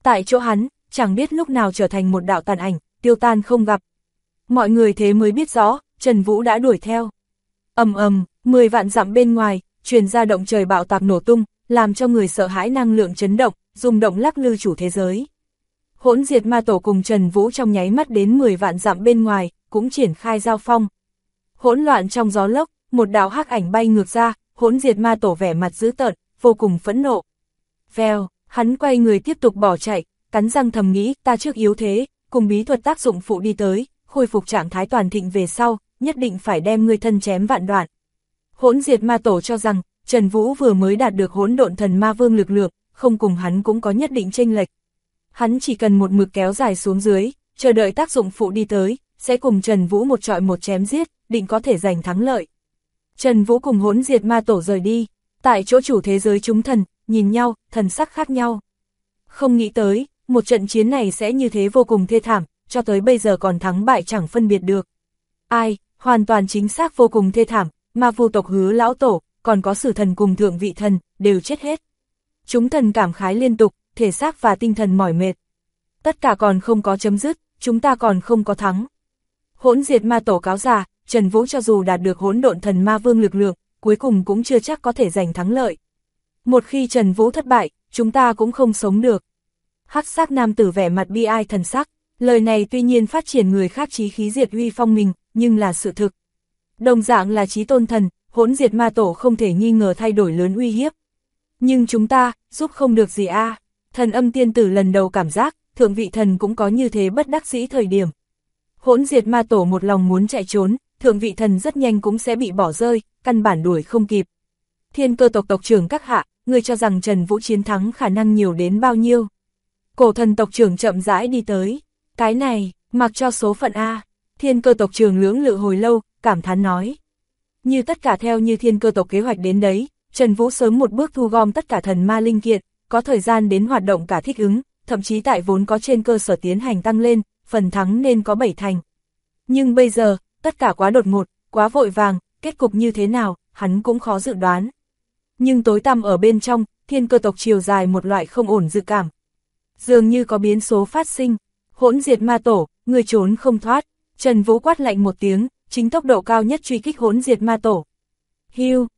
Tại chỗ hắn, chẳng biết lúc nào trở thành một đạo tàn ảnh, tiêu tan không gặp. Mọi người thế mới biết rõ, Trần Vũ đã đuổi theo. Ầm ầm, 10 vạn dặm bên ngoài, truyền ra động trời bạo tạc nổ tung, làm cho người sợ hãi năng lượng chấn động, rung động lắc lư chủ thế giới. Hỗn Diệt Ma Tổ cùng Trần Vũ trong nháy mắt đến 10 vạn dặm bên ngoài, cũng triển khai giao phong. Hỗn loạn trong gió lốc, một đạo hắc ảnh bay ngược ra, Hỗn Diệt Ma Tổ vẻ mặt dữ tợn, vô cùng phẫn nộ. Vèo, hắn quay người tiếp tục bỏ chạy, cắn răng thầm nghĩ, ta trước yếu thế, cùng bí thuật tác dụng phụ đi tới, khôi phục trạng thái toàn thịnh về sau, nhất định phải đem ngươi thân chém vạn đoạn. Hỗn Diệt Ma Tổ cho rằng, Trần Vũ vừa mới đạt được Hỗn Độn Thần Ma Vương lực lượng, không cùng hắn cũng có nhất định chênh lệch. Hắn chỉ cần một mực kéo dài xuống dưới, chờ đợi tác dụng phụ đi tới, sẽ cùng Trần Vũ một trọi một chém giết, định có thể giành thắng lợi. Trần Vũ cùng Hỗn Diệt Ma Tổ rời đi, tại chỗ chủ thế giới chúng thần, nhìn nhau, thần sắc khác nhau. Không nghĩ tới, một trận chiến này sẽ như thế vô cùng thê thảm, cho tới bây giờ còn thắng bại chẳng phân biệt được. Ai, hoàn toàn chính xác vô cùng thê thảm, ma vu tộc Hứa lão tổ, còn có Sử thần cùng Thượng vị thần, đều chết hết. Chúng thần cảm khái liên tục, thể xác và tinh thần mỏi mệt. Tất cả còn không có chấm dứt, chúng ta còn không có thắng. Hỗn Diệt Ma Tổ cáo già, Trần Vũ cho dù đạt được Hỗn Độn Thần Ma Vương lực lượng, cuối cùng cũng chưa chắc có thể giành thắng lợi. Một khi Trần Vũ thất bại, chúng ta cũng không sống được. Hắc sắc nam tử vẻ mặt bi ai thần sắc, lời này tuy nhiên phát triển người khác chí khí diệt uy phong mình, nhưng là sự thực. Đồng dạng là chí tôn thần, Hỗn Diệt Ma Tổ không thể nghi ngờ thay đổi lớn uy hiếp. Nhưng chúng ta, giúp không được gì a. Thần Âm tiên tử lần đầu cảm giác, Thượng vị thần cũng có như thế bất đắc dĩ thời điểm. Hỗn Diệt Ma Tổ một lòng muốn chạy trốn, Thượng vị thần rất nhanh cũng sẽ bị bỏ rơi, căn bản đuổi không kịp. Thiên Cơ tộc tộc trưởng các hạ, người cho rằng Trần Vũ chiến thắng khả năng nhiều đến bao nhiêu? Cổ thần tộc trưởng chậm rãi đi tới. Cái này, mặc cho số phận a. Thiên Cơ tộc trưởng lưỡng lự hồi lâu, cảm thán nói. Như tất cả theo như Thiên Cơ tộc kế hoạch đến đấy, Trần Vũ sớm một bước thu gom tất cả thần ma linh kiện, có thời gian đến hoạt động cả thích ứng, thậm chí tại vốn có trên cơ sở tiến hành tăng lên, phần thắng nên có 7 thành. Nhưng bây giờ, tất cả quá đột ngột, quá vội vàng, kết cục như thế nào, hắn cũng khó dự đoán. Nhưng tối tăm ở bên trong, Thiên Cơ tộc chiều dài một loại không ổn dự cảm. Dường như có biến số phát sinh. Hỗn Diệt Ma Tổ, người trốn không thoát. Trần Vũ quát lạnh một tiếng, chính tốc độ cao nhất truy kích Hỗn Diệt Ma Tổ. Hiu,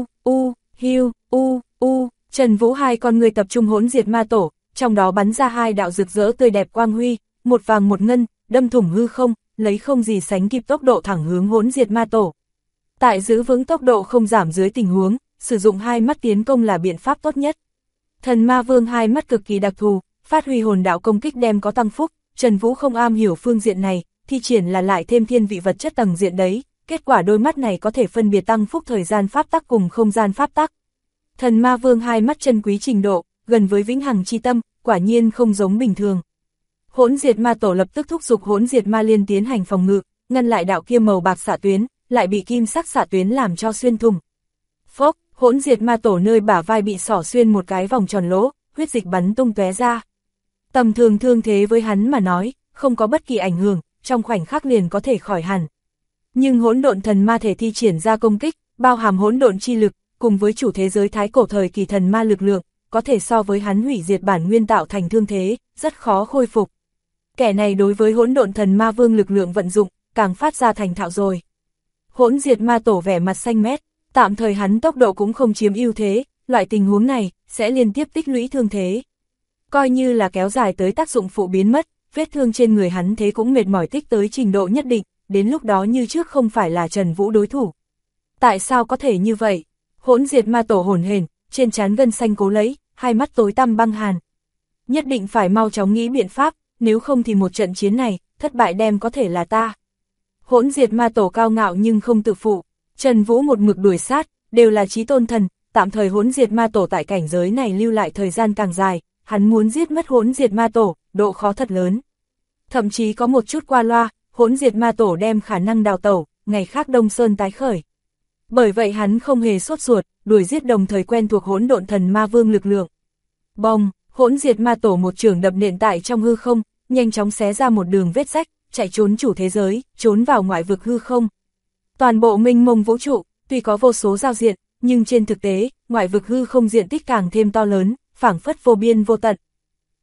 hiu, Trần Vũ hai con người tập trung Hỗn Diệt Ma Tổ, trong đó bắn ra hai đạo rực rỡ tươi đẹp quang huy, một vàng một ngân, đâm thủng hư không, lấy không gì sánh kịp tốc độ thẳng hướng Hỗn Diệt Ma Tổ. Tại giữ vững tốc độ không giảm dưới tình huống, sử dụng hai mắt tiến công là biện pháp tốt nhất. Thần Ma Vương hai mắt cực kỳ đặc thù, phát huy hồn đạo công kích đem có tăng phúc, Trần Vũ không am hiểu phương diện này, thi triển là lại thêm thiên vị vật chất tầng diện đấy, kết quả đôi mắt này có thể phân biệt tăng phúc thời gian pháp tắc cùng không gian pháp tắc. Thần Ma Vương hai mắt chân quý trình độ, gần với vĩnh hằng chi tâm, quả nhiên không giống bình thường. Hỗn Diệt Ma Tổ lập tức thúc giục Hỗn Diệt Ma Liên tiến hành phòng ngự, ngăn lại đạo kia màu bạc xạ tuyến, lại bị kim sắc xạ tuyến làm cho xuyên thủng. Phốc, Hỗn Diệt Ma Tổ nơi bả vai bị xỏ xuyên một cái vòng tròn lỗ, huyết dịch bắn tung tóe ra. Tầm thường thương thế với hắn mà nói, không có bất kỳ ảnh hưởng, trong khoảnh khắc liền có thể khỏi hẳn. Nhưng Hỗn Độn Thần Ma thể thi triển ra công kích, bao hàm hỗn độn chi lực, cùng với chủ thế giới thái cổ thời kỳ thần ma lực lượng, có thể so với hắn hủy diệt bản nguyên tạo thành thương thế, rất khó khôi phục. Kẻ này đối với Hỗn Độn Thần Ma Vương lực lượng vận dụng, càng phát ra thành thạo rồi. Hỗn Diệt Ma Tổ vẻ mặt xanh mét, tạm thời hắn tốc độ cũng không chiếm ưu thế, loại tình huống này sẽ liên tiếp tích lũy thương thế. Coi như là kéo dài tới tác dụng phụ biến mất, vết thương trên người hắn thế cũng mệt mỏi tích tới trình độ nhất định, đến lúc đó như trước không phải là Trần Vũ đối thủ. Tại sao có thể như vậy? Hỗn Diệt Ma Tổ hổn hển, trên trán gân xanh cố lấy, hai mắt tối tăm băng hàn. Nhất định phải mau chóng nghĩ biện pháp, nếu không thì một trận chiến này, thất bại đem có thể là ta. Hỗn Diệt Ma Tổ cao ngạo nhưng không tự phụ, Trần Vũ một mực đuổi sát, đều là chí tôn thần, tạm thời Hỗn Diệt Ma Tổ tại cảnh giới này lưu lại thời gian càng dài, hắn muốn giết mất Hỗn Diệt Ma Tổ, độ khó thật lớn. Thậm chí có một chút qua loa, Hỗn Diệt Ma Tổ đem khả năng đào tẩu, ngày khác Đông Sơn tái khởi. Bởi vậy hắn không hề sốt ruột, đuổi giết đồng thời quen thuộc Hỗn Độn Thần Ma Vương lực lượng. Bong, Hỗn Diệt Ma Tổ một chưởng đập nện tại trong hư không, nhanh chóng xé ra một đường vết rách, chạy trốn chủ thế giới, trốn vào ngoại vực hư không. Toàn bộ mênh mông vũ trụ, tuy có vô số giao diện, nhưng trên thực tế, ngoại vực hư không diện tích càng thêm to lớn, phảng phất vô biên vô tận.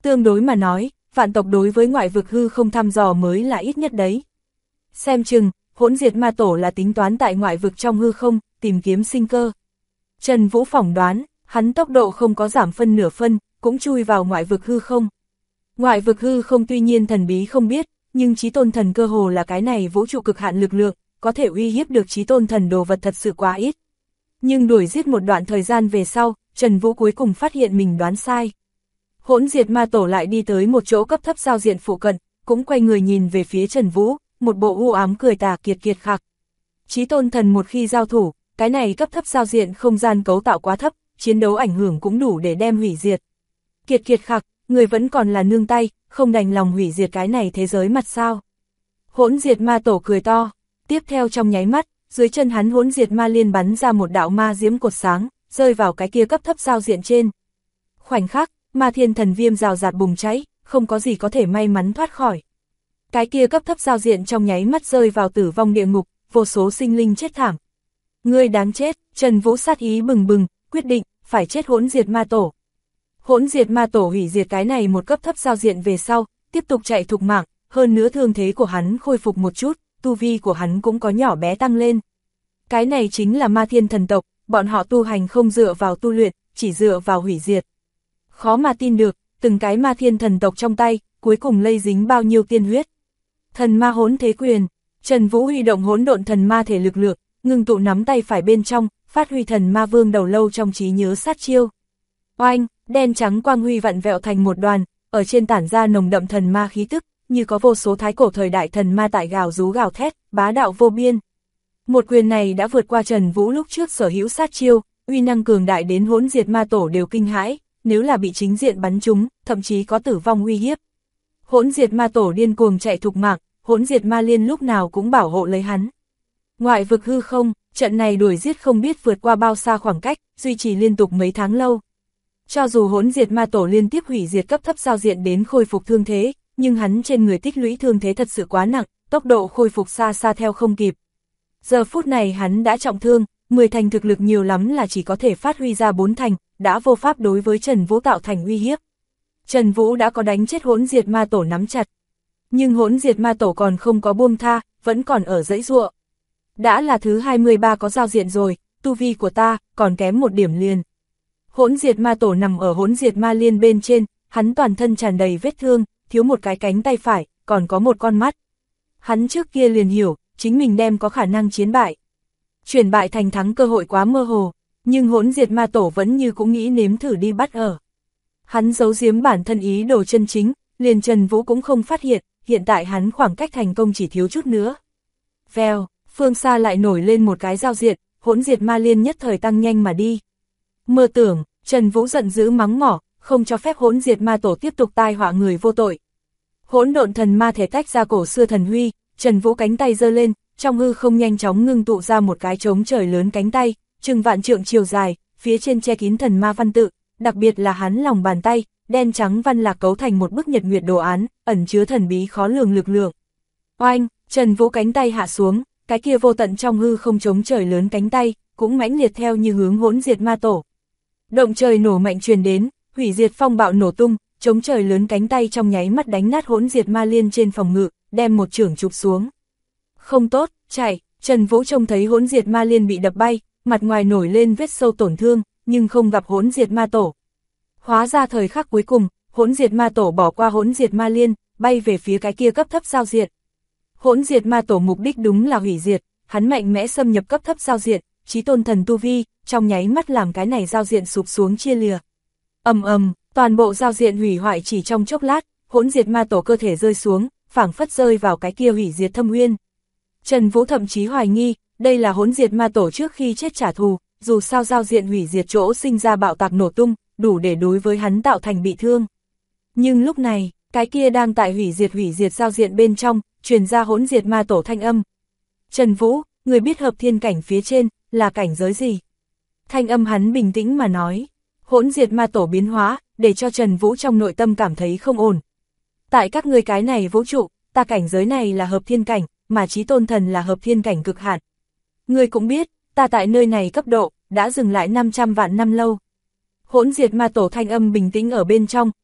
Tương đối mà nói, vạn tộc đối với ngoại vực hư không thăm dò mới là ít nhất đấy. Xem chừng, hỗn diệt ma tổ là tính toán tại ngoại vực trong hư không, tìm kiếm sinh cơ. Trần Vũ phỏng đoán, hắn tốc độ không có giảm phân nửa phân, cũng chui vào ngoại vực hư không. Ngoại vực hư không tuy nhiên thần bí không biết, nhưng chí tôn thần cơ hồ là cái này vũ trụ cực hạn lực lượng, có thể uy hiếp được chí tôn thần đồ vật thật sự quá ít. Nhưng đuổi giết một đoạn thời gian về sau, Trần Vũ cuối cùng phát hiện mình đoán sai. Hỗn diệt ma tổ lại đi tới một chỗ cấp thấp giao diện phụ cận, cũng quay người nhìn về phía Trần Vũ, một bộ u ám cười tà kiệt kiệt khạc. Chí tôn thần một khi giao thủ, cái này cấp thấp giao diện không gian cấu tạo quá thấp, chiến đấu ảnh hưởng cũng đủ để đem hủy diệt. Kiệt kiệt khạc, người vẫn còn là nương tay, không đành lòng hủy diệt cái này thế giới mặt sao. Hỗn diệt ma tổ cười to, tiếp theo trong nháy mắt, dưới chân hắn hỗn diệt ma liên bắn ra một đạo ma diễm cột sáng, rơi vào cái kia cấp thấp giao diện trên. Khoảnh khắc, ma thiên thần viêm rào rạt bùng cháy, không có gì có thể may mắn thoát khỏi. Cái kia cấp thấp giao diện trong nháy mắt rơi vào tử vong địa ngục, vô số sinh linh chết thảm. Ngươi đáng chết, Trần Vũ sát ý bừng bừng, quyết định, phải chết hỗn diệt ma tổ. Hỗn diệt ma tổ hủy diệt cái này một cấp thấp giao diện về sau, tiếp tục chạy thục mạng, hơn nữa thương thế của hắn khôi phục một chút, tu vi của hắn cũng có nhỏ bé tăng lên. Cái này chính là ma thiên thần tộc, bọn họ tu hành không dựa vào tu luyện, chỉ dựa vào hủy diệt. Khó mà tin được, từng cái ma thiên thần tộc trong tay, cuối cùng lây dính bao nhiêu tiên huyết. Thần ma hỗn thế quyền, Trần Vũ huy động hỗn độn thần ma thể lực lượng, ngưng tụ nắm tay phải bên trong, phát huy thần ma vương đầu lâu trong trí nhớ sát chiêu. Oanh, đen trắng quang huy vặn vẹo thành một đoàn, ở trên tản ra nồng đậm thần ma khí tức, như có vô số thái cổ thời đại thần ma tại gào rú gào thét, bá đạo vô biên. Một quyền này đã vượt qua Trần Vũ lúc trước sở hữu sát chiêu, uy năng cường đại đến hỗn diệt ma tổ đều kinh hãi, nếu là bị chính diện bắn trúng, thậm chí có tử vong uy hiếp. Hỗn diệt ma tổ điên cuồng chạy thục mạng, hỗn diệt ma liên lúc nào cũng bảo hộ lấy hắn. Ngoại vực hư không, trận này đuổi giết không biết vượt qua bao xa khoảng cách, duy trì liên tục mấy tháng lâu. Cho dù hỗn diệt ma tổ liên tiếp hủy diệt cấp thấp giao diện đến khôi phục thương thế, nhưng hắn trên người tích lũy thương thế thật sự quá nặng, tốc độ khôi phục xa xa theo không kịp. Giờ phút này hắn đã trọng thương, 10 thành thực lực nhiều lắm là chỉ có thể phát huy ra 4 thành, đã vô pháp đối với Trần Vũ tạo thành uy hiếp. Trần Vũ đã có đánh chết hỗn diệt ma tổ nắm chặt. Nhưng hỗn diệt ma tổ còn không có buông tha, vẫn còn ở dãy giụa. Đã là thứ 23 có giao diện rồi, tu vi của ta, còn kém một điểm liền. Hỗn diệt ma tổ nằm ở hỗn diệt ma liên bên trên, hắn toàn thân tràn đầy vết thương, thiếu một cái cánh tay phải, còn có một con mắt. Hắn trước kia liền hiểu, chính mình đem có khả năng chiến bại. Chuyển bại thành thắng cơ hội quá mơ hồ, nhưng hỗn diệt ma tổ vẫn như cũng nghĩ nếm thử đi bắt ở. Hắn giấu giếm bản thân ý đồ chân chính, liền Trần Vũ cũng không phát hiện tại hắn khoảng cách thành công chỉ thiếu chút nữa. Vèo, phương xa lại nổi lên một cái giao diện, hỗn diệt ma liên nhất thời tăng nhanh mà đi. Mơ tưởng, Trần Vũ giận dữ mắng mỏ, không cho phép hỗn diệt ma tổ tiếp tục tai họa người vô tội. Hỗn độn thần ma thể tách ra cổ xưa thần huy, Trần Vũ cánh tay giơ lên, trong hư không nhanh chóng ngưng tụ ra một cái trống trời lớn cánh tay, chừng vạn trượng chiều dài, phía trên che kín thần ma văn tự, đặc biệt là hắn lòng bàn tay, đen trắng văn lạc cấu thành một bức nhật nguyệt đồ án, ẩn chứa thần bí khó lường lực lượng. Oanh, Trần Vũ cánh tay hạ xuống, cái kia vô tận trong hư không trống trời lớn cánh tay, cũng mãnh liệt theo như hướng hỗn diệt ma tổ. Động trời nổ mạnh truyền đến, hủy diệt phong bạo nổ tung, trống trời lớn cánh tay trong nháy mắt đánh nát hỗn diệt ma liên trên phòng ngự, đem một chưởng chụp xuống. Không tốt, chạy, Trần Vũ trông thấy hỗn diệt ma liên bị đập bay, mặt ngoài nổi lên vết sâu tổn thương, nhưng không gặp hỗn diệt ma tổ. Hóa ra thời khắc cuối cùng, hỗn diệt ma tổ bỏ qua hỗn diệt ma liên, bay về phía cái kia cấp thấp giao diện. Hỗn diệt ma tổ mục đích đúng là hủy diệt, hắn mạnh mẽ xâm nhập cấp thấp giao diện, chí tôn thần tu vi, trong nháy mắt làm cái này giao diện sụp xuống chia lìa. Ầm ầm, toàn bộ giao diện hủy hoại chỉ trong chốc lát, hỗn diệt ma tổ cơ thể rơi xuống, phảng phất rơi vào cái kia hủy diệt thâm uyên. Trần Vũ thậm chí hoài nghi, đây là hỗn diệt ma tổ trước khi chết trả thù, dù sao giao diện hủy diệt chỗ sinh ra bạo tạc nổ tung, đủ để đối với hắn tạo thành bị thương. Nhưng lúc này, cái kia đang tại hủy diệt giao diện bên trong, truyền ra hỗn diệt ma tổ thanh âm. Trần Vũ, người biết hợp thiên cảnh phía trên, là cảnh giới gì? Thanh âm hắn bình tĩnh mà nói. Hỗn diệt ma tổ biến hóa, để cho Trần Vũ trong nội tâm cảm thấy không ổn. Tại các ngươi cái này vũ trụ, ta cảnh giới này là hợp thiên cảnh, mà chí tôn thần là hợp thiên cảnh cực hạn. Ngươi cũng biết, ta tại nơi này cấp độ, đã dừng lại 500 vạn năm lâu. Hỗn diệt ma tổ thanh âm bình tĩnh ở bên trong,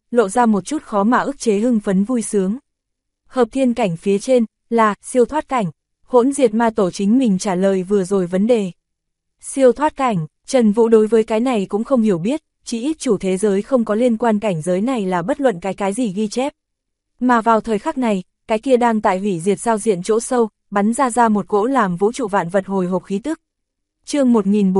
lộ ra một chút khó mà ức chế hưng phấn vui sướng. Hợp thiên cảnh phía trên, là, siêu thoát cảnh. Hỗn diệt ma tổ chính mình trả lời vừa rồi vấn đề. Siêu thoát cảnh, Trần Vũ đối với cái này cũng không hiểu biết, chỉ ít chủ thế giới không có liên quan cảnh giới này là bất luận cái gì ghi chép. Mà vào thời khắc này, cái kia đang tại hủy diệt giao diện chỗ sâu, bắn ra một cỗ làm vũ trụ vạn vật hồi hộp khí tức. Chương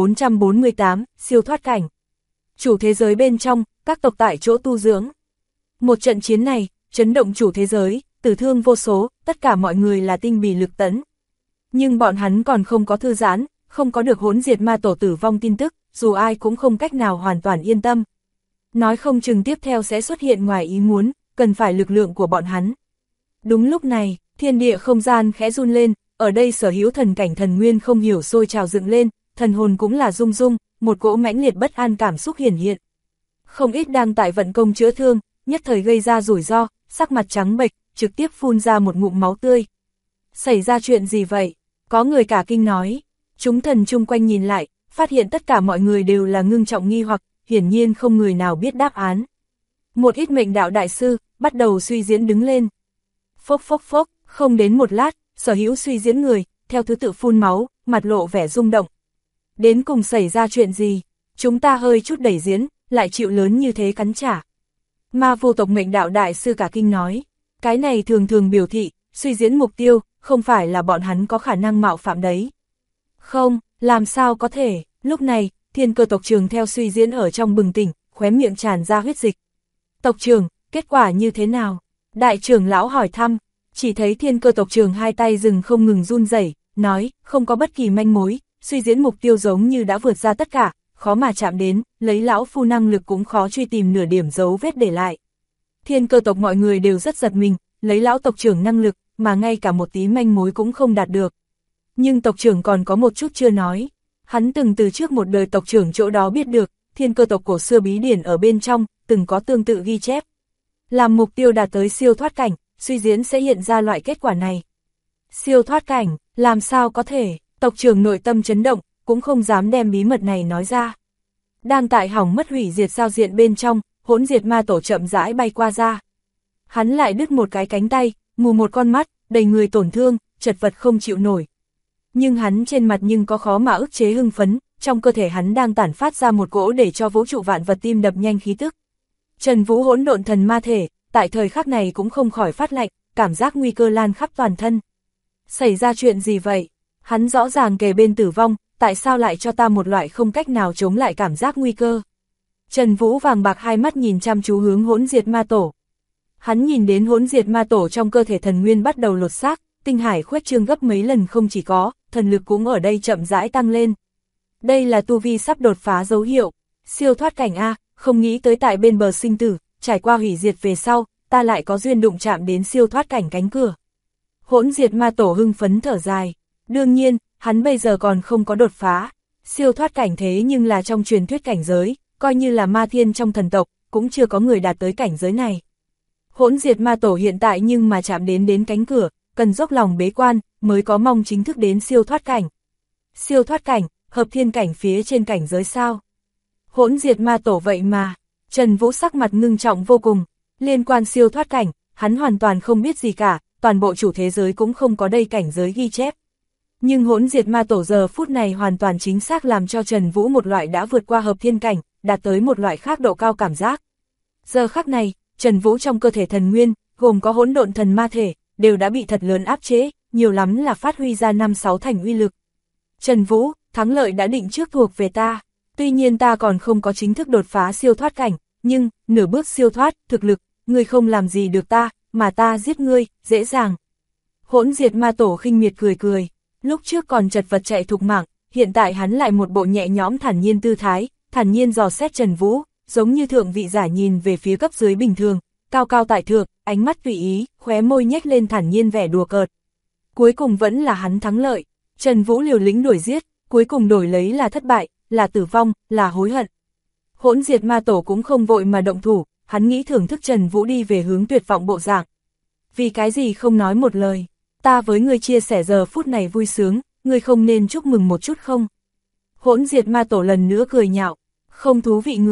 1448, siêu thoát cảnh. Chủ thế giới bên trong, các tộc tại chỗ tu dưỡng. Một trận chiến này, chấn động chủ thế giới, tử thương vô số, tất cả mọi người là tinh bì lực tẫn. Nhưng bọn hắn còn không có thư giãn, không có được hỗn diệt ma tổ tử vong tin tức, dù ai cũng không cách nào hoàn toàn yên tâm. Nói không chừng tiếp theo sẽ xuất hiện ngoài ý muốn, cần phải lực lượng của bọn hắn. Đúng lúc này, thiên địa không gian khẽ run lên, ở đây sở hữu thần cảnh thần nguyên không hiểu sôi trào dựng lên, thần hồn cũng là rung rung, một cỗ mãnh liệt bất an cảm xúc hiển hiện. Không ít đang tại vận công chữa thương, nhất thời gây ra rủi ro, sắc mặt trắng bệch, trực tiếp phun ra một ngụm máu tươi. Xảy ra chuyện gì vậy? Có người cả kinh nói. Chúng thần chung quanh nhìn lại, phát hiện tất cả mọi người đều là ngưng trọng nghi hoặc, hiển nhiên không người nào biết đáp án. Một ít mệnh đạo đại sư, bắt đầu suy diễn đứng lên. Phốc phốc phốc, không đến một lát, sở hữu suy diễn người, theo thứ tự phun máu, mặt lộ vẻ rung động. Đến cùng xảy ra chuyện gì? Chúng ta hơi chút đẩy diễn, lại chịu lớn như thế cắn trả. Ma vô tộc mệnh đạo đại sư cả kinh nói. Cái này thường biểu thị, suy diễn mục tiêu, không phải là bọn hắn có khả năng mạo phạm đấy. Không, làm sao có thể, lúc này, Thiên Cơ tộc trưởng theo suy diễn ở trong bừng tỉnh, khóe miệng tràn ra huyết dịch. Tộc trưởng, kết quả như thế nào? Đại trưởng lão hỏi thăm, chỉ thấy Thiên Cơ tộc trưởng hai tay dừng không ngừng run rẩy, nói, không có bất kỳ manh mối, suy diễn mục tiêu giống như đã vượt ra tất cả, khó mà chạm đến, lấy lão phu năng lực cũng khó truy tìm nửa điểm dấu vết để lại. Thiên Cơ tộc mọi người đều rất giật mình, lấy lão tộc trưởng năng lực, mà ngay cả một tí manh mối cũng không đạt được. Nhưng tộc trưởng còn có một chút chưa nói, hắn từng từ trước một đời tộc trưởng chỗ đó biết được, Thiên Cơ tộc cổ xưa bí điển ở bên trong, từng có tương tự ghi chép. Làm mục tiêu đạt tới siêu thoát cảnh, suy diễn sẽ hiện ra loại kết quả này. Siêu thoát cảnh, làm sao có thể, tộc trưởng nội tâm chấn động, cũng không dám đem bí mật này nói ra. Đang tại hỏng mất hủy diệt giao diện bên trong, hỗn diệt ma tổ chậm rãi bay qua ra. Hắn lại đứt một cái cánh tay, mù một con mắt, đầy người tổn thương, chật vật không chịu nổi. Nhưng hắn trên mặt nhưng có khó mà ức chế hưng phấn, trong cơ thể hắn đang tản phát ra một cỗ để cho vũ trụ vạn vật tim đập nhanh khí tức. Trần Vũ hỗn độn thần ma thể, tại thời khắc này cũng không khỏi phát lạnh, cảm giác nguy cơ lan khắp toàn thân. Xảy ra chuyện gì vậy? Hắn rõ ràng kề bên tử vong, tại sao lại cho ta một loại không cách nào chống lại cảm giác nguy cơ? Trần Vũ vàng bạc hai mắt nhìn chăm chú hướng hỗn diệt ma tổ. Hắn nhìn đến hỗn diệt ma tổ trong cơ thể thần nguyên bắt đầu lột xác, tinh hải khuếch trương gấp mấy lần không chỉ có, thần lực cũng ở đây chậm rãi tăng lên. Đây là tu vi sắp đột phá dấu hiệu, siêu thoát cảnh A, không nghĩ tới tại bên bờ sinh tử, trải qua hủy diệt về sau, ta lại có duyên đụng chạm đến siêu thoát cảnh cánh cửa. Hỗn diệt ma tổ hưng phấn thở dài, đương nhiên, hắn bây giờ còn không có đột phá, siêu thoát cảnh thế nhưng là trong truyền thuyết cảnh giới, coi như là ma thiên trong thần tộc, cũng chưa có người đạt tới cảnh giới này. Hỗn diệt ma tổ hiện tại nhưng mà chạm đến cánh cửa, cần dốc lòng bế quan, mới có mong chính thức đến siêu thoát cảnh. Siêu thoát cảnh, hợp thiên cảnh phía trên cảnh giới sao? Hỗn diệt ma tổ vậy mà, Trần Vũ sắc mặt ngưng trọng vô cùng, liên quan siêu thoát cảnh, hắn hoàn toàn không biết gì cả, toàn bộ chủ thế giới cũng không có đây cảnh giới ghi chép. Nhưng hỗn diệt ma tổ giờ phút này hoàn toàn chính xác làm cho Trần Vũ một loại đã vượt qua hợp thiên cảnh, đạt tới một loại khác độ cao cảm giác. Giờ khắc này, Trần Vũ trong cơ thể thần nguyên, gồm có hỗn độn thần ma thể, đều đã bị thật lớn áp chế, nhiều lắm là phát huy ra 5-6 thành uy lực. Trần Vũ, thắng lợi đã định trước thuộc về ta, tuy nhiên ta còn không có chính thức đột phá siêu thoát cảnh, nhưng, nửa bước siêu thoát, thực lực, ngươi không làm gì được ta, mà ta giết ngươi, dễ dàng. Hỗn diệt ma tổ khinh miệt cười, lúc trước còn chật vật chạy thục mạng, hiện tại hắn lại một bộ nhẹ nhõm thản nhiên tư thái, thản nhiên dò xét Trần Vũ, giống như thượng vị giả nhìn về phía cấp dưới bình thường, cao cao tại thượng, ánh mắt tùy ý, khóe môi nhếch lên thản nhiên vẻ đùa cợt. Cuối cùng vẫn là hắn thắng lợi, Trần Vũ liều lĩnh đuổi giết, cuối cùng đổi lấy là thất bại, là tử vong, là hối hận. Hỗn diệt ma tổ cũng không vội mà động thủ, hắn nghĩ thưởng thức Trần Vũ đi về hướng tuyệt vọng bộ dạng. Vì cái gì không nói một lời, ta với ngươi chia sẻ giờ phút này vui sướng, ngươi không nên chúc mừng một chút không? Hỗn diệt ma tổ lần nữa cười nhạo, không thú vị người,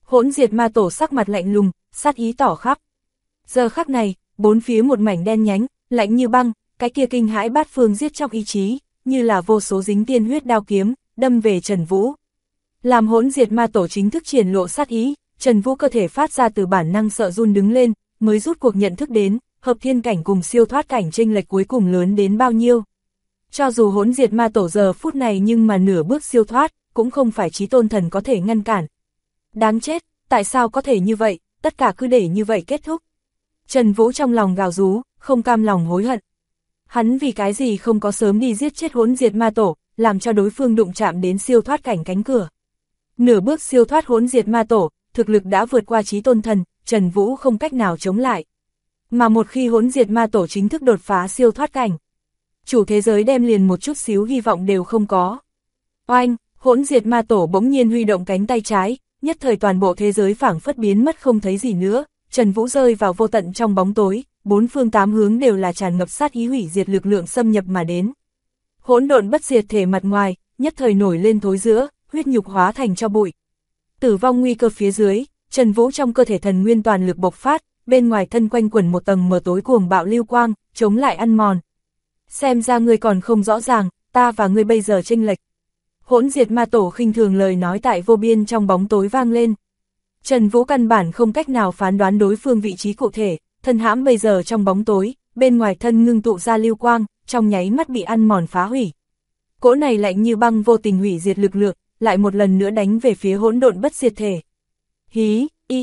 Hỗn diệt ma tổ sắc mặt lạnh lùng, sát ý tỏ khắp. Giờ khắc này, bốn phía một mảnh đen nhánh, lạnh như băng, cái kia kinh hãi bát phương giết chóc ý chí, như là vô số dính tiên huyết đao kiếm, đâm về Trần Vũ. Làm hỗn diệt ma tổ chính thức triển lộ sát ý, Trần Vũ cơ thể phát ra từ bản năng sợ run đứng lên, mới rút cuộc nhận thức đến, hợp thiên cảnh cùng siêu thoát cảnh chênh lệch cuối cùng lớn đến bao nhiêu. Cho dù hỗn diệt ma tổ giờ phút này nhưng mà nửa bước siêu thoát, cũng không phải chí tôn thần có thể ngăn cản. Đáng chết, tại sao có thể như vậy, tất cả cứ để như vậy kết thúc. Trần Vũ trong lòng gào rú, không cam lòng hối hận. Hắn vì cái gì không có sớm đi giết chết hỗn diệt ma tổ, làm cho đối phương đụng chạm đến siêu thoát cảnh cánh cửa. Nửa bước siêu thoát hỗn diệt ma tổ, thực lực đã vượt qua chí tôn thần, Trần Vũ không cách nào chống lại. Mà một khi hỗn diệt ma tổ chính thức đột phá siêu thoát cảnh, chủ thế giới đem liền một chút xíu hy vọng đều không có. Oanh, hỗn diệt ma tổ bỗng nhiên huy động cánh tay trái, nhất thời toàn bộ thế giới phảng phất biến mất không thấy gì nữa, Trần Vũ rơi vào vô tận trong bóng tối, bốn phương tám hướng đều là tràn ngập sát ý hủy diệt lực lượng xâm nhập mà đến. Hỗn độn bất diệt thể mặt ngoài, nhất thời nổi lên thối rữa, huyết nhục hóa thành cho bụi. Tử vong nguy cơ phía dưới, Trần Vũ trong cơ thể thần nguyên toàn lực bộc phát, bên ngoài thân quanh quẩn một tầng mờ tối cuồng bạo lưu quang, chống lại ăn mòn. Xem ra ngươi còn không rõ ràng, ta và ngươi bây giờ chênh lệch. Hỗn diệt ma tổ khinh thường lời nói tại vô biên trong bóng tối vang lên. Trần Vũ căn bản không cách nào phán đoán đối phương vị trí cụ thể, thân hãm bây giờ trong bóng tối, bên ngoài thân ngưng tụ ra lưu quang, trong nháy mắt bị ăn mòn phá hủy. Cỗ này lạnh như băng vô tình hủy diệt lực lượng, lại một lần nữa đánh về phía hỗn độn bất diệt thể. Hí,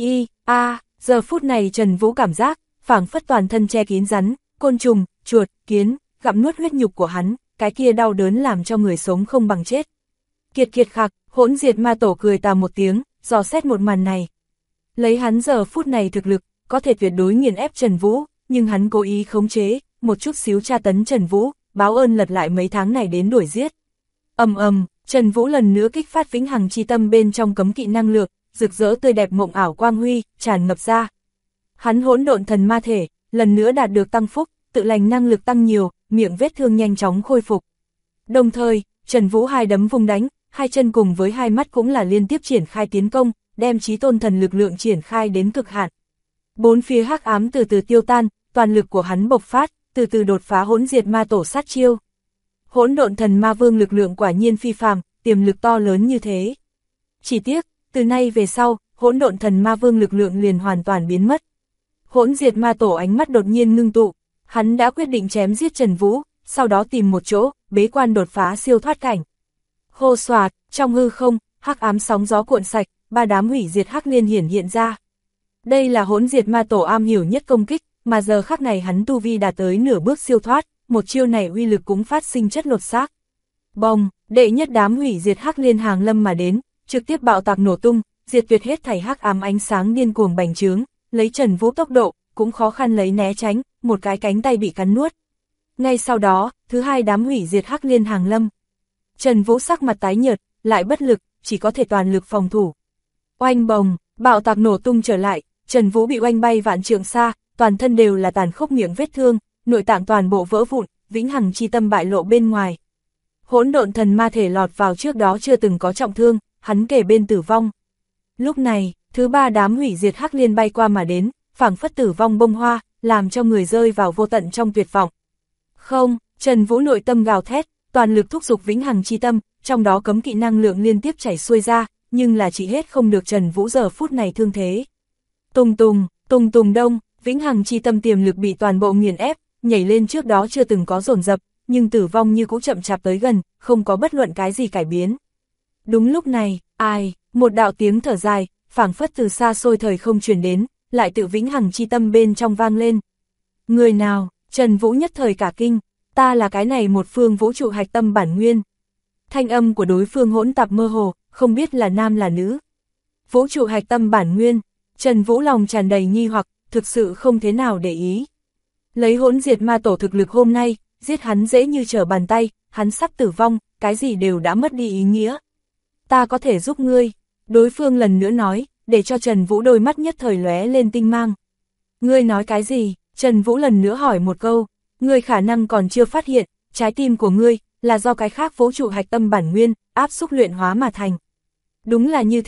giờ phút này Trần Vũ cảm giác, phảng phất toàn thân che kín rắn, côn trùng, chuột, kiến, gặm nuốt huyết nhục của hắn, cái kia đau đớn làm cho người sống không bằng chết. Kiệt kiệt khạc, hỗn diệt ma tổ cười tà một tiếng, dò xét một màn này. Lấy hắn giờ phút này thực lực, có thể tuyệt đối nghiền ép Trần Vũ, nhưng hắn cố ý khống chế, một chút xíu tra tấn Trần Vũ, báo ơn lật lại mấy tháng này đến đuổi giết. Trần Vũ lần nữa kích phát vĩnh hằng chi tâm bên trong cấm kỵ năng lượng, rực rỡ tươi đẹp mộng ảo quang huy, tràn ngập ra. Hắn hỗn độn thần ma thể, lần nữa đạt được tăng phúc, tự lành năng lực tăng nhiều, miệng vết thương nhanh chóng khôi phục. Đồng thời, Trần Vũ hai đấm vung đánh, hai chân cùng với hai mắt cũng là liên tiếp triển khai tiến công, đem chí tôn thần lực lượng triển khai đến cực hạn. Bốn phía hắc ám từ từ tiêu tan, toàn lực của hắn bộc phát, từ từ đột phá hỗn diệt ma tổ sát chiêu. Hỗn độn thần ma vương lực lượng quả nhiên phi phàm, tiềm lực to lớn như thế. Chỉ tiếc, từ nay về sau, hỗn độn thần ma vương lực lượng liền hoàn toàn biến mất. Hỗn diệt ma tổ ánh mắt đột nhiên ngưng tụ, hắn đã quyết định chém giết Trần Vũ, sau đó tìm một chỗ, bế quan đột phá siêu thoát cảnh. Hô xoạt, trong hư không, hắc ám sóng gió cuộn sạch, ba đám hủy diệt hắc liên hiện ra. Đây là hỗn diệt ma tổ am hiểu nhất công kích, mà giờ khắc này hắn tu vi đạt tới nửa bước siêu thoát, một chiêu này uy lực cũng phát sinh chất lột xác. Bồng, đệ nhất đám hủy diệt hắc liên hàng lâm mà đến, trực tiếp bạo tạc nổ tung, diệt tuyệt hết thảy hắc ám ánh sáng điên cuồng bành trướng, lấy Trần Vũ tốc độ, cũng khó khăn lấy né tránh, một cái cánh tay bị cắn nuốt. Ngay sau đó, thứ hai đám hủy diệt hắc liên hàng lâm. Trần Vũ sắc mặt tái nhợt, lại bất lực, chỉ có thể toàn lực phòng thủ. Oanh bồng, bạo tạc nổ tung trở lại, Trần Vũ bị oanh bay vạn trượng xa, toàn thân đều là tàn khốc miệng vết thương, nội tạng toàn bộ vỡ vụn, vĩnh hằng chi tâm bại lộ bên ngoài. Hỗn độn thần ma thể lọt vào trước đó chưa từng có trọng thương, hắn kề bên tử vong. Lúc này, thứ ba đám hủy diệt hắc liên bay qua mà đến, phảng phất tử vong bông hoa, làm cho người rơi vào vô tận trong tuyệt vọng. Không, Trần Vũ nội tâm gào thét, toàn lực thúc giục vĩnh hằng chi tâm, trong đó cấm kỵ năng lượng liên tiếp chảy xuôi ra, nhưng là chỉ hết không được Trần Vũ giờ phút này thương thế. Tùng tùng đông, vĩnh hằng chi tâm tiềm lực bị toàn bộ nghiền ép, nhảy lên trước đó chưa từng có dồn dập, nhưng tử vong như cũ chậm chạp tới gần, không có bất luận cái gì cải biến. Đúng lúc này, một đạo tiếng thở dài, phảng phất từ xa xôi thời không truyền đến, lại tự vĩnh hằng chi tâm bên trong vang lên. Người nào? Trần Vũ nhất thời cả kinh, ta là cái này một phương vũ trụ hạch tâm bản nguyên. Thanh âm của đối phương hỗn tạp mơ hồ, không biết là nam là nữ. Vũ trụ hạch tâm bản nguyên, Trần Vũ lòng tràn đầy nghi hoặc, thực sự không thế nào để ý. Lấy hỗn diệt ma tổ thực lực hôm nay, giết hắn dễ như trở bàn tay, hắn sắp tử vong, cái gì đều đã mất đi ý nghĩa. Ta có thể giúp ngươi, đối phương lần nữa nói, để cho Trần Vũ đôi mắt nhất thời lóe lên tinh mang. Ngươi nói cái gì? Trần Vũ lần nữa hỏi một câu, ngươi khả năng còn chưa phát hiện, trái tim của ngươi là do cái khác vũ trụ hạch tâm bản nguyên, áp xúc luyện hóa mà thành. Đúng là như thế,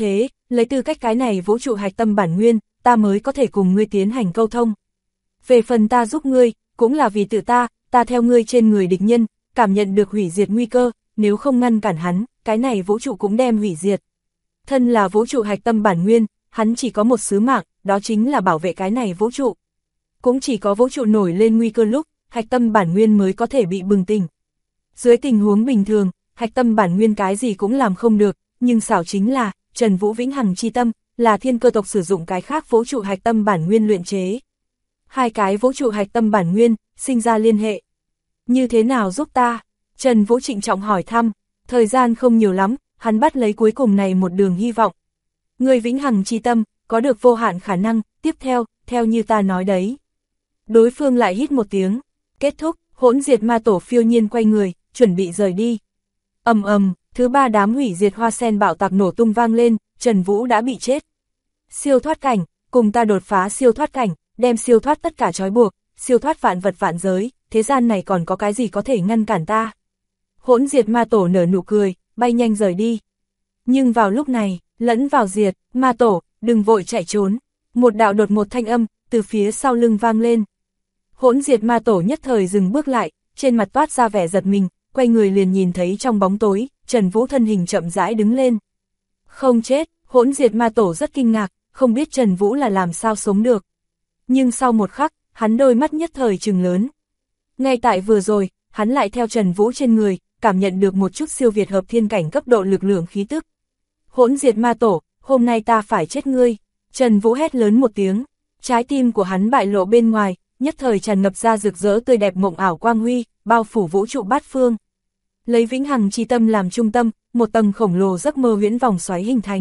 lấy tư cách cái này vũ trụ hạch tâm bản nguyên, ta mới có thể cùng ngươi tiến hành câu thông. Về phần ta giúp ngươi, cũng là vì tự ta theo ngươi trên người địch nhân, cảm nhận được hủy diệt nguy cơ, nếu không ngăn cản hắn, cái này vũ trụ cũng đem hủy diệt. Thân là vũ trụ hạch tâm bản nguyên, hắn chỉ có một sứ mạng, đó chính là bảo vệ cái này vũ trụ. Cũng chỉ có vũ trụ nổi lên nguy cơ lúc, hạch tâm bản nguyên mới có thể bị bừng tỉnh. Dưới tình huống bình thường, hạch tâm bản nguyên cái gì cũng làm không được, nhưng xảo chính là, Trần Vũ Vĩnh Hằng chi tâm, là thiên cơ tộc sử dụng cái khác vũ trụ hạch tâm bản nguyên luyện chế. Hai cái vũ trụ hạch tâm bản nguyên, sinh ra liên hệ. Như thế nào giúp ta? Trần Vũ trịnh trọng hỏi thăm, thời gian không nhiều lắm, hắn bắt lấy cuối cùng này một đường hy vọng. Người Vĩnh Hằng chi tâm, có được vô hạn khả năng, tiếp theo như ta nói đấy. Đối phương lại hít một tiếng, kết thúc, hỗn diệt ma tổ phiêu nhiên quay người, chuẩn bị rời đi. Thứ ba đám hủy diệt hoa sen bạo tạc nổ tung vang lên, Trần Vũ đã bị chết. Siêu thoát cảnh, cùng ta đột phá siêu thoát cảnh, đem siêu thoát tất cả trói buộc, siêu thoát vạn vật vạn giới, thế gian này còn có cái gì có thể ngăn cản ta. Hỗn diệt ma tổ nở nụ cười, bay nhanh rời đi. Nhưng vào lúc này, lẫn vào diệt, ma tổ, đừng vội chạy trốn. Một đạo đột một thanh âm, từ phía sau lưng vang lên. Hỗn diệt ma tổ nhất thời dừng bước lại, trên mặt toát ra vẻ giật mình, quay người liền nhìn thấy trong bóng tối, Trần Vũ thân hình chậm rãi đứng lên. Không chết, hỗn diệt ma tổ rất kinh ngạc, không biết Trần Vũ là làm sao sống được. Nhưng sau một khắc, hắn đôi mắt nhất thời trừng lớn. Ngay tại vừa rồi, hắn lại theo Trần Vũ trên người, cảm nhận được một chút siêu việt hợp thiên cảnh cấp độ lực lượng khí tức. Hỗn diệt ma tổ, hôm nay ta phải chết ngươi. Trần Vũ hét lớn một tiếng, trái tim của hắn bại lộ bên ngoài, nhất thời tràn ngập ra rực rỡ tươi đẹp mộng ảo quang huy, bao phủ vũ trụ bát phương. Lấy Vĩnh Hằng chi tâm làm trung tâm, một tầng khổng lồ giấc mơ huyễn vòng xoáy hình thành.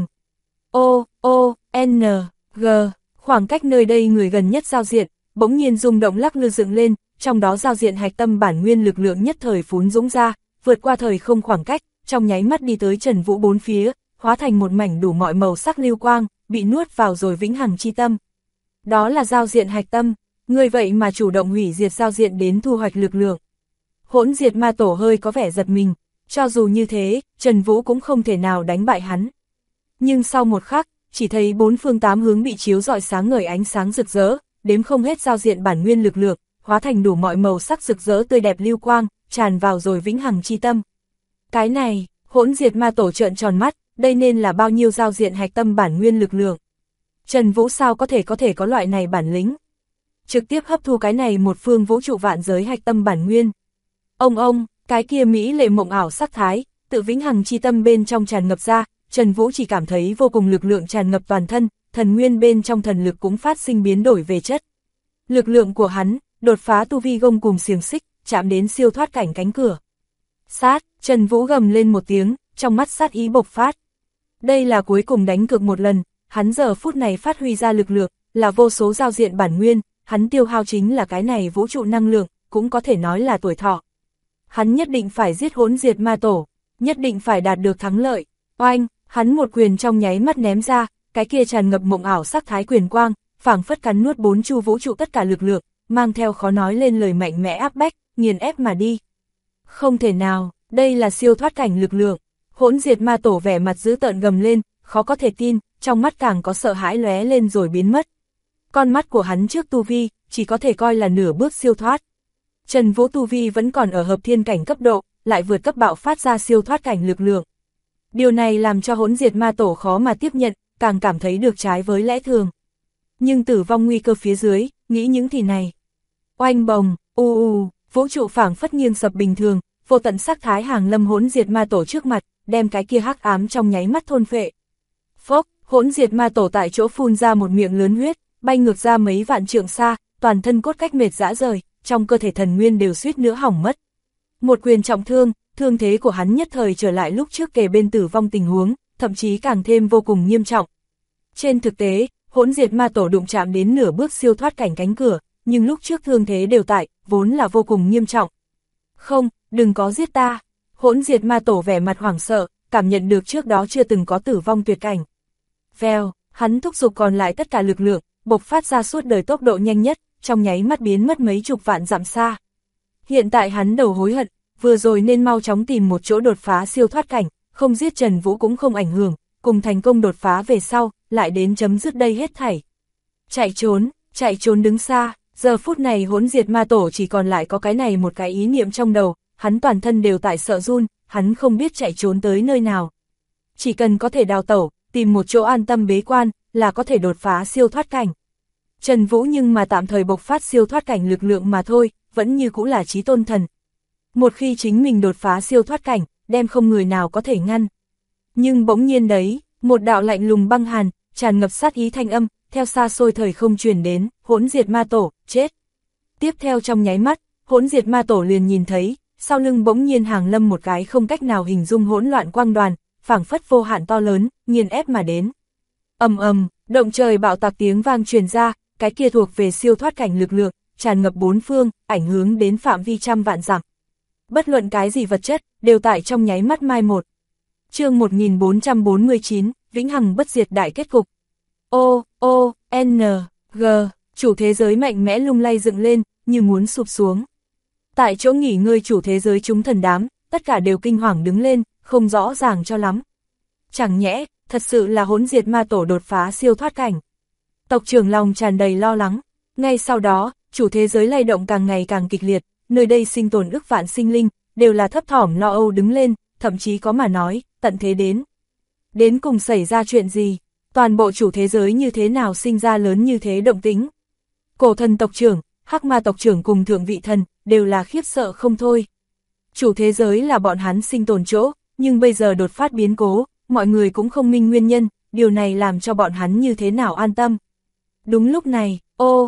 G, khoảng cách nơi đây người gần nhất giao diện, bỗng nhiên rung động lắc lư dựng lên, trong đó giao diện hạch tâm bản nguyên lực lượng nhất thời phún dũng ra, vượt qua thời không khoảng cách, trong nháy mắt đi tới Trần Vũ bốn phía, hóa thành một mảnh đủ mọi màu sắc lưu quang, bị nuốt vào rồi Vĩnh Hằng chi tâm. Đó là giao diện hạch tâm, người vậy mà chủ động hủy diệt giao diện đến thu hoạch lực lượng. Hỗn diệt ma tổ hơi có vẻ giật mình, cho dù như thế, Trần Vũ cũng không thể nào đánh bại hắn. Nhưng sau một khắc, chỉ thấy bốn phương tám hướng bị chiếu rọi sáng ngời ánh sáng rực rỡ, đếm không hết giao diện bản nguyên lực lượng, hóa thành đủ mọi màu sắc rực rỡ tươi đẹp lưu quang, tràn vào rồi Vĩnh Hằng chi tâm. Cái này, hỗn diệt ma tổ trợn tròn mắt, đây nên là bao nhiêu giao diện hạch tâm bản nguyên lực lượng. Trần Vũ sao có thể có loại này bản lĩnh. Trực tiếp hấp thu cái này một phương vũ trụ vạn giới hạch tâm bản nguyên. Ông, cái kia mỹ lệ mộng ảo sắc thái, tự Vĩnh Hằng chi tâm bên trong tràn ngập ra, Trần Vũ chỉ cảm thấy vô cùng lực lượng tràn ngập toàn thân, thần nguyên bên trong thần lực cũng phát sinh biến đổi về chất. Lực lượng của hắn, đột phá tu vi gông cùng xiềng xích, chạm đến siêu thoát cảnh cánh cửa. Sát, Trần Vũ gầm lên một tiếng, trong mắt sát ý bộc phát. Đây là cuối cùng đánh cược một lần, hắn giờ phút này phát huy ra lực lượng, là vô số giao diện bản nguyên, hắn tiêu hao chính là cái này vũ trụ năng lượng, cũng có thể nói là tuổi thọ. Hắn nhất định phải giết hỗn diệt ma tổ, nhất định phải đạt được thắng lợi. Oanh, hắn một quyền trong nháy mắt ném ra, cái kia tràn ngập mộng ảo sắc thái quyền quang, phảng phất cắn nuốt bốn chu vũ trụ tất cả lực lượng, mang theo khó nói lên lời mạnh mẽ áp bách, nghiền ép mà đi. Không thể nào, đây là siêu thoát cảnh lực lượng. Hỗn diệt ma tổ vẻ mặt dữ tợn gầm lên, khó có thể tin, trong mắt càng có sợ hãi lóe lên rồi biến mất. Con mắt của hắn trước tu vi, chỉ có thể coi là nửa bước siêu thoát. Trần Vũ tu vi vẫn còn ở hợp thiên cảnh cấp độ, lại vượt cấp bạo phát ra siêu thoát cảnh lực lượng. Điều này làm cho hỗn diệt ma tổ khó mà tiếp nhận, càng cảm thấy được trái với lẽ thường. Nhưng tử vong nguy cơ phía dưới, nghĩ những thì này. Oanh bồng, vũ trụ phảng phất nghiêng sập bình thường, vô tận sắc thái hàng lâm hỗn diệt ma tổ trước mặt, đem cái kia hắc ám trong nháy mắt thôn phệ. Phốc, hỗn diệt ma tổ tại chỗ phun ra một miệng lớn huyết, bay ngược ra mấy vạn trượng xa, toàn thân cốt cách mệt rã rời, trong cơ thể thần nguyên đều suýt nữa hỏng mất. Một quyền trọng thương, thương thế của hắn nhất thời trở lại lúc trước kề bên tử vong tình huống, thậm chí càng thêm vô cùng nghiêm trọng. Trên thực tế, hỗn diệt ma tổ đụng chạm đến nửa bước siêu thoát cảnh cánh cửa, nhưng lúc trước thương thế đều tại, vốn là vô cùng nghiêm trọng. Không, đừng có giết ta. Hỗn diệt ma tổ vẻ mặt hoảng sợ, cảm nhận được trước đó chưa từng có tử vong tuyệt cảnh. Vèo, hắn thúc giục còn lại tất cả lực lượng, bộc phát ra suốt đời tốc độ nhanh nhất, trong nháy mắt biến mất mấy chục vạn dặm xa. Hiện tại hắn đầu hối hận, vừa rồi nên mau chóng tìm một chỗ đột phá siêu thoát cảnh, không giết Trần Vũ cũng không ảnh hưởng, cùng thành công đột phá về sau, lại đến chấm dứt đây hết thảy. Chạy trốn đứng xa, giờ phút này Hỗn Diệt Ma Tổ chỉ còn lại có cái này một cái ý niệm trong đầu, hắn toàn thân đều tại sợ run, hắn không biết chạy trốn tới nơi nào. Chỉ cần có thể đào tẩu, tìm một chỗ an tâm bế quan, là có thể đột phá siêu thoát cảnh. Trần Vũ nhưng mà tạm thời bộc phát siêu thoát cảnh lực lượng mà thôi, vẫn như cũ là chí tôn thần. Một khi chính mình đột phá siêu thoát cảnh, đem không người nào có thể ngăn. Nhưng bỗng nhiên đấy, một đạo lạnh lùng băng hàn, tràn ngập sát ý thanh âm, theo xa xôi thời không truyền đến, Hỗn Diệt Ma Tổ, chết. Tiếp theo trong nháy mắt, Hỗn Diệt Ma Tổ liền nhìn thấy, sau lưng bỗng nhiên hàng lâm một cái không cách nào hình dung hỗn loạn quang đoàn, phảng phất vô hạn to lớn, nghiền ép mà đến. Ầm ầm, động trời bạo tạc tiếng vang truyền ra, cái kia thuộc về siêu thoát cảnh lực lượng, tràn ngập bốn phương, ảnh hưởng đến phạm vi trăm vạn dặm. Bất luận cái gì vật chất, đều tại trong nháy mắt mai một. Chương 1449, Vĩnh Hằng bất diệt đại kết cục. N, G, chủ thế giới mạnh mẽ lung lay dựng lên, như muốn sụp xuống. Tại chỗ nghỉ ngơi chủ thế giới chúng thần đám, tất cả đều kinh hoàng đứng lên, không rõ ràng cho lắm. Chẳng nhẽ, thật sự là Hỗn Diệt Ma Tổ đột phá siêu thoát cảnh. Tộc trưởng lòng tràn đầy lo lắng. Ngay sau đó, chủ thế giới lay động càng ngày càng kịch liệt, nơi đây sinh tồn ức vạn sinh linh, đều là thấp thỏm lo âu đứng lên, thậm chí có mà nói, tận thế đến. Đến cùng xảy ra chuyện gì? Toàn bộ chủ thế giới như thế nào sinh ra lớn như thế động tính? Cổ thần tộc trưởng, Hắc Ma tộc trưởng cùng thượng vị thần, đều là khiếp sợ không thôi. Chủ thế giới là bọn hắn sinh tồn chỗ, nhưng bây giờ đột phát biến cố, mọi người cũng không minh nguyên nhân, điều này làm cho bọn hắn như thế nào an tâm. Đúng lúc này,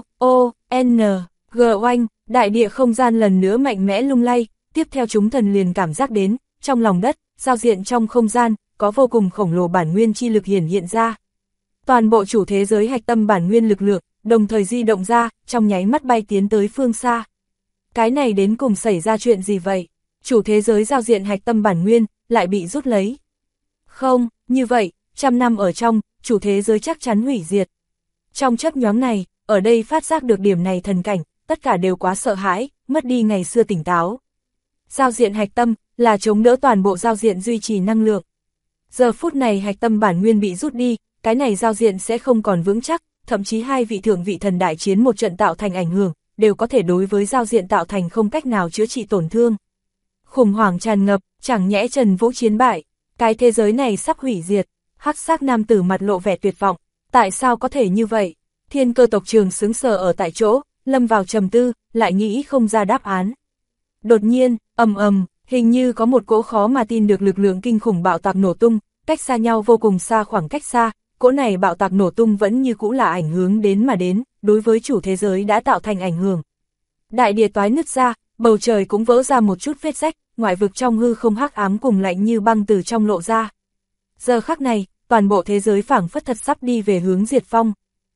N, G oanh, đại địa không gian lần nữa mạnh mẽ lung lay, tiếp theo chúng thần liền cảm giác đến, trong lòng đất, giao diện trong không gian, có vô cùng khổng lồ bản nguyên chi lực hiển hiện ra. Toàn bộ chủ thế giới hạch tâm bản nguyên lực lượng, đồng thời di động ra, trong nháy mắt bay tiến tới phương xa. Cái này đến cùng xảy ra chuyện gì vậy? Chủ thế giới giao diện hạch tâm bản nguyên, lại bị rút lấy. Không, như vậy, trăm năm ở trong, chủ thế giới chắc chắn hủy diệt. Trong chớp nhoáng này, ở đây phát giác được điểm này thần cảnh, tất cả đều quá sợ hãi, mất đi ngày xưa tỉnh táo. Giao diện hạch tâm, là chống đỡ toàn bộ giao diện duy trì năng lượng. Giờ phút này hạch tâm bản nguyên bị rút đi, cái này giao diện sẽ không còn vững chắc, thậm chí hai vị thượng vị thần đại chiến một trận tạo thành ảnh hưởng, đều có thể đối với giao diện tạo thành không cách nào chữa trị tổn thương. Khủng hoảng tràn ngập, chẳng nhẽ Trần Vũ chiến bại, cái thế giới này sắp hủy diệt. Hắc sắc nam tử mặt lộ vẻ tuyệt vọng, tại sao có thể như vậy? Thiên Cơ tộc trưởng sững sờ ở tại chỗ, lâm vào trầm tư, lại nghĩ không ra đáp án. Đột nhiên, hình như có một cỗ khó mà tin được lực lượng kinh khủng bạo tạc nổ tung, cách xa nhau vô cùng xa, khoảng cách xa, cỗ này bạo tạc nổ tung vẫn như cũ là ảnh hưởng đến mà đến, đối với chủ thế giới đã tạo thành ảnh hưởng. Đại địa toái nứt ra, bầu trời cũng vỡ ra một chút vết rách, ngoại vực trong hư không hắc ám cùng lạnh như băng từ trong lộ ra. Giờ khắc này, toàn bộ thế giới phảng phất thật sắp đi về hướng diệt phong.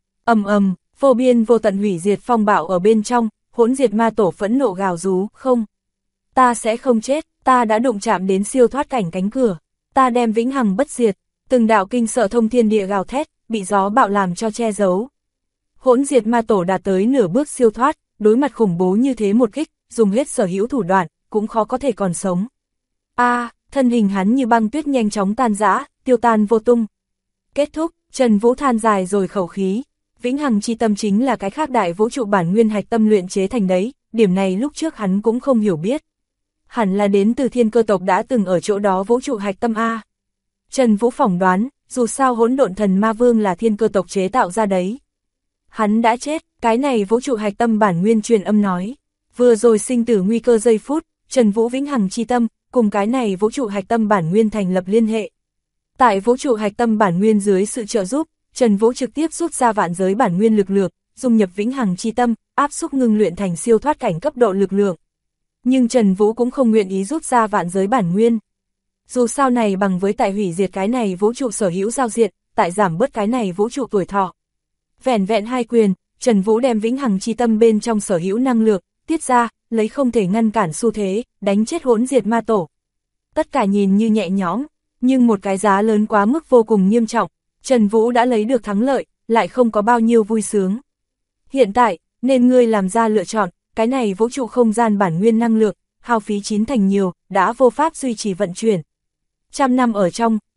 Vô biên vô tận hủy diệt phong bạo ở bên trong, Hỗn Diệt Ma Tổ phẫn nộ gào rú, không. Ta sẽ không chết, ta đã đụng chạm đến siêu thoát cảnh cánh cửa, ta đem vĩnh hằng bất diệt, từng đạo kinh sợ thông thiên địa gào thét, bị gió bạo làm cho che giấu. Hỗn Diệt Ma Tổ đạt tới nửa bước siêu thoát, đối mặt khủng bố như thế một kích, dùng hết sở hữu thủ đoạn, cũng khó có thể còn sống. Thân hình hắn như băng tuyết nhanh chóng tan rã, tiêu tan vô tung. Kết thúc, Trần Vũ than dài rồi khẩu khí. Vĩnh hằng chi tâm chính là cái khác đại vũ trụ bản nguyên hạch tâm luyện chế thành đấy, điểm này lúc trước hắn cũng không hiểu biết. Hẳn là đến từ Thiên Cơ tộc đã từng ở chỗ đó vũ trụ hạch tâm A. Trần Vũ phỏng đoán, dù sao hỗn độn thần ma vương là Thiên Cơ tộc chế tạo ra đấy. Hắn đã chết, cái này vũ trụ hạch tâm bản nguyên truyền âm nói. Vừa rồi sinh tử nguy cơ giây phút, Trần Vũ vĩnh hằng chi tâm, cùng cái này vũ trụ hạch tâm bản nguyên thành lập liên hệ. Tại vũ trụ hạch tâm bản nguyên dưới sự trợ giúp, Trần Vũ trực tiếp rút ra vạn giới bản nguyên lực lượng, dung nhập vĩnh hằng chi tâm, áp xúc ngưng luyện thành siêu thoát cảnh cấp độ lực lượng. Nhưng Trần Vũ cũng không nguyện ý rút ra vạn giới bản nguyên. Dù sao này bằng với tại hủy diệt cái này vũ trụ sở hữu giao diện, tại giảm bớt cái này vũ trụ tuổi thọ. Vẻn vẹn hai quyền, Trần Vũ đem vĩnh hằng chi tâm bên trong sở hữu năng lượng tiết ra, lấy không thể ngăn cản xu thế, đánh chết Hỗn Diệt Ma Tổ. Tất cả nhìn như nhẹ nhõm, nhưng một cái giá lớn quá mức vô cùng nghiêm trọng. Trần Vũ đã lấy được thắng lợi, lại không có bao nhiêu vui sướng. Hiện tại, nên ngươi làm ra lựa chọn, cái này vũ trụ không gian bản nguyên năng lượng, hao phí chín thành nhiều, đã vô pháp duy trì vận chuyển. Trăm năm ở trong,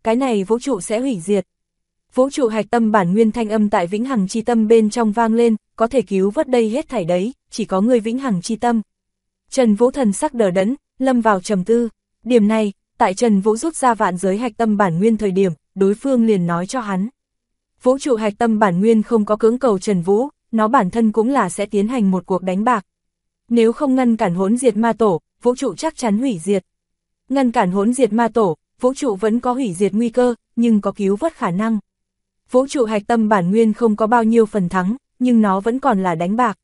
cái này vũ trụ sẽ hủy diệt. Vũ trụ hạch tâm bản nguyên thanh âm tại vĩnh hằng chi tâm bên trong vang lên, có thể cứu vớt đây hết thảy đấy, chỉ có người vĩnh hằng chi tâm. Trần Vũ thần sắc đờ đẫn, lâm vào trầm tư. Điểm này, tại Trần Vũ rút ra vạn giới hạch tâm bản nguyên thời điểm, đối phương liền nói cho hắn. Vũ trụ hạch tâm bản nguyên không có cưỡng cầu Trần Vũ, nó bản thân cũng là sẽ tiến hành một cuộc đánh bạc. Nếu không ngăn cản hỗn diệt ma tổ, vũ trụ chắc chắn hủy diệt. Ngăn cản hỗn diệt ma tổ, vũ trụ vẫn có hủy diệt nguy cơ, nhưng có cứu vớt khả năng. Vũ trụ hạch tâm bản nguyên không có bao nhiêu phần thắng, nhưng nó vẫn còn là đánh bạc.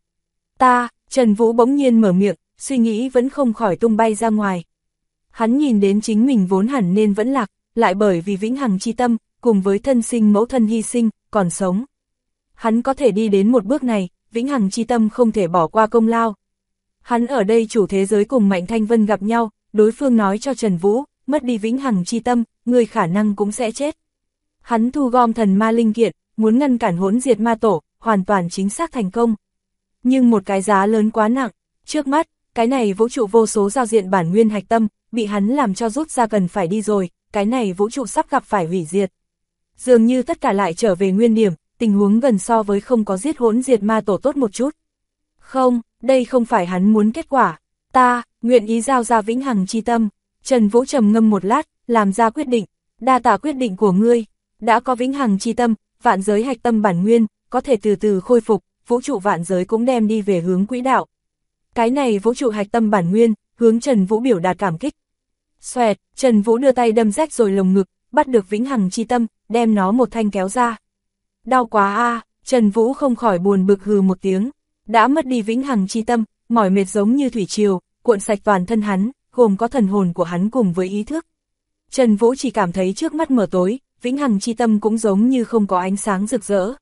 Trần Vũ bỗng nhiên mở miệng, suy nghĩ vẫn không khỏi tung bay ra ngoài. Hắn nhìn đến chính mình vốn hẳn nên vẫn lạc, lại bởi vì vĩnh hằng chi tâm, cùng với thân sinh mẫu thân hy sinh, còn sống. Hắn có thể đi đến một bước này, vĩnh hằng chi tâm không thể bỏ qua công lao. Hắn ở đây chủ thế giới cùng Mạnh Thanh Vân gặp nhau, đối phương nói cho Trần Vũ, mất đi vĩnh hằng chi tâm, người khả năng cũng sẽ chết. Hắn thu gom thần ma linh kiện, muốn ngăn cản hỗn diệt ma tổ, hoàn toàn chính xác thành công. Nhưng một cái giá lớn quá nặng, trước mắt, cái này vũ trụ vô số giao diện bản nguyên hạch tâm, bị hắn làm cho rút ra cần phải đi rồi, cái này vũ trụ sắp gặp phải hủy diệt. Dường như tất cả lại trở về nguyên điểm, tình huống gần so với không có giết hỗn diệt ma tổ tốt một chút. Không, đây không phải hắn muốn kết quả. Ta, nguyện ý giao ra vĩnh hằng chi tâm. Trần Vũ trầm ngâm một lát, làm ra quyết định. Đa tạ quyết định của ngươi. Đã có vĩnh hằng chi tâm, vạn giới hạch tâm bản nguyên, có thể từ từ khôi phục, vũ trụ vạn giới cũng đem đi về hướng quỹ đạo. Cái này vũ trụ hạch tâm bản nguyên, hướng Trần Vũ biểu đạt cảm kích. Xoẹt, Trần Vũ đưa tay đâm rách rồi lồng ngực, bắt được vĩnh hằng chi tâm, đem nó một thanh kéo ra. Đau quá a, Trần Vũ không khỏi buồn bực hừ một tiếng. Đã mất đi vĩnh hằng chi tâm, mỏi mệt giống như thủy triều, cuộn sạch toàn thân hắn, gồm có thần hồn của hắn cùng với ý thức. Trần Vũ chỉ cảm thấy trước mắt mờ tối, vĩnh hằng chi tâm cũng giống như không có ánh sáng rực rỡ.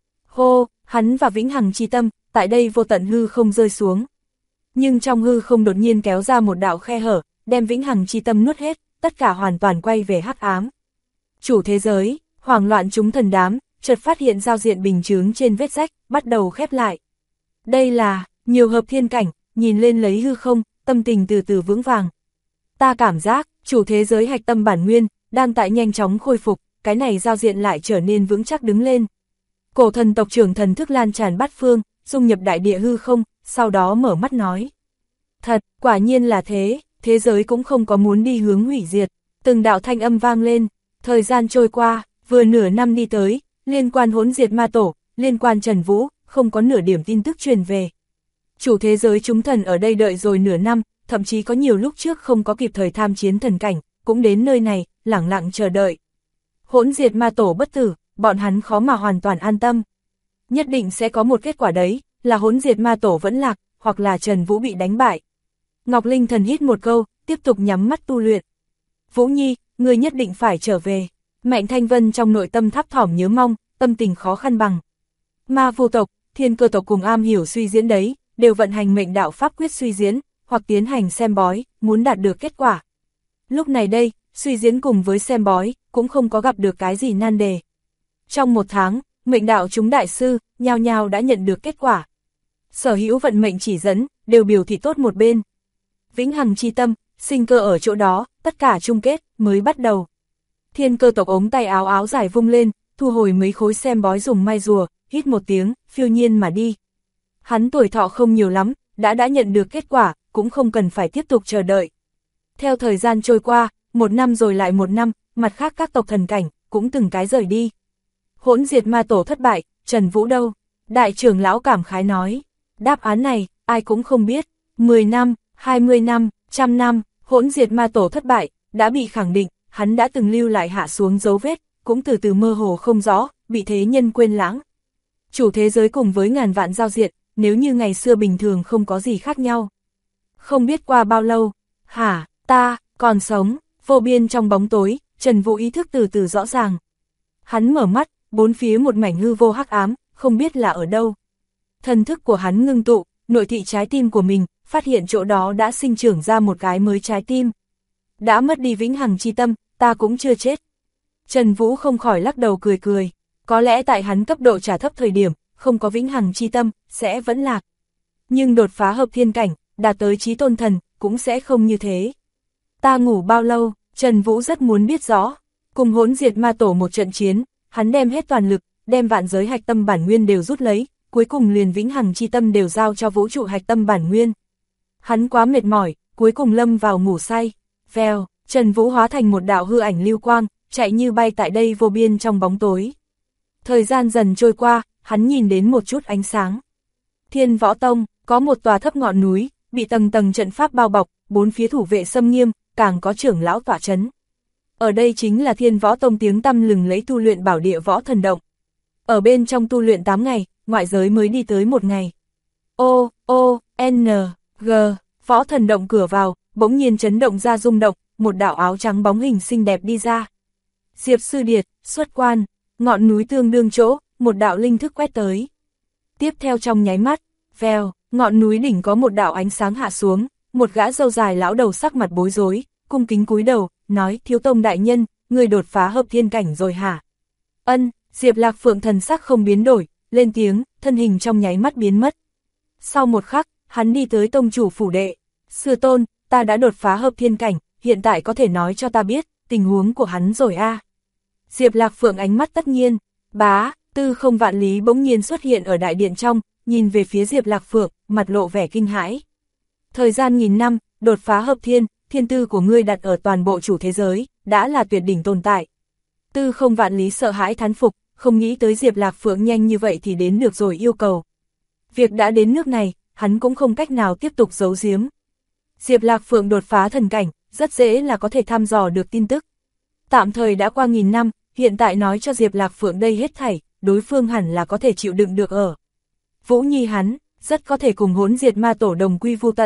Hô, hắn và vĩnh hằng chi tâm, tại đây vô tận hư không rơi xuống. Nhưng trong hư không đột nhiên kéo ra một đạo khe hở, đem vĩnh hằng chi tâm nuốt hết, tất cả hoàn toàn quay về hắc ám. Chủ thế giới, hoảng loạn chúng thần đám, chợt phát hiện giao diện bình chướng trên vết rách, bắt đầu khép lại. Đây là, nhiều hợp thiên cảnh, nhìn lên lấy hư không, tâm tình từ từ vững vàng. Ta cảm giác, chủ thế giới hạch tâm bản nguyên, đang tại nhanh chóng khôi phục, cái này giao diện lại trở nên vững chắc đứng lên. Cổ thần tộc trưởng thần thức lan tràn bát phương, dung nhập đại địa hư không, sau đó mở mắt nói. Thật, quả nhiên là thế, thế giới cũng không có muốn đi hướng hủy diệt. Từng đạo thanh âm vang lên, thời gian trôi qua, vừa nửa năm đi tới, liên quan hỗn diệt ma tổ, liên quan Trần Vũ, không có nửa điểm tin tức truyền về. Chủ thế giới chúng thần ở đây đợi rồi nửa năm, thậm chí có nhiều lúc trước không có kịp thời tham chiến thần cảnh, cũng đến nơi này, lẳng lặng chờ đợi. Hỗn diệt ma tổ bất tử, bọn hắn khó mà hoàn toàn an tâm. Nhất định sẽ có một kết quả đấy, là hỗn diệt ma tổ vẫn lạc, hoặc là Trần Vũ bị đánh bại. Ngọc Linh thần hít một câu, tiếp tục nhắm mắt tu luyện. Vũ Nhi, ngươi nhất định phải trở về. Mạnh Thanh Vân trong nội tâm thấp thỏm nhớ mong, tâm tình khó khăn bằng. Ma vô tộc, thiên cơ tộc cùng am hiểu suy diễn đấy, đều vận hành mệnh đạo pháp quyết suy diễn, hoặc tiến hành xem bói, muốn đạt được kết quả. Lúc này đây, suy diễn cùng với xem bói, cũng không có gặp được cái gì nan đề. Trong một tháng, mệnh đạo chúng đại sư, nhao nhao đã nhận được kết quả. Sở hữu vận mệnh chỉ dẫn, đều biểu thị tốt một bên. Vĩnh hằng chi tâm, sinh cơ ở chỗ đó, tất cả chung kết, mới bắt đầu. Thiên cơ tộc ống tay áo áo dài vung lên, thu hồi mấy khối xem bói dùng mai rùa, hít một tiếng, phiêu nhiên mà đi. Hắn tuổi thọ không nhiều lắm, đã nhận được kết quả, cũng không cần phải tiếp tục chờ đợi. Theo thời gian trôi qua, một năm rồi lại một năm, mặt khác các tộc thần cảnh, cũng từng cái rời đi. Hỗn diệt ma tổ thất bại, Trần Vũ đâu? Đại trưởng lão cảm khái nói. Đáp án này, ai cũng không biết. 10 năm, 20 năm, 100 năm, hỗn diệt ma tổ thất bại, đã bị khẳng định, hắn đã từng lưu lại hạ xuống dấu vết, cũng từ từ mơ hồ không rõ, bị thế nhân quên lãng. Chủ thế giới cùng với ngàn vạn giao diện, nếu như ngày xưa bình thường không có gì khác nhau. Không biết qua bao lâu, ta, còn sống, vô biên trong bóng tối, Trần Vũ ý thức từ từ rõ ràng. Hắn mở mắt, bốn phía một mảnh hư vô hắc ám, không biết là ở đâu. Thần thức của hắn ngưng tụ, nội thị trái tim của mình, phát hiện chỗ đó đã sinh trưởng ra một cái mới trái tim. Đã mất đi vĩnh hằng chi tâm, ta cũng chưa chết. Trần Vũ không khỏi lắc đầu cười cười, có lẽ tại hắn cấp độ trả thấp thời điểm, không có vĩnh hằng chi tâm, sẽ vẫn lạc. Nhưng đột phá hợp thiên cảnh, đạt tới chí tôn thần, cũng sẽ không như thế. Ta ngủ bao lâu, Trần Vũ rất muốn biết rõ. Cùng Hỗn Diệt Ma Tổ một trận chiến, hắn đem hết toàn lực, đem vạn giới hạch tâm bản nguyên đều rút lấy, cuối cùng liền vĩnh hằng chi tâm đều giao cho vũ trụ hạch tâm bản nguyên. Hắn quá mệt mỏi, cuối cùng lâm vào ngủ say. Vèo, Trần Vũ hóa thành một đạo hư ảnh lưu quang, chạy như bay tại đây vô biên trong bóng tối. Thời gian dần trôi qua, hắn nhìn đến một chút ánh sáng. Thiên Võ Tông, có một tòa thấp ngọn núi, bị tầng tầng trận pháp bao bọc, bốn phía thủ vệ xâm nghiêm, càng có trưởng lão tọa chấn. Ở đây chính là Thiên Võ Tông tiếng tăm lừng lấy tu luyện bảo địa Võ Thần Động. Ở bên trong tu luyện 8 ngày, ngoại giới mới đi tới 1 ngày. N, G, Võ Thần Động cửa vào, bỗng nhiên chấn động ra rung động, một đạo áo trắng bóng hình xinh đẹp đi ra. Diệp Sư Điệt, xuất quan, ngọn núi tương đương chỗ, một đạo linh thức quét tới. Tiếp theo trong nháy mắt, vèo, ngọn núi đỉnh có một đạo ánh sáng hạ xuống, một gã râu dài lão đầu sắc mặt bối rối, cung kính cúi đầu, nói: Thiếu tông đại nhân, người đột phá hợp thiên cảnh rồi hả? Ân, Diệp Lạc Phượng thần sắc không biến đổi, lên tiếng, thân hình trong nháy mắt biến mất. Sau một khắc, hắn đi tới tông chủ phủ đệ. Sư tôn, ta đã đột phá hợp thiên cảnh, hiện tại có thể nói cho ta biết tình huống của hắn rồi a? Diệp Lạc Phượng ánh mắt tất nhiên, bá, Tư Không Vạn Lý bỗng nhiên xuất hiện ở đại điện trong, nhìn về phía Diệp Lạc Phượng, mặt lộ vẻ kinh hãi. Thời gian nghìn năm, đột phá hợp thiên, thiên tư của ngươi đặt ở toàn bộ chủ thế giới, đã là tuyệt đỉnh tồn tại. Tư Không Vạn Lý sợ hãi thán phục, không nghĩ tới Diệp Lạc Phượng nhanh như vậy thì đến được rồi yêu cầu. Việc đã đến nước này, hắn cũng không cách nào tiếp tục giấu giếm. Diệp Lạc Phượng đột phá thần cảnh, rất dễ là có thể thăm dò được tin tức. Tạm thời đã qua nghìn năm, hiện tại nói cho Diệp Lạc Phượng đây hết thảy, đối phương hẳn là có thể chịu đựng được ở. Vũ Nhi hắn, rất có thể cùng Hỗn Diệt Ma Tổ đồng quy vu tận.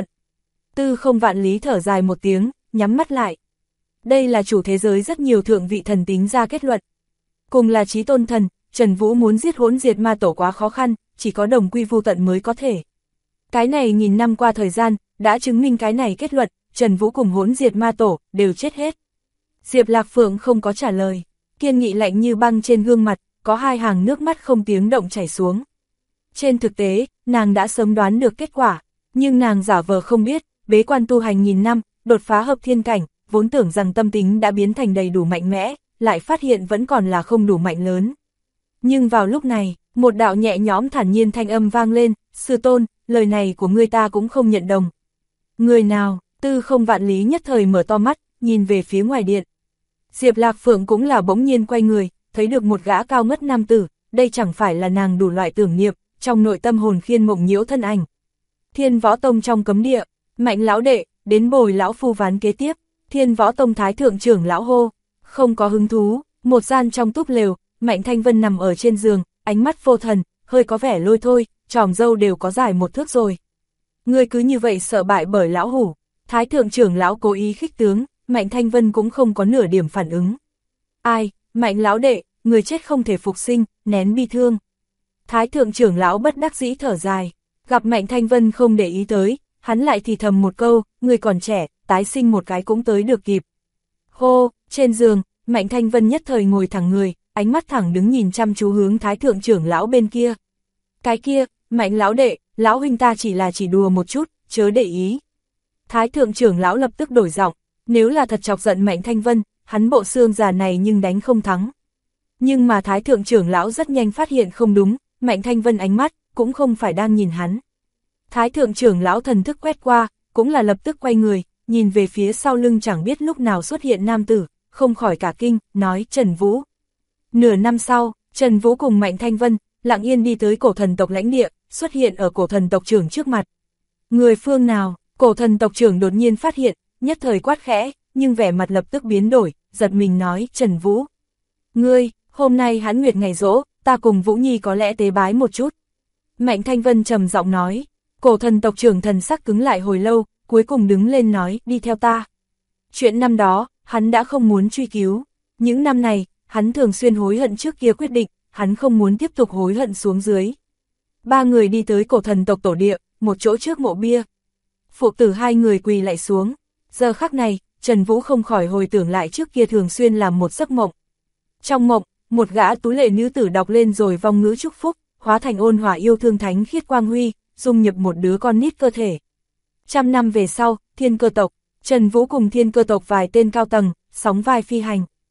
Tư Không Vạn Lý thở dài một tiếng, nhắm mắt lại. Đây là chủ thế giới rất nhiều thượng vị thần tính ra kết luận. Cùng là chí tôn thần, Trần Vũ muốn giết Hỗn Diệt Ma Tổ quá khó khăn, chỉ có đồng quy vu tận mới có thể. Cái này nghìn năm qua thời gian, đã chứng minh cái này kết luận, Trần Vũ cùng Hỗn Diệt Ma Tổ đều chết hết. Diệp Lạc Phượng không có trả lời, kiên nghị lạnh như băng trên gương mặt, có 2 hàng nước mắt không tiếng động chảy xuống. Trên thực tế, nàng đã sớm đoán được kết quả, nhưng nàng giả vờ không biết, bế quan tu hành nghìn năm, đột phá hợp thiên cảnh, vốn tưởng rằng tâm tính đã biến thành đầy đủ mạnh mẽ, lại phát hiện vẫn còn là không đủ mạnh lớn. Nhưng vào lúc này, một đạo nhẹ nhõm thản nhiên thanh âm vang lên: Sư tôn, lời này của ngươi ta cũng không nhận đồng. Người nào? Tư Không Vạn Lý nhất thời mở to mắt, nhìn về phía ngoài điện. Diệp Lạc Phượng cũng là bỗng nhiên quay người, thấy được một gã cao ngất nam tử, đây chẳng phải là nàng đủ loại tưởng niệm, trong nội tâm hồn khiên mộng nhiễu thân ảnh. Thiên Võ Tông trong cấm địa, Mạnh lão đệ, đến bồi lão phu ván kế tiếp. Thiên Võ Tông thái thượng trưởng lão hô, không có hứng thú. Một gian trong túp lều, Mạnh Thanh Vân nằm ở trên giường, ánh mắt vô thần, hơi có vẻ lôi thôi, tròm râu đều có dài 1 thước rồi. Ngươi cứ như vậy sợ bại bởi lão hủ? Thái thượng trưởng lão cố ý khích tướng, Mạnh Thanh Vân cũng không có nửa điểm phản ứng. Ai, Mạnh lão đệ, người chết không thể phục sinh, nén bi thương. Thái thượng trưởng lão bất đắc dĩ thở dài, gặp Mạnh Thanh Vân không để ý tới, hắn lại thì thầm một câu, người còn trẻ, tái sinh một cái cũng tới được kịp. Hô, trên giường, Mạnh Thanh Vân nhất thời ngồi thẳng người, ánh mắt thẳng đứng nhìn chăm chú hướng thái thượng trưởng lão bên kia. Cái kia, Mạnh lão đệ, lão huynh ta chỉ đùa một chút, chớ để ý. Thái thượng trưởng lão lập tức đổi giọng, nếu là thật chọc giận Mạnh Thanh Vân, hắn bộ xương già này nhưng đánh không thắng. Nhưng mà thái thượng trưởng lão rất nhanh phát hiện không đúng, Mạnh Thanh Vân ánh mắt cũng không phải đang nhìn hắn. Thái thượng trưởng lão thần thức quét qua, cũng là lập tức quay người, nhìn về phía sau lưng chẳng biết lúc nào xuất hiện nam tử, không khỏi cả kinh, nói Trần Vũ. Nửa năm sau, Trần Vũ cùng Mạnh Thanh Vân lặng yên đi tới cổ thần tộc lãnh địa, xuất hiện ở cổ thần tộc trưởng trước mặt. Người phương nào? Cổ thần tộc trưởng đột nhiên phát hiện, nhất thời quát khẽ, nhưng vẻ mặt lập tức biến đổi, giật mình nói Trần Vũ. Ngươi, hôm nay hắn nguyệt ngày giỗ, ta cùng Vũ Nhi có lẽ tế bái một chút. Mạnh Thanh Vân trầm giọng nói, cổ thần tộc trưởng thần sắc cứng lại hồi lâu, cuối cùng đứng lên nói, đi theo ta. Chuyện năm đó, hắn đã không muốn truy cứu. Những năm này, hắn thường xuyên hối hận trước kia quyết định, hắn không muốn tiếp tục hối hận xuống dưới. 3 người đi tới cổ thần tộc tổ địa, một chỗ trước mộ bia. Phụ tử 2 người quỳ lại xuống. Giờ khắc này, Trần Vũ không khỏi hồi tưởng lại trước kia thường xuyên làm một giấc mộng. Trong mộng, một gã tú lệ nữ tử đọc lên rồi vong ngữ chúc phúc, hóa thành ôn hòa yêu thương thánh khiết quang huy, dung nhập một đứa con nít cơ thể. 100 năm về sau, Thiên Cơ tộc, Trần Vũ cùng Thiên Cơ tộc vài tên cao tầng, sóng vai phi hành.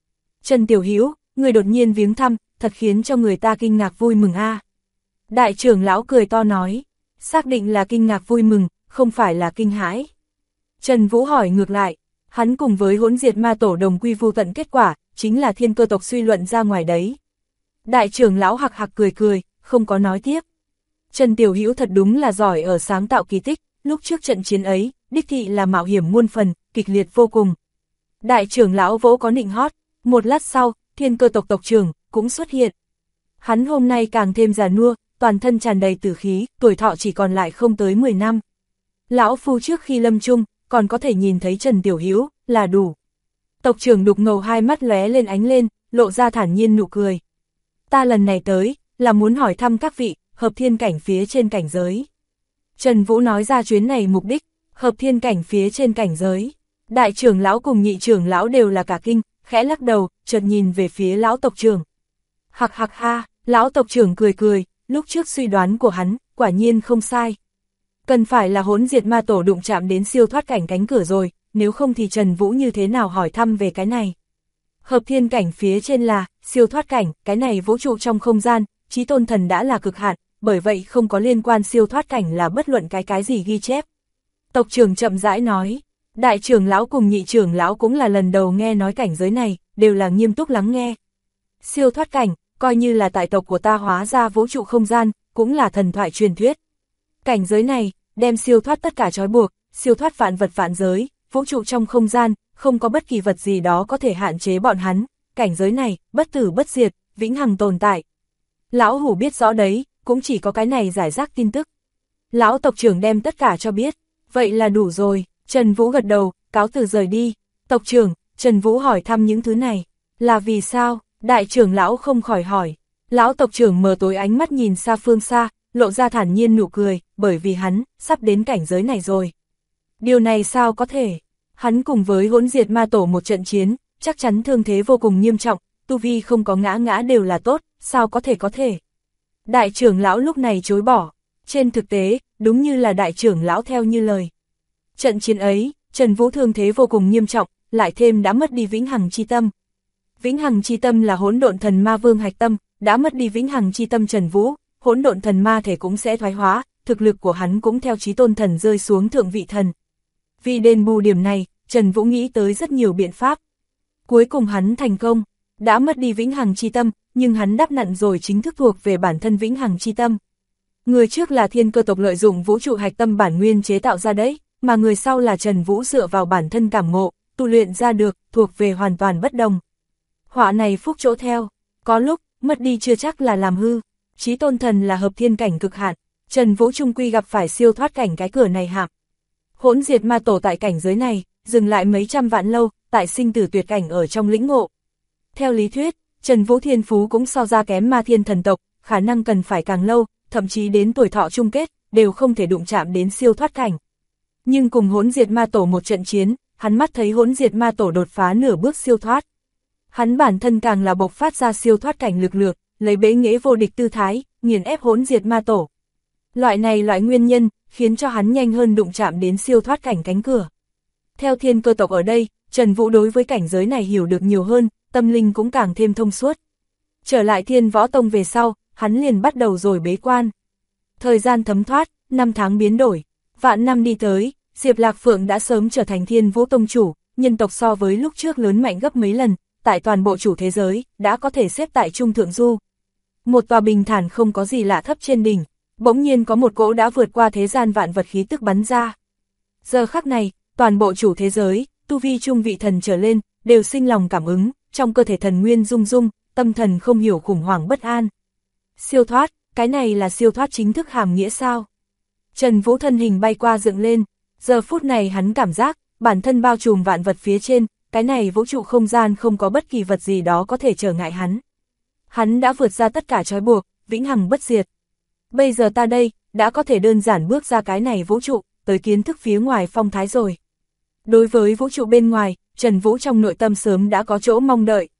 Trần Tiểu Hữu, người đột nhiên viếng thăm, thật khiến cho người ta kinh ngạc vui mừng a. Đại trưởng lão cười to nói, xác định là kinh ngạc vui mừng, không phải là kinh hãi. Trần Vũ hỏi ngược lại, hắn cùng với Hỗn Diệt Ma Tổ đồng quy vu tận kết quả, chính là Thiên Cơ tộc suy luận ra ngoài đấy. Đại trưởng lão hạc hạc cười cười, không có nói tiếp. Trần Tiểu Hữu thật đúng là giỏi ở sáng tạo kỳ tích, lúc trước trận chiến ấy, đích thị là mạo hiểm muôn phần, kịch liệt vô cùng. Đại trưởng lão vỗ có nịnh hót, một lát sau, Thiên Cơ tộc tộc trưởng cũng xuất hiện. Hắn hôm nay càng thêm già nua, toàn thân tràn đầy tử khí, tuổi thọ chỉ còn lại không tới 10 năm. Lão phu trước khi lâm chung, còn có thể nhìn thấy Trần Tiểu Hữu là đủ. Tộc trưởng Đục Ngầu hai mắt lóe lên ánh lên, lộ ra thản nhiên nụ cười. Ta lần này tới, là muốn hỏi thăm các vị, hợp thiên cảnh phía trên cảnh giới. Trần Vũ nói ra chuyến này mục đích, hợp thiên cảnh phía trên cảnh giới. Đại trưởng lão cùng nhị trưởng lão đều là cả kinh, khẽ lắc đầu, chợt nhìn về phía lão tộc trưởng. Hạc hạc ha, lão tộc trưởng cười cười, lúc trước suy đoán của hắn, quả nhiên không sai. Cần phải là Hỗn Diệt Ma Tổ đụng chạm đến siêu thoát cảnh cánh cửa rồi, nếu không thì Trần Vũ như thế nào hỏi thăm về cái này. Hợp thiên cảnh phía trên là, siêu thoát cảnh, cái này vũ trụ trong không gian, Chí Tôn Thần đã là cực hạn, bởi vậy không có liên quan siêu thoát cảnh là bất luận cái gì ghi chép. Tộc trưởng chậm rãi nói, đại trưởng lão cùng nhị trưởng lão cũng là lần đầu nghe nói cảnh giới này, đều là nghiêm túc lắng nghe. Siêu thoát cảnh, coi như là tại tộc của ta hóa ra vũ trụ không gian, cũng là thần thoại truyền thuyết. Cảnh giới này, đem siêu thoát tất cả trói buộc, siêu thoát vạn vật vạn giới, vũ trụ trong không gian, không có bất kỳ vật gì đó có thể hạn chế bọn hắn, cảnh giới này, bất tử bất diệt, vĩnh hằng tồn tại. Lão hủ biết rõ đấy, cũng chỉ có cái này giải rác tin tức. Lão tộc trưởng đem tất cả cho biết, vậy là đủ rồi. Trần Vũ gật đầu, cáo từ rời đi. Tộc trưởng, Trần Vũ hỏi thăm những thứ này, là vì sao? Đại trưởng lão không khỏi hỏi. Lão tộc trưởng mờ tối ánh mắt nhìn xa phương xa, lộ ra thản nhiên nụ cười, bởi vì hắn, sắp đến cảnh giới này rồi. Điều này sao có thể? Hắn cùng với Hỗn Diệt Ma Tổ một trận chiến, chắc chắn thương thế vô cùng nghiêm trọng, tu vi không có ngã đều là tốt, sao có thể? Đại trưởng lão lúc này chối bỏ. Trên thực tế, đúng như là đại trưởng lão theo như lời. Trận chiến ấy, Trần Vũ thương thế vô cùng nghiêm trọng, lại thêm đã mất đi vĩnh hằng chi tâm. Vĩnh hằng chi tâm là hỗn độn thần ma vương hạch tâm, đã mất đi vĩnh hằng chi tâm Trần Vũ, hỗn độn thần ma thể cũng sẽ thoái hóa, thực lực của hắn cũng theo Chí Tôn Thần rơi xuống thượng vị thần. Vì đền bù điểm này, Trần Vũ nghĩ tới rất nhiều biện pháp. Cuối cùng hắn thành công, đã mất đi vĩnh hằng chi tâm, nhưng hắn đắp nặn rồi chính thức thuộc về bản thân vĩnh hằng chi tâm. Người trước là Thiên Cơ tộc lợi dụng vũ trụ hạch tâm bản nguyên chế tạo ra đấy, mà người sau là Trần Vũ dựa vào bản thân cảm ngộ, tu luyện ra được, thuộc về hoàn toàn bất đồng. Họa này phúc chỗ theo, có lúc, mất đi chưa chắc là làm hư. Chí Tôn Thần là hợp thiên cảnh cực hạn, Trần Vũ trung quy gặp phải siêu thoát cảnh cái cửa này hạm. Hỗn Diệt Ma Tổ tại cảnh giới này, dừng lại mấy trăm vạn lâu, tại sinh tử tuyệt cảnh ở trong lĩnh ngộ. Theo lý thuyết, Trần Vũ thiên phú cũng so ra kém Ma Thiên thần tộc, khả năng cần phải càng lâu, thậm chí đến tuổi thọ chung kết, đều không thể đụng chạm đến siêu thoát cảnh. Nhưng cùng Hỗn Diệt Ma Tổ một trận chiến, hắn mắt thấy Hỗn Diệt Ma Tổ đột phá nửa bước siêu thoát. Hắn bản thân càng là bộc phát ra siêu thoát cảnh lực lượng, lấy bế nghệ vô địch tư thái, nghiền ép Hỗn Diệt Ma Tổ. Loại nguyên nhân, khiến cho hắn nhanh hơn đụng chạm đến siêu thoát cảnh cánh cửa. Theo Thiên Cơ tộc ở đây, Trần Vũ đối với cảnh giới này hiểu được nhiều hơn, tâm linh cũng càng thêm thông suốt. Trở lại Thiên Võ Tông về sau, hắn liền bắt đầu rồi bế quan. Thời gian thấm thoát, năm tháng biến đổi, vạn năm đi tới, Diệp Lạc Phượng đã sớm trở thành Thiên Vũ Tông chủ, nhân tộc so với lúc trước lớn mạnh gấp mấy lần, tại toàn bộ chủ thế giới, đã có thể xếp tại trung thượng du. Một tòa bình thản không có gì lạ thấp trên đỉnh, bỗng nhiên có một cỗ đã vượt qua thế gian vạn vật khí tức bắn ra. Giờ khắc này, toàn bộ chủ thế giới, tu vi trung vị thần trở lên, đều sinh lòng cảm ứng, trong cơ thể thần nguyên rung rung, tâm thần không hiểu khủng hoảng bất an. Siêu thoát, cái này là siêu thoát chính thức hàm nghĩa sao? Trần Vũ thân hình bay qua dựng lên, giờ phút này hắn cảm giác, bản thân bao trùm vạn vật phía trên, cái này vũ trụ không gian không có bất kỳ vật gì đó có thể trở ngại hắn. Hắn đã vượt ra tất cả trói buộc, vĩnh hằng bất diệt. Bây giờ ta đây, đã có thể đơn giản bước ra cái này vũ trụ, tới kiến thức phía ngoài phong thái rồi. Đối với vũ trụ bên ngoài, Trần Vũ trong nội tâm sớm đã có chỗ mong đợi.